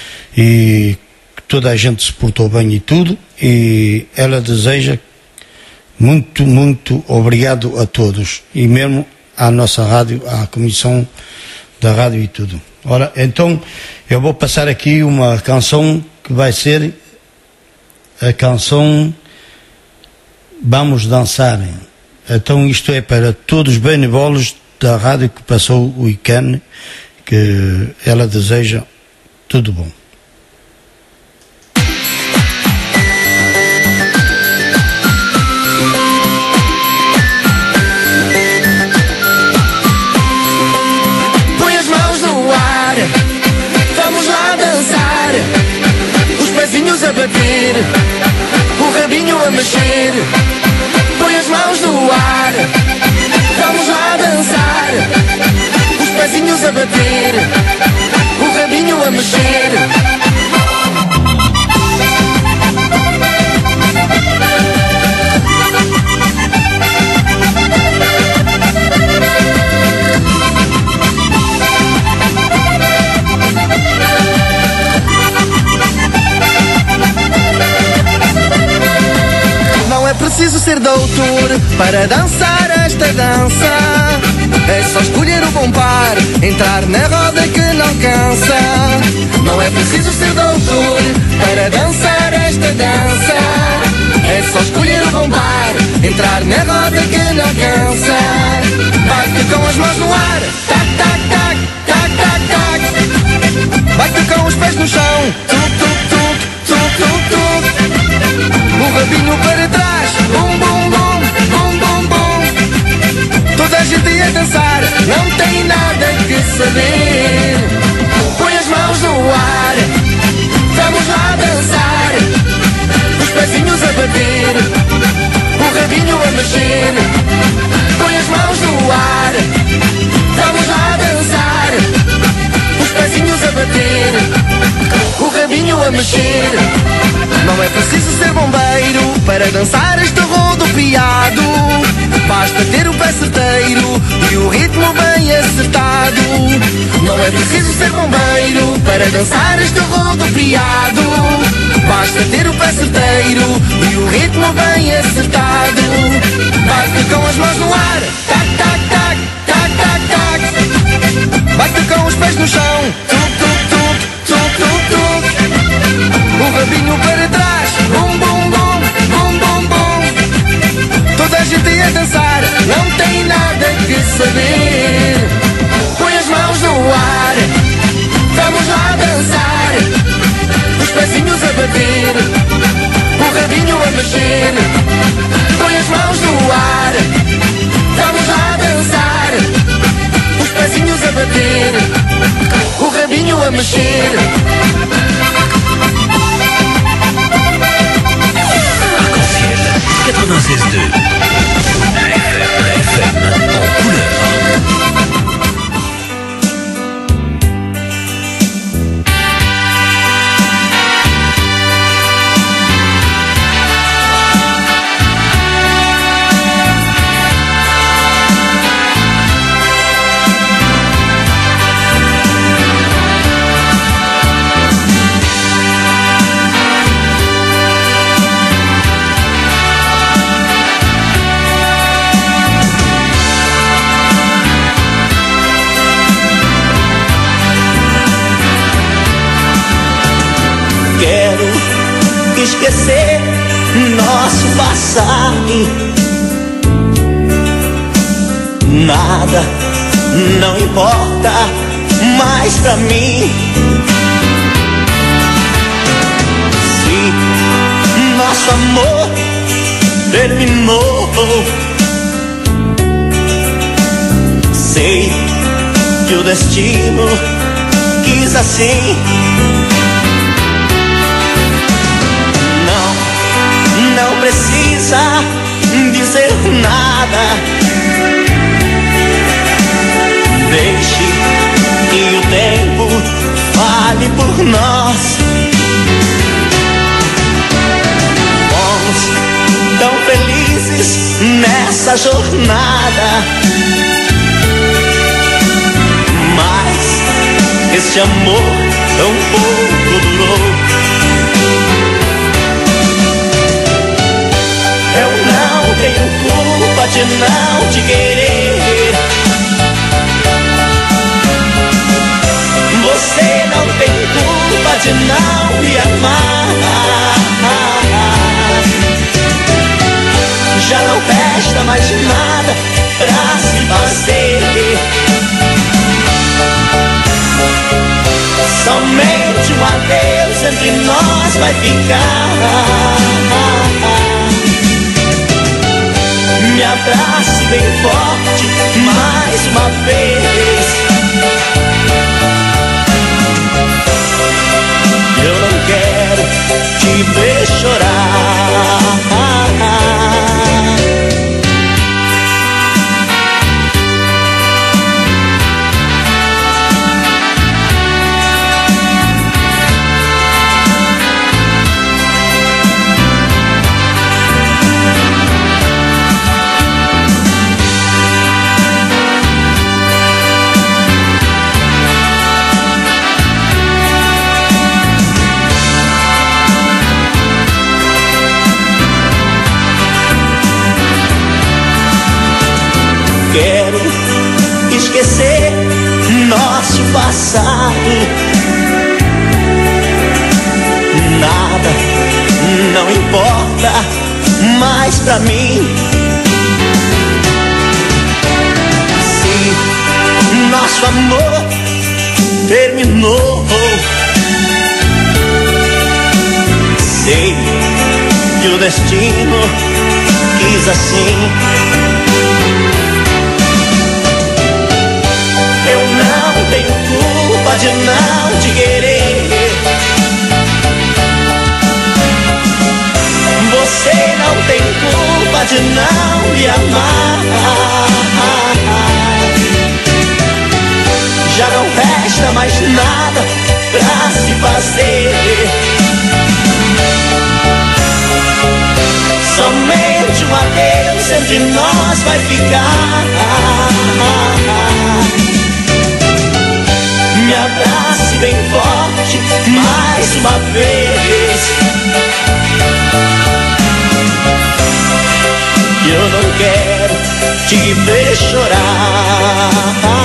e que toda a gente se portou bem e tudo, e ela deseja muito, muito obrigado a todos e mesmo à nossa rádio, à comissão da rádio e tudo. Ora, então eu vou passar aqui uma canção que vai ser a canção Vamos Dançar. Então isto é para todos os benevolos da rádio que passou o weekend, que ela deseja tudo bom. Põe as mãos no ar, vamos lá dançar, os pezinhos a bater, o rabinho a mexer. Põe as mãos no ar, vamos lá dançar, os pezinhos a bater, o rabinho a mexer. Não é preciso ser doutor para dançar esta dança. É só escolher o bom par, entrar na roda que não cansa. Não é preciso ser doutor para dançar esta dança. É só escolher o bom par, entrar na roda que não cansa. Bate com as mãos no ar, tac, tac, tac, tac, tac, tac. Bate com os pés no chão, tuc, tuc, tuc, tuc, tuc, tuc. O rabinho para trás, bum, bum, bum, bum, bum, bum. Toda a gente a dançar, não tem nada que saber. Põe as mãos no ar, vamos lá dançar, os pezinhos a bater, o rabinho a mexer. Põe as mãos no ar, vamos lá dançar, os pezinhos a bater, o rabinho para dançar este rodopiado. Basta ter o pé certeiro e o ritmo bem acertado. Não é preciso ser bombeiro para dançar este rodopiado. Basta ter o pé certeiro e o ritmo bem acertado. Bate com as mãos no ar, tac, tac, tac, tac, tac, tac. Bate com os pés no chão, tuc, tuc, tuc, tuc, tuc, tuc. O rabinho para trás, bum, bum, bum, bum, bum, bum. Toda a gente a dançar, não tem nada que saber. Põe as mãos no ar, vamos lá dançar. Os pezinhos a bater, o rabinho a mexer. Põe as mãos no ar, vamos lá dançar. Os pezinhos a bater, o rabinho a mexer. quatre-vingt-seize deux. La F M en couleur. Quero esquecer nosso passado. Nada não importa mais pra mim. Se nosso amor terminou, sei que o destino quis assim. Não precisa dizer nada. Deixe que o tempo fale por nós. Fomos tão felizes nessa jornada, mas esse amor tão pouco durou. Tenho culpa de não te querer. Você não tem culpa de não me amar. Já não resta mais nada pra se fazer. Somente um adeus entre nós vai ficar. Me abrace bem forte mais uma vez. Eu não quero te ver chorar. Quero esquecer nosso passado. Nada não importa mais pra mim. Se nosso amor terminou, sei que o destino quis assim. Eu não tenho culpa de não te querer. Você não tem culpa de não me amar. Já não resta mais nada pra se fazer. lembrança entre nós vai ficar. Me abrace bem forte mais uma vez. Eu não quero te ver chorar.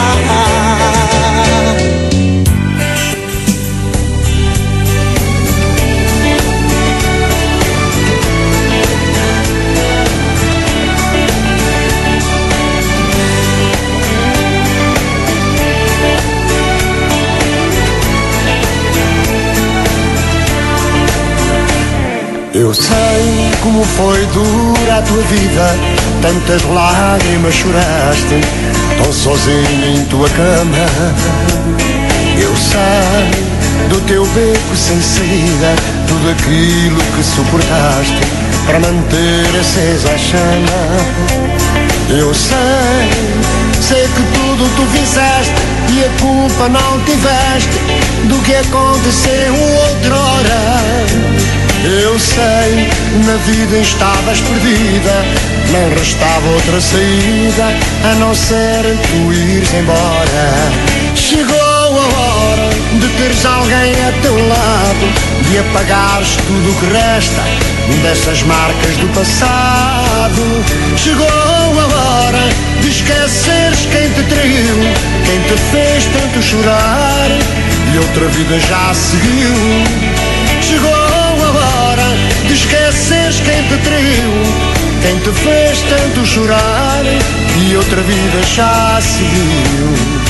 Eu sei como foi dura a tua vida, tantas lágrimas choraste, tão sozinho em tua cama. Eu sei do teu beco sem saída, tudo aquilo que suportaste para manter acesa a chama. Eu sei, sei que tudo tu fizeste e a culpa não tiveste do que aconteceu outrora. Eu sei, na vida estavas perdida, não restava outra saída a não ser tu ires embora. Chegou a hora de teres alguém a teu lado, de apagares tudo o que resta dessas marcas do passado. Chegou a hora de esqueceres quem te traiu, quem te fez tanto chorar e outra vida já seguiu. Chegou a hora de esqueceres quem te traiu, quem te fez tanto chorar e outra vida já seguiu.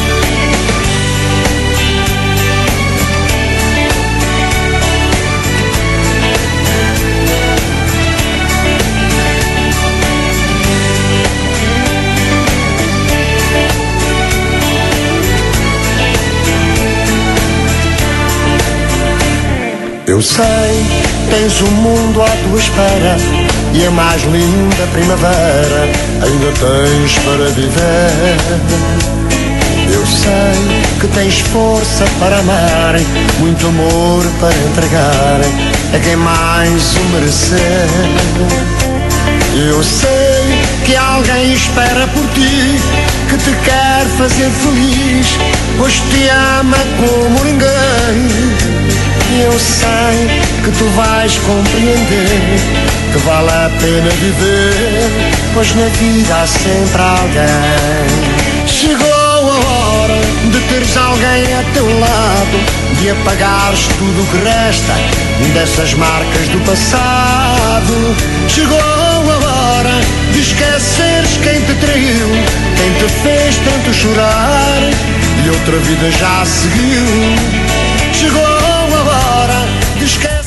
Eu sei, tens o mundo à tua espera e a mais linda primavera ainda tens para viver. Eu sei que tens força para amar, muito amor para entregar a quem mais o merecer. Eu sei que alguém espera por ti, que te quer fazer feliz, pois te ama como ninguém. Eu sei que tu vais compreender que vale a pena viver, pois na vida há sempre alguém. Chegou a hora de teres alguém a teu lado, de apagares tudo o que resta dessas marcas do passado. Chegou a hora de esqueceres quem te traiu, quem te fez tanto chorar e outra vida já seguiu. Chegou a hora de esquecer.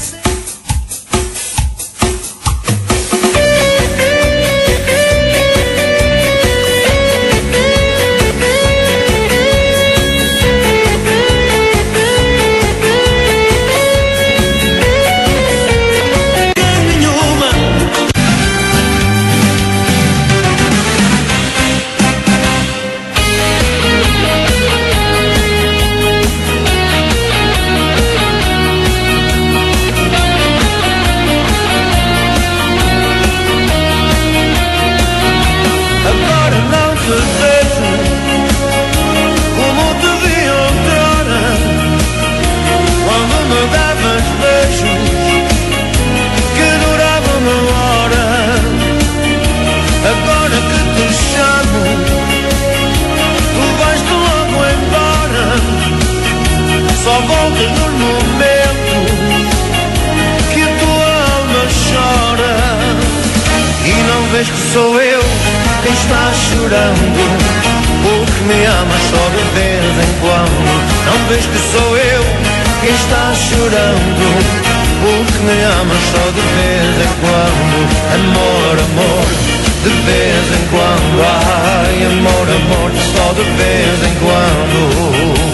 Só voltas no momento que a tua alma chora. E não vês que sou eu quem está chorando, porque me ama só de vez em quando. Não vês que sou eu quem está chorando, porque me ama só de vez em quando. Amor, amor, de vez em quando. Ai, amor, amor, só de vez em quando.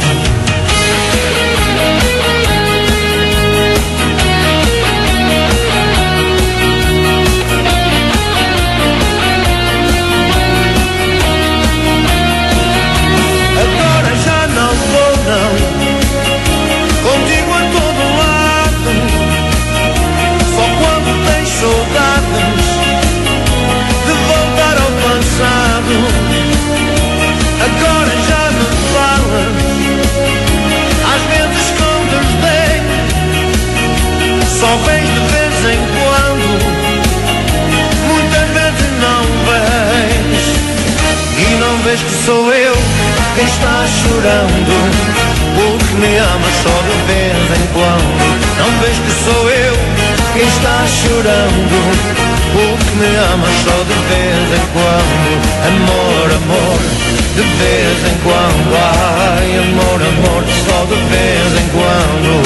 Contigo a todo lado, só quando tens saudades de chorando, porque me ama só de vez em quando. Não vês que sou eu quem está chorando, porque me ama só de vez em quando. Amor, amor, de vez em quando. Ai, amor, amor, só de vez em quando.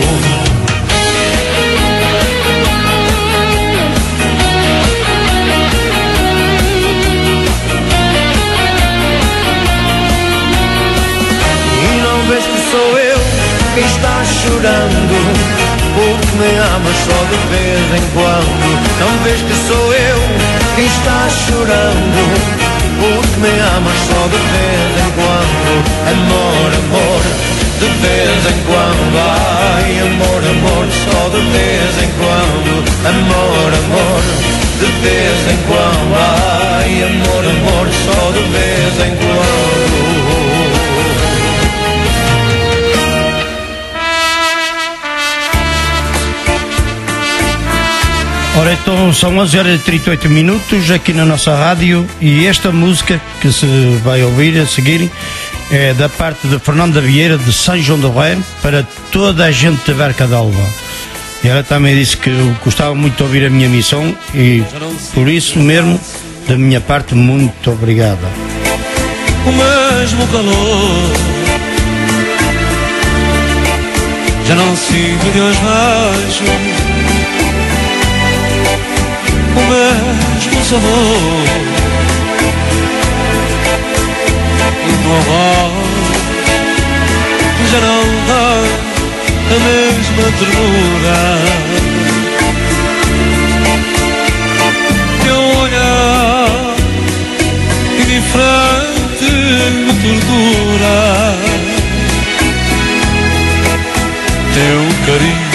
Vês que sou eu quem está chorando, porque me amas só de vez em quando. Não vês que sou eu quem está chorando, porque me amas só de vez em quando. Amor, amor, de vez em quando. Ai, amor, amor, só de vez em quando. Amor, amor, de vez em quando. Ai, amor, amor, só de vez em quando. Ora, então são onze horas e trinta e oito minutos aqui na nossa rádio, e esta música que se vai ouvir a seguir é da parte de Fernanda Vieira, de São João do Rei, para toda a gente de Barca d'Alva. E ela também disse que gostava muito de ouvir a minha missão, e por isso mesmo, da minha parte, muito obrigada. O mesmo calor já não sinto de hoje baixo, o mesmo sabor e tua voz já não dá a mesma ternura. Teu olhar indiferente me tortura, teu carinho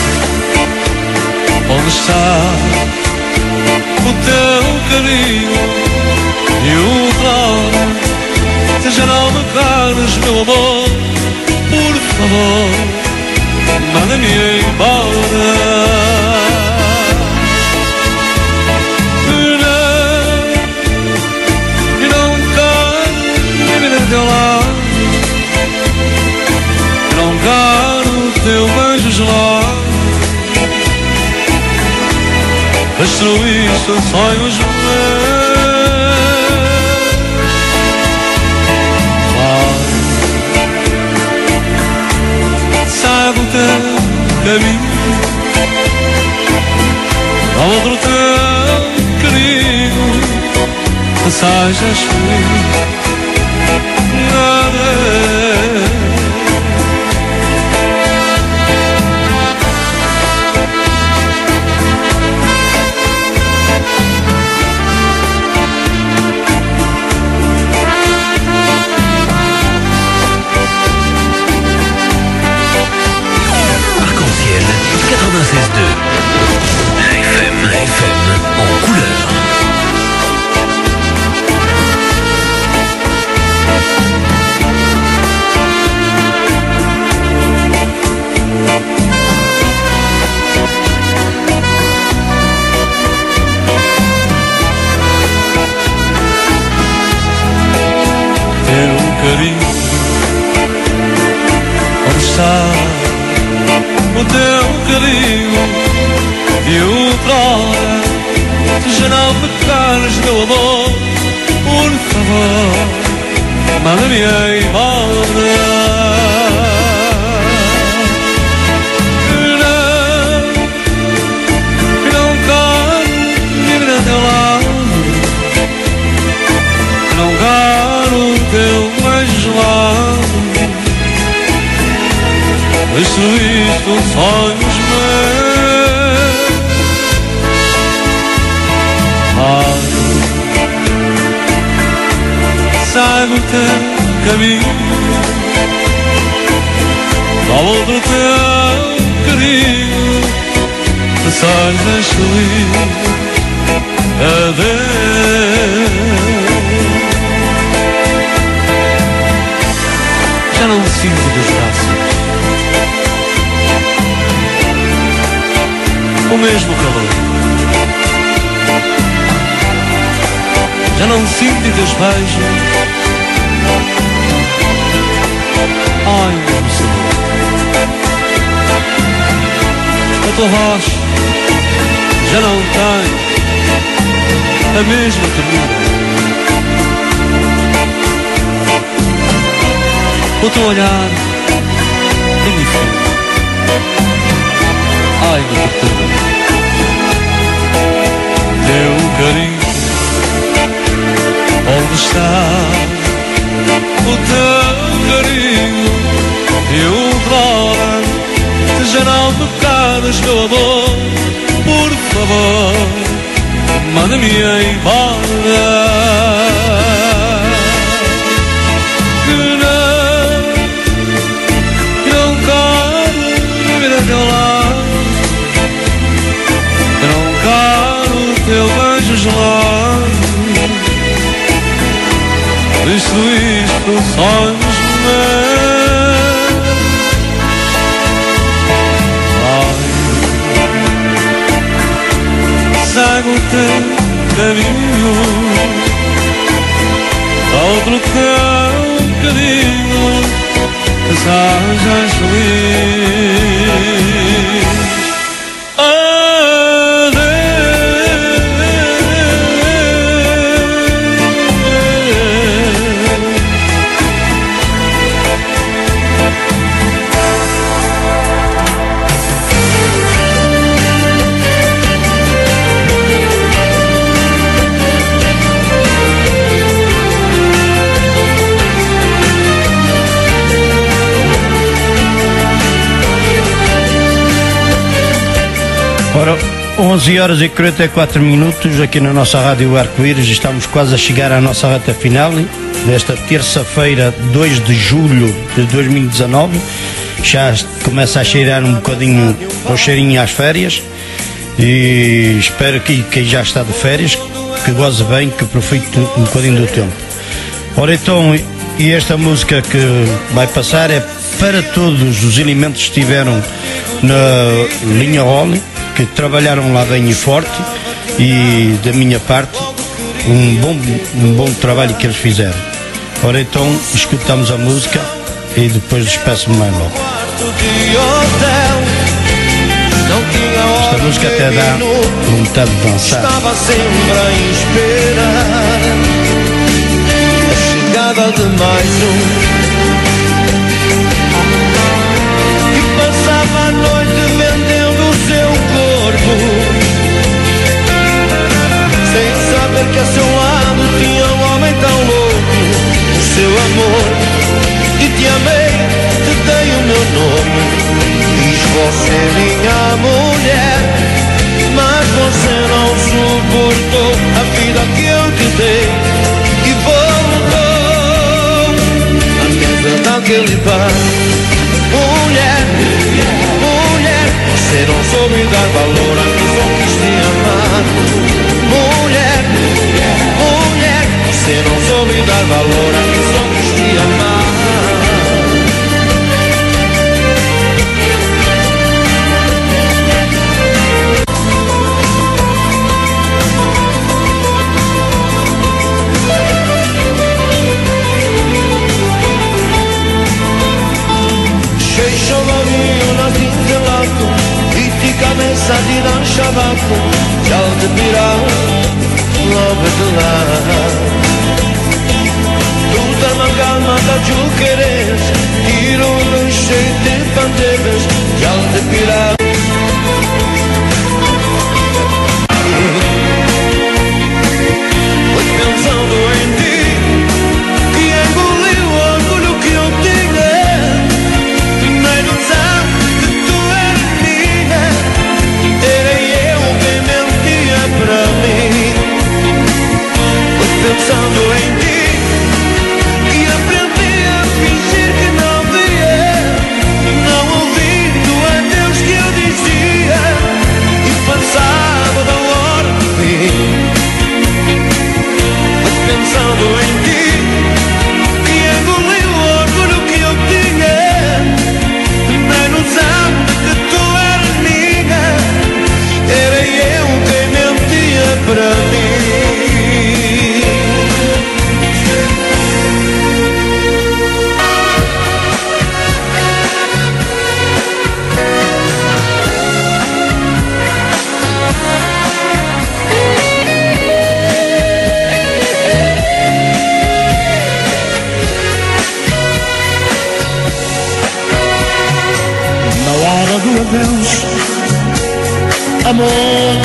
onde está o teu carinho e o claro, se já não me cares, meu amor, por favor, manda-me embora. E não quero viver ao teu lado, não quero o teu beijo gelado. Mas tudo isso são sonhos meus. Sai do teu caminho, ao outro teu carinho, que sejas feliz. Nada quatre-vingt-seize deux F M, F M en couleur. Teu carinho, onde está o teu carinho e outra hora, se já não me cares, meu amor, por favor, manda-me embora. Não, não quero viver ao teu lado, não quero o teu beijo gelado. Mas tudo isto são sonhos meus. Ai, sai do teu caminho, ao outro teu carinho, que sejas feliz. Adeus. Já não sinto dos braços o mesmo calor, já não sinto teus beijos, Ai, meu sabor. A tua voz já não tem a mesma ternura. O teu olhar indiferente. Ai, me perturba. Teu carinho, onde está o teu carinho? Eu outrora já não me cabes, meu amor. Por favor, manda-me embora. Que não, que não quero viver a teu lado. Que não quero o teu beijo gelado. Isto, isto, sonhos meus. Ai, segue o teu caminho, outro teu bocadinho, que sejas feliz. Ora, onze horas e quarenta e quatro minutos aqui na nossa Rádio Arco-Íris. Estamos quase a chegar à nossa reta final desta terça-feira, dois de julho de dois mil e dezanove. Já começa a cheirar um bocadinho o cheirinho às férias e espero que quem já está de férias que goze bem, que aproveite um bocadinho do tempo. Ora então, e esta música que vai passar é para todos os elementos que estiveram na linha Oli, que trabalharam lá bem e forte, e da minha parte um bom, um bom trabalho que eles fizeram. Ora então, escutamos a música e depois despeço-me mais logo. Esta música até dá vontade de dançar. Estava sempre a esperar a chegada de mais um, e passava a noite vendendo o seu corpo, sem saber que a seu lado tinha um homem tão louco. O seu amor, e te amei, te dei o meu nome. Diz você minha mulher, mas você não suportou a vida que eu te dei e voltou à mesa daquele bar. Mulher, mulher, você não soube dar valor a quem só quis te amar. Mulher, mulher, você não soube dar valor a quem só quis te amar. Cabeça di dan shabako, jal de pirao, lobe de lá. Tudo amalgama da juqueres, tiro no cheio de bandeiras, jal de pirao. Foi pensando em ti, que engoliu o orgulho que eu tinha. Primeiro sabe que tu eres minha, era eu quem mentia para mim. Foi pensando em ti que aprendi a fingir que não via, não ouvindo a Deus que eu dizia.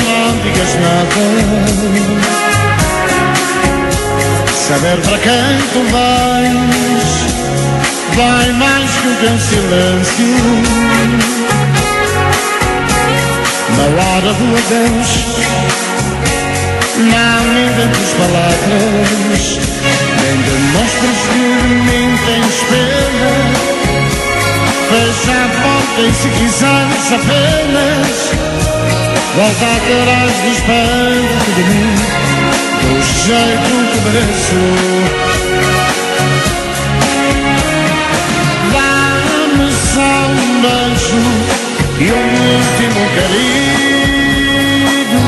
não digas nada. Saber para quem tu vais vai mais que o teu silêncio. Na hora do adeus não inventes palavras, nem demonstras que de mim tens pena. Fecha a porta e se quiseres apenas volta atrás do espanto de mim, do jeito que mereço. Dá-me só um beijo e um último carinho.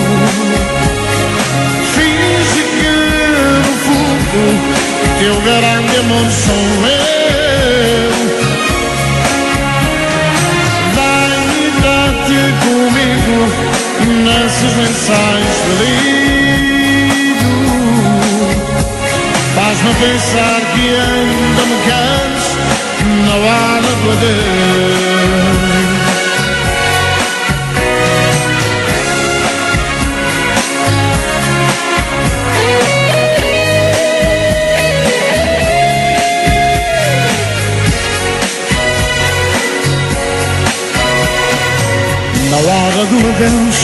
Finge que no fundo teu grande amor sou eu. Comigo nesses lençóis de lido, faz-me pensar que ainda me queres na hora do adeus. Na hora do adeus,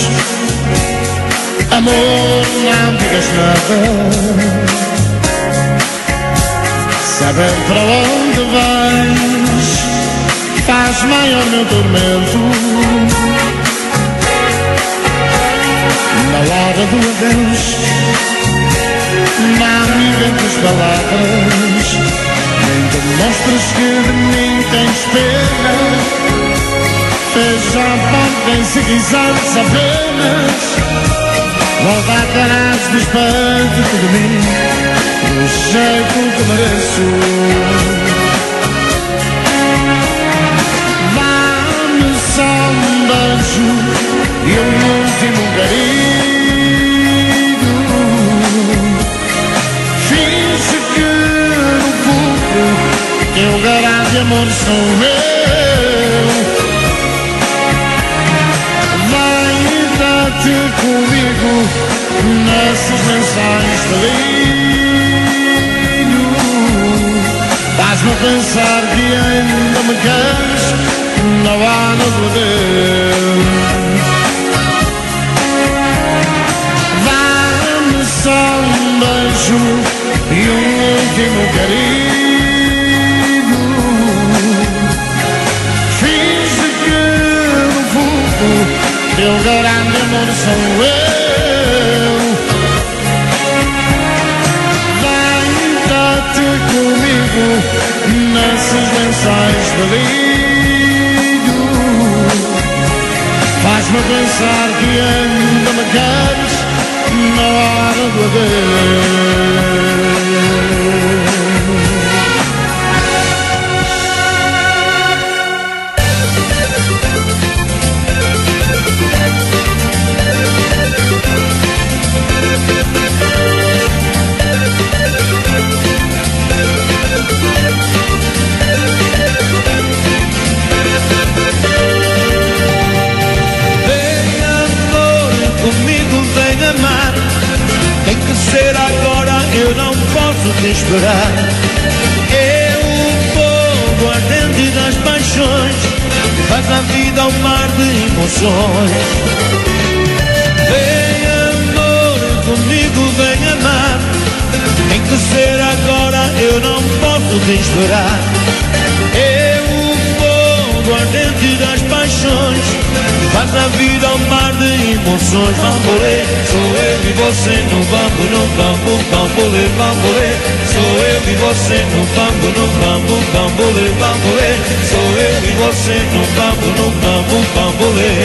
amor, não digas nada. Saber para onde vais faz maior meu tormento. Na hora do adeus, não me inventes palavras, nem demonstras que de mim tens pena. Fecha a porta e se quiseres apenas volta atrás do espanto de mim, do jeito que mereço. Dá-me só um beijo e um último carinho. Finge que no fundo teu grande amor sou eu. Comigo nesses lençóis de linho, faz-me pensar que ainda me queres na hora do adeus. Dá-me só um beijo e um último carinho. Finge que no fundo teu grande amor sou eu. Deita-te comigo nesses lençóis de lido, faz-me pensar que ainda me queres na hora do adeus. Comigo vem amar, tem que ser agora, eu não posso te esperar. É o fogo ardente das paixões, faz a vida ao mar de emoções. Vem amor, comigo vem amar, tem que ser agora, eu não posso te esperar. É o fogo ardente das paixões, faz a vida ao mar de emoções. Bambolê, sou eu e você no bambu, no bambu, bambolê, bambolê. Sou eu e você no bambu, no bambu, bambolê, bambolê. Sou eu e você no bambu, no bambu, bambolê.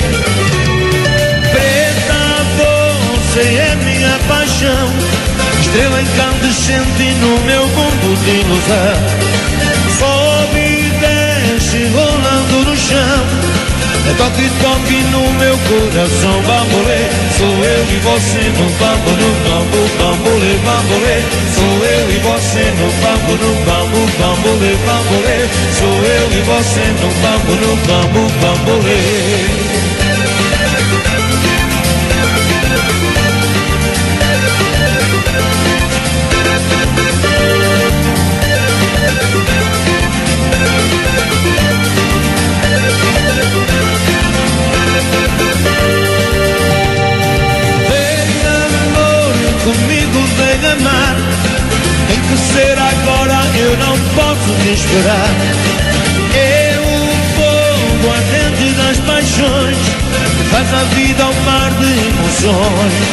Preta, você é minha paixão, estrela incandescente no meu mundo de ilusão. Sobe e desce rolando no chão, é toque, toque no meu coração. Bambolê, sou eu e você no bambu, no bambu, bambolê, bambolê. Sou eu e você no bambu, no bambu, bambolê, bambolê. Sou eu e você no bambu, no bambu, bambolê. esperar. É o fogo ardente das paixões que faz a vida um mar de emoções.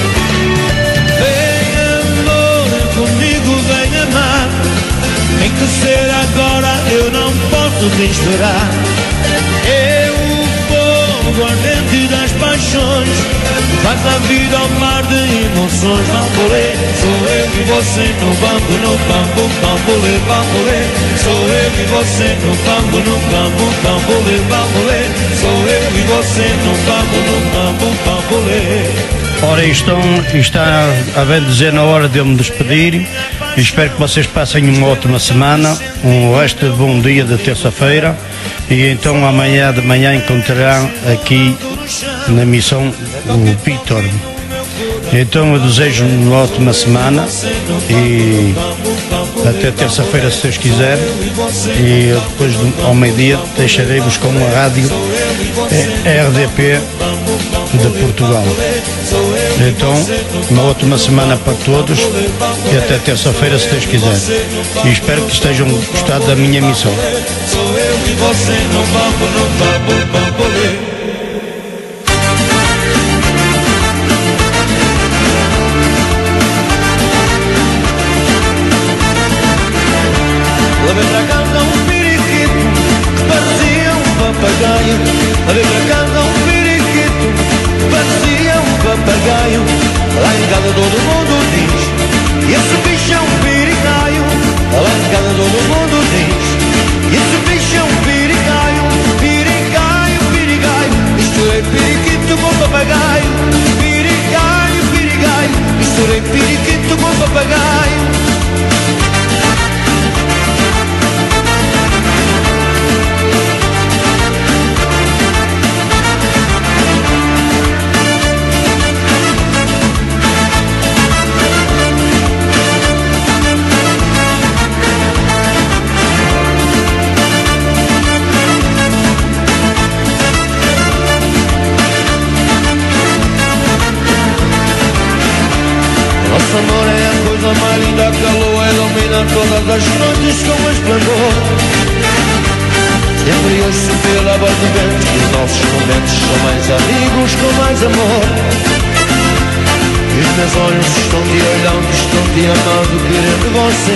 Vem amor, comigo vem amar. Tem que ser agora, eu não posso te esperar. É o fogo ardente das paixões que faz a vida um mar de emoções. Bambolê, sou eu e você no bambu, no bambu, bambolê, bambolê. Sou eu e você no bambu, no bambu, bambolê, bambolê. Sou eu e você no bambu, no bambu, bambolê. Ora, estão, está a bem dizer na hora de eu me despedir. Espero que vocês passem uma ótima semana, um resto de bom dia de terça-feira, e então amanhã de manhã encontrarão aqui na missão o Vítor. Então eu desejo uma ótima semana e até terça-feira, se Deus quiser, e depois ao meio-dia deixarei-vos com a rádio R D P de Portugal. Então, uma ótima semana para todos e até terça-feira, se Deus quiser. E espero que estejam gostado da minha missão. Sou eu e você no bambu, no bambu, bambolê. Levei pra casa um periquito que parecia um papagaio. Levei pra casa um periquito que parecia um papagaio. Lá em casa todo mundo diz: esse bicho é um pericaio. Lá em casa todo mundo diz: esse bicho é um pericaio. Pericaio, pericaio. Misturei periquito com papagaio. Pericaio, pericaio. Misturei periquito com papagaio. Nosso amor é a coisa mais linda que a lua ilumina todas as noites com esplendor. Sempre ouço pela voz do vento que os nossos momentos são mais amigos com mais amor. E os meus olhos estão te olhando, estão te amando, querendo você.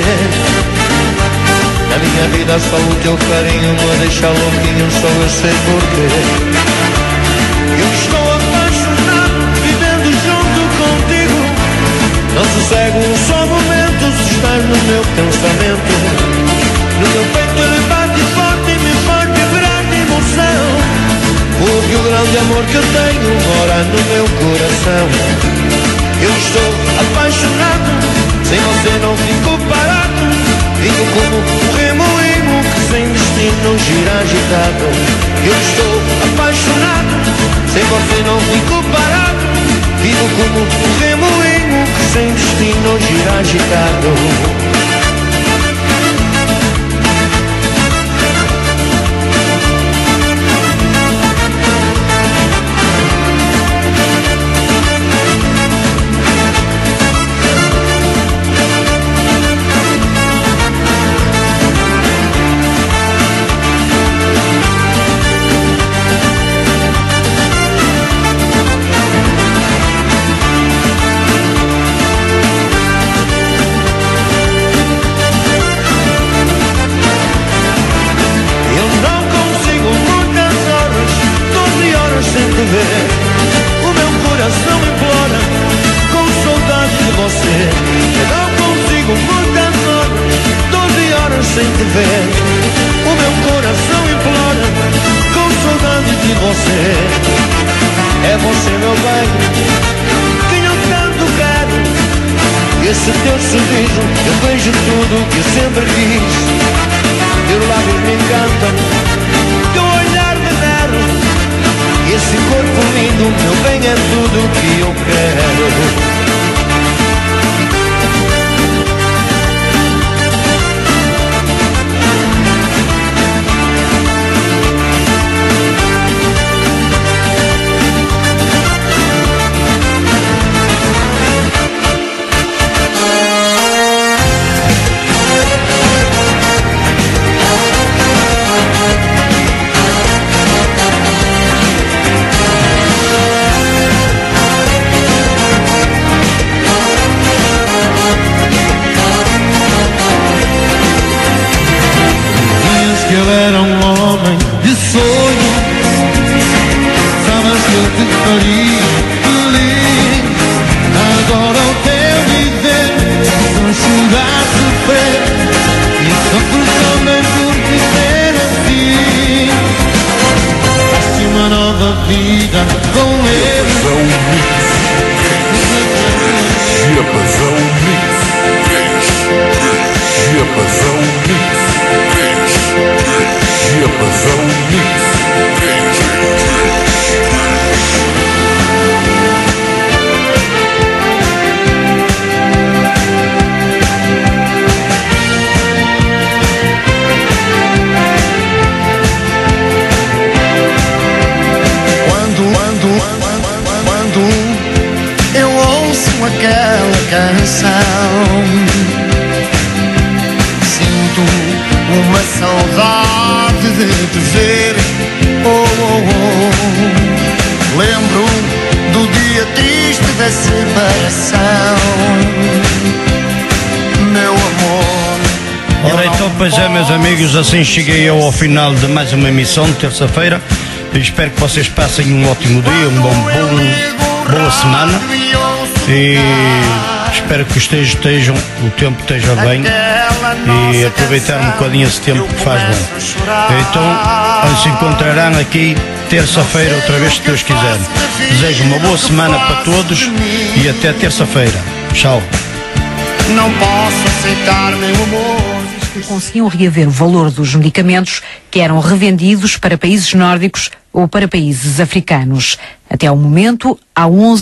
Na minha vida só o teu carinho me deixa louquinho, só eu sei porquê. Eu estou apaixonado, vivendo junto contigo. Não sossego um só momento se estás no meu pensamento. No meu peito ele bate forte e me faz vibrar de emoção. Porque o grande amor que eu tenho mora no meu coração. Eu estou apaixonado, sem você não fico parado. Vivo como um remoinho que sem destino gira agitado. Eu estou apaixonado, sem você não fico parado. Vivo como um remoinho que sem destino gira agitado. O meu coração implora com saudade de você. Eu não consigo muitas horas, doze horas sem te ver. O meu coração implora com saudade de você. É você, meu bem, quem eu tanto quero. Esse teu sorriso, eu vejo tudo que eu sempre quis. Teus lábios me encantam, teu olhar me derra. Esse corpo lindo, meu bem, é tudo que eu quero. canção. Sinto uma saudade de te ver. Oh, oh, oh. Lembro do dia triste da separação. Meu amor. Ora então, pois é, meus amigos, assim cheguei eu ao final de mais uma emissão de terça-feira. Espero que vocês passem um ótimo dia, um bom, bom boa semana, e espero que estejam, estejam, o tempo esteja bem e aproveitar um bocadinho esse tempo que faz bem. Então, se encontrarão aqui terça-feira outra vez, se Deus quiser. Desejo uma boa semana para todos e até terça-feira. Tchau. Não posso aceitar meu amor. Conseguiam reaver o valor dos medicamentos que eram revendidos para países nórdicos ou para países africanos. Até ao momento, há onze